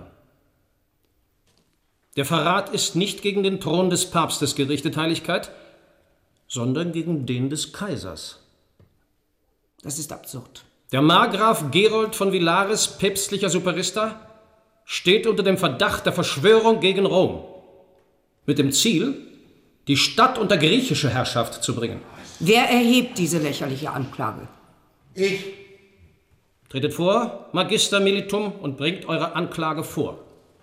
Der Verrat ist nicht gegen den Thron des Papstes gerichtet, Heiligkeit, sondern gegen den des Kaisers. Das ist absurd. Der Markgraf Gerold von Villares, päpstlicher Superista, steht unter dem Verdacht der Verschwörung gegen Rom. Mit dem Ziel, die Stadt unter griechische Herrschaft zu bringen. Wer erhebt diese lächerliche Anklage? Ich. Tretet vor, Magister Militum, und bringt eure Anklage vor.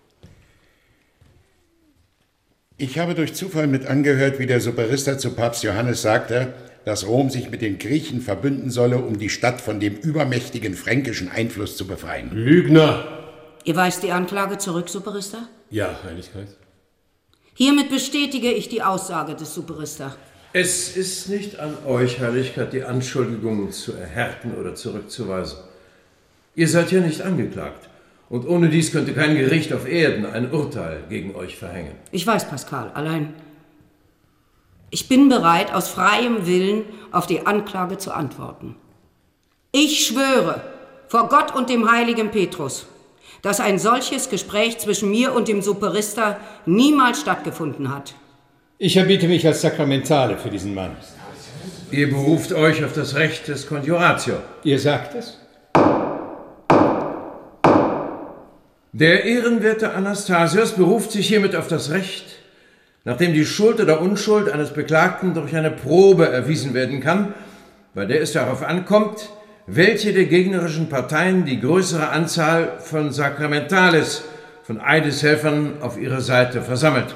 Ich habe durch Zufall mit angehört, wie der Superista zu Papst Johannes sagte, dass Rom sich mit den Griechen verbünden solle, um die Stadt von dem übermächtigen fränkischen Einfluss zu befreien. Lügner! Ihr weist die Anklage zurück, Superista? Ja, Heiligkeit. Hiermit bestätige ich die Aussage des Superista. Es ist nicht an euch, Heiligkeit, die Anschuldigungen zu erhärten oder zurückzuweisen. Ihr seid ja nicht angeklagt. Und ohne dies könnte kein Gericht auf Erden ein Urteil gegen euch verhängen. Ich weiß, Pascal, allein ich bin bereit, aus freiem Willen auf die Anklage zu antworten. Ich schwöre vor Gott und dem heiligen Petrus, dass ein solches Gespräch zwischen mir und dem Superista niemals stattgefunden hat. Ich erbiete mich als Sakramentale für diesen Mann. Ihr beruft euch auf das Recht des Conjuratio. Ihr sagt es? Der ehrenwerte Anastasius beruft sich hiermit auf das Recht, nachdem die Schuld oder Unschuld eines Beklagten durch eine Probe erwiesen werden kann, bei der es darauf ankommt, welche der gegnerischen Parteien die größere Anzahl von Sakramentales, von Eideshelfern auf ihrer Seite versammelt.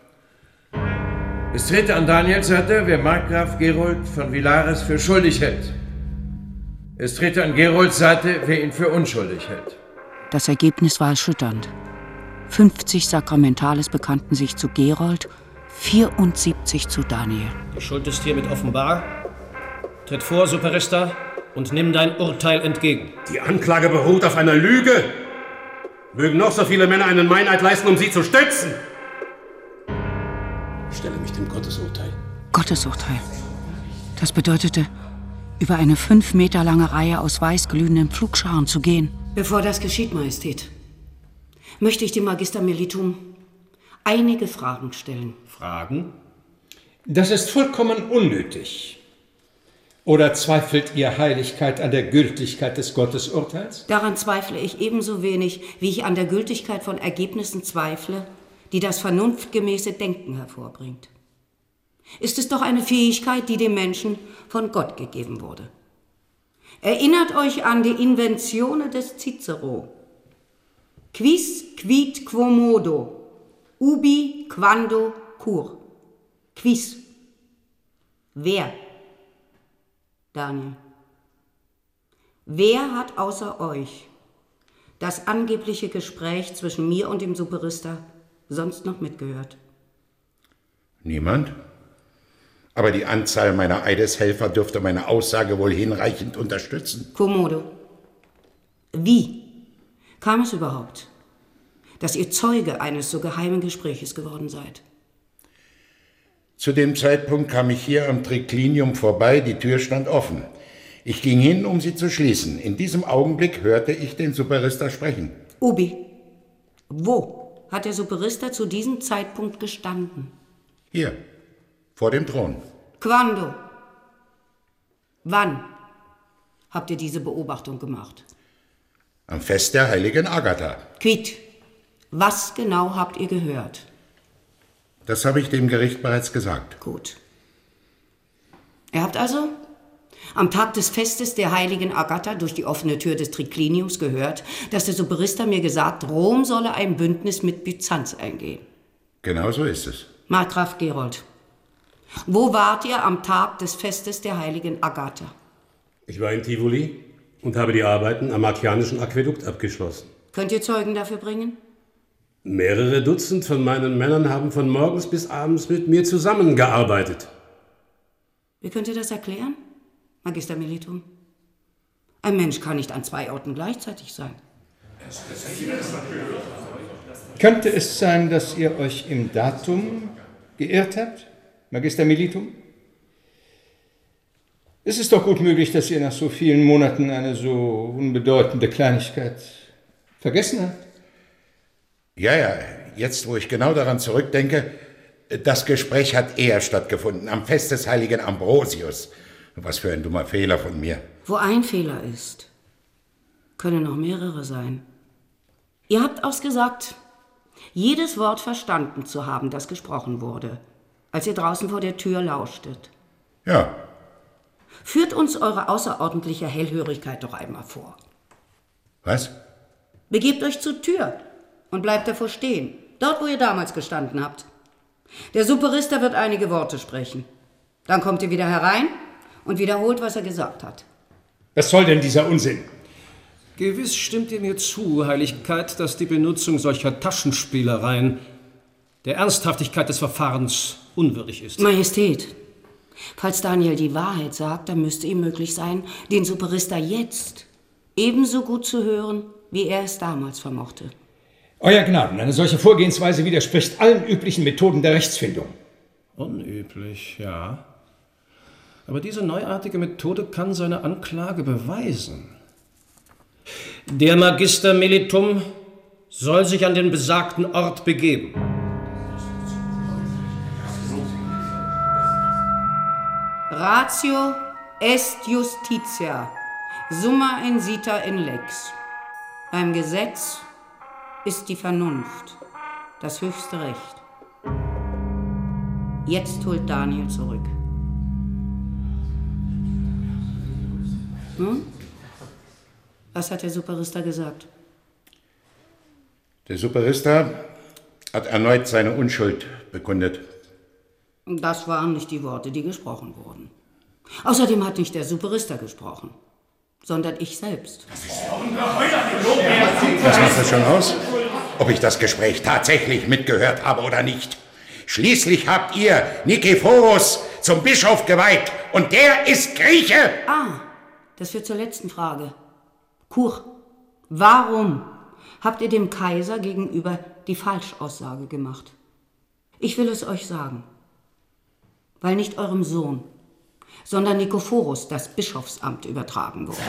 Es trete an Daniels Seite, wer Markgraf Gerold von Villares für schuldig hält. Es trete an Gerolds Seite, wer ihn für unschuldig hält. Das Ergebnis war erschütternd. fünfzig Sakramentales bekannten sich zu Gerold, vierundsiebzig zu Daniel. Die Schuld ist hiermit offenbar. Tritt vor, Superista, und nimm dein Urteil entgegen. Die Anklage beruht auf einer Lüge. Mögen noch so viele Männer einen Meineid leisten, um sie zu stützen. Ich stelle mich dem Gottesurteil. Gottesurteil. Das bedeutete, über eine fünf Meter lange Reihe aus weißglühenden Pflugscharen zu gehen. Bevor das geschieht, Majestät, möchte ich dem Magister Melitum einige Fragen stellen. Fragen? Das ist vollkommen unnötig. Oder zweifelt Ihr Heiligkeit an der Gültigkeit des Gottesurteils? Daran zweifle ich ebenso wenig, wie ich an der Gültigkeit von Ergebnissen zweifle, die das vernunftgemäße Denken hervorbringt. Ist es doch eine Fähigkeit, die dem Menschen von Gott gegeben wurde. Erinnert euch an die Inventione des Cicero. Quis, quid, quomodo, ubi, quando, cur. Quis. Wer? Daniel. Wer hat außer euch das angebliche Gespräch zwischen mir und dem Superista sonst noch mitgehört? Niemand. Aber die Anzahl meiner Eideshelfer dürfte meine Aussage wohl hinreichend unterstützen. Quomodo. Wie kam es überhaupt, dass ihr Zeuge eines so geheimen Gespräches geworden seid? Zu dem Zeitpunkt kam ich hier am Triclinium vorbei, die Tür stand offen. Ich ging hin, um sie zu schließen. In diesem Augenblick hörte ich den Superista sprechen. Ubi, wo hat der Superista zu diesem Zeitpunkt gestanden? Hier, vor dem Thron. Quando? Wann habt ihr diese Beobachtung gemacht? Am Fest der heiligen Agatha. Quid, was genau habt ihr gehört? Das habe ich dem Gericht bereits gesagt. Gut. Ihr habt also am Tag des Festes der heiligen Agatha durch die offene Tür des Tricliniums gehört, dass der Superista mir gesagt, Rom solle ein Bündnis mit Byzanz eingehen. Genau so ist es. Markgraf Gerold, wo wart ihr am Tag des Festes der heiligen Agatha? Ich war in Tivoli und habe die Arbeiten am Markianischen Aquädukt abgeschlossen. Könnt ihr Zeugen dafür bringen? Mehrere Dutzend von meinen Männern haben von morgens bis abends mit mir zusammengearbeitet. Wie könnt ihr das erklären, Magister Melitum? Ein Mensch kann nicht an zwei Orten gleichzeitig sein. Könnte es sein, dass ihr euch im Datum geirrt habt, Magister Melitum? Es ist doch gut möglich, dass ihr nach so vielen Monaten eine so unbedeutende Kleinigkeit vergessen habt. Ja, ja, jetzt, wo ich genau daran zurückdenke, das Gespräch hat eher stattgefunden, am Fest des heiligen Ambrosius. Was für ein dummer Fehler von mir. Wo ein Fehler ist, können noch mehrere sein. Ihr habt ausgesagt, jedes Wort verstanden zu haben, das gesprochen wurde, als ihr draußen vor der Tür lauschtet. Ja. Führt uns eure außerordentliche Hellhörigkeit doch einmal vor. Was? Begebt euch zur Tür und bleibt davor stehen, dort, wo ihr damals gestanden habt. Der Superista wird einige Worte sprechen. Dann kommt ihr wieder herein und wiederholt, was er gesagt hat. Was soll denn dieser Unsinn? Gewiss stimmt ihr mir zu, Heiligkeit, dass die Benutzung solcher Taschenspielereien der Ernsthaftigkeit des Verfahrens unwürdig ist. Majestät, falls Daniel die Wahrheit sagt, dann müsste ihm möglich sein, den Superista jetzt ebenso gut zu hören, wie er es damals vermochte. Euer Gnaden, eine solche Vorgehensweise widerspricht allen üblichen Methoden der Rechtsfindung. Unüblich, ja. Aber diese neuartige Methode kann seine Anklage beweisen. Der Magister Melitum soll sich an den besagten Ort begeben. Ratio est justitia, summa insita in lex. Beim Gesetz ist die Vernunft das höchste Recht. Jetzt holt Daniel zurück. Hm? Was hat der Superista gesagt? Der Superista hat erneut seine Unschuld bekundet. Das waren nicht die Worte, die gesprochen wurden. Außerdem hat nicht der Superista gesprochen. sondern ich selbst. Was macht das schon aus? Ob ich das Gespräch tatsächlich mitgehört habe oder nicht. Schließlich habt ihr Nikephoros zum Bischof geweiht und der ist Grieche. Ah, das führt zur letzten Frage. Kur, warum habt ihr dem Kaiser gegenüber die Falschaussage gemacht? Ich will es euch sagen. Weil nicht eurem Sohn, sondern Nikephoros das Bischofsamt übertragen wurde.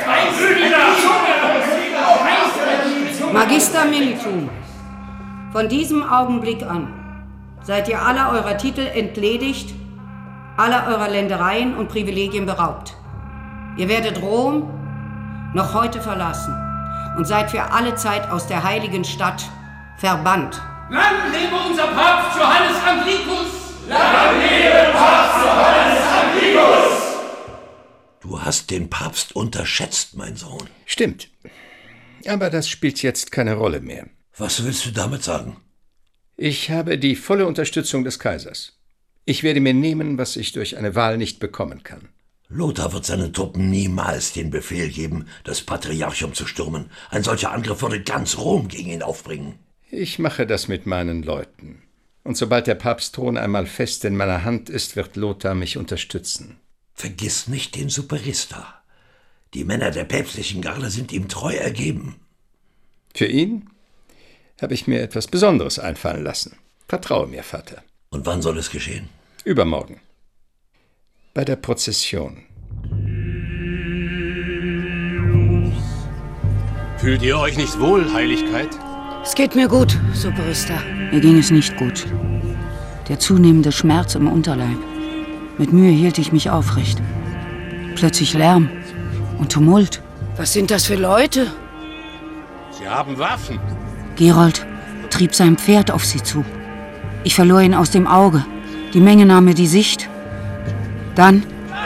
Magister Militum, von diesem Augenblick an seid ihr aller eurer Titel entledigt, aller eurer Ländereien und Privilegien beraubt. Ihr werdet Rom noch heute verlassen und seid für alle Zeit aus der heiligen Stadt verbannt. Lang lebe unser Papst Johannes Anglicus! Lang lebe Papst Johannes Anglicus! Du hast den Papst unterschätzt, mein Sohn. Stimmt. Aber das spielt jetzt keine Rolle mehr. Was willst du damit sagen? Ich habe die volle Unterstützung des Kaisers. Ich werde mir nehmen, was ich durch eine Wahl nicht bekommen kann. Lothar wird seinen Truppen niemals den Befehl geben, das Patriarchum zu stürmen. Ein solcher Angriff würde ganz Rom gegen ihn aufbringen. Ich mache das mit meinen Leuten. Und sobald der Papstthron einmal fest in meiner Hand ist, wird Lothar mich unterstützen. Vergiss nicht den Superista. Die Männer der päpstlichen Garde sind ihm treu ergeben. Für ihn habe ich mir etwas Besonderes einfallen lassen. Vertraue mir, Vater. Und wann soll es geschehen? Übermorgen. Bei der Prozession. Fühlt ihr euch nicht wohl, Heiligkeit? Es geht mir gut, Superista. Mir ging es nicht gut. Der zunehmende Schmerz im Unterleib. Mit Mühe hielt ich mich aufrecht. Plötzlich Lärm und Tumult. Was sind das für Leute? Sie haben Waffen. Gerold trieb sein Pferd auf sie zu. Ich verlor ihn aus dem Auge. Die Menge nahm mir die Sicht. Dann...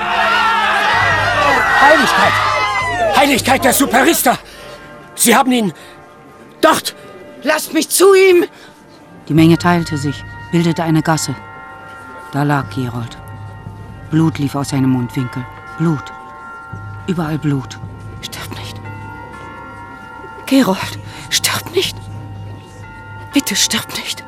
Heiligkeit! Heiligkeit der Superista! Sie haben ihn... dort! Lasst mich zu ihm! Die Menge teilte sich, bildete eine Gasse. Da lag Gerold. Blut lief aus seinem Mundwinkel. Blut. Überall Blut. Stirb nicht. Gerold, stirb nicht. Bitte stirb nicht.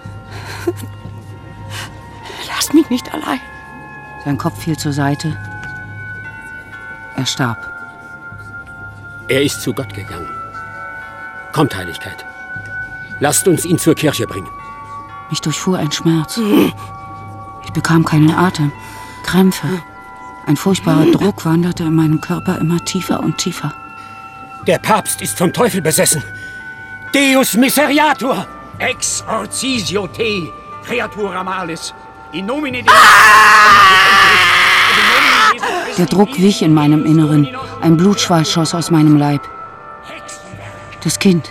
Lass mich nicht allein. Sein Kopf fiel zur Seite. Er starb. Er ist zu Gott gegangen. Kommt, Heiligkeit. Lasst uns ihn zur Kirche bringen. Mich durchfuhr ein Schmerz. Ich bekam keinen Atem. Krämpfe. Ein furchtbarer Druck wanderte in meinem Körper immer tiefer und tiefer. Der Papst ist vom Teufel besessen. Deus miseriatur! Exorcisio te, creatura malis, in nomine Der Druck wich in meinem Inneren. Ein Blutschwall schoss aus meinem Leib. Das Kind.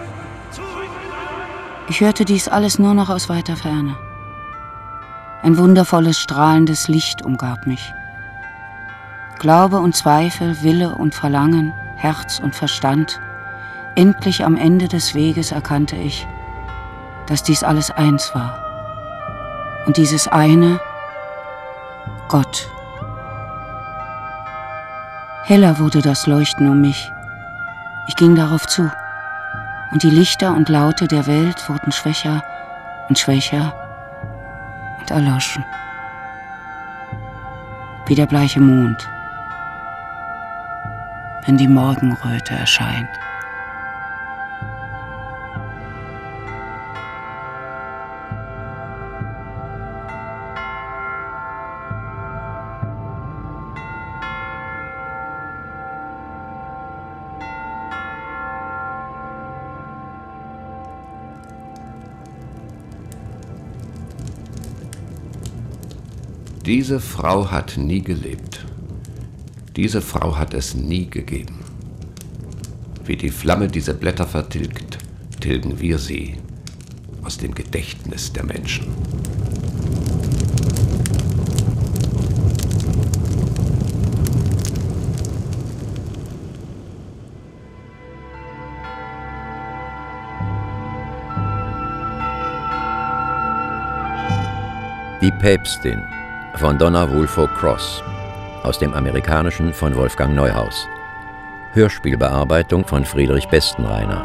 Ich hörte dies alles nur noch aus weiter Ferne. Ein wundervolles, strahlendes Licht umgab mich. Glaube und Zweifel, Wille und Verlangen, Herz und Verstand. Endlich am Ende des Weges erkannte ich, dass dies alles eins war. Und dieses eine, Gott. Heller wurde das Leuchten um mich. Ich ging darauf zu. Und die Lichter und Laute der Welt wurden schwächer und schwächer und erloschen. Wie der bleiche Mond, wenn die Morgenröte erscheint. Diese Frau hat nie gelebt. Diese Frau hat es nie gegeben. Wie die Flamme diese Blätter vertilgt, tilgen wir sie aus dem Gedächtnis der Menschen. Die Päpstin von Donna Wulfo Cross, aus dem Amerikanischen von Wolfgang Neuhaus, Hörspielbearbeitung von Friedrich Bestenreiner.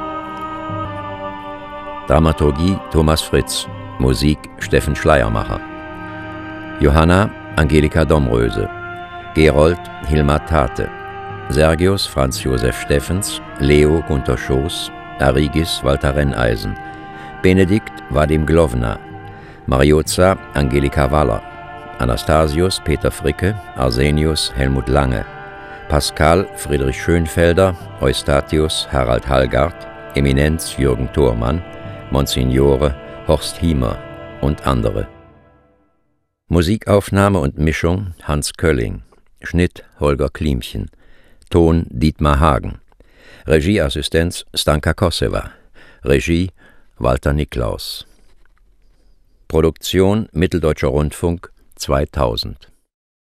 Dramaturgie Thomas Fritz. Musik Steffen Schleiermacher. Johanna Angelika Domröse. Gerold Hilmar Tate. Sergius Franz Josef Steffens. Leo Gunter Schoß. Arigis Walter Renneisen. Benedikt Vadim Glowna. Mariozza Angelika Waller. Anastasius Peter Fricke. Arsenius Helmut Lange. Pascal Friedrich Schönfelder. Eustatius Harald Hallgard. Eminenz Jürgen Thormann. Monsignore Horst Hiemer und andere. Musikaufnahme und Mischung Hans Kölling. Schnitt Holger Klimchen. Ton Dietmar Hagen. Regieassistenz Stanka Kosseva. Regie Walter Niklaus. Produktion Mitteldeutscher Rundfunk zweitausend.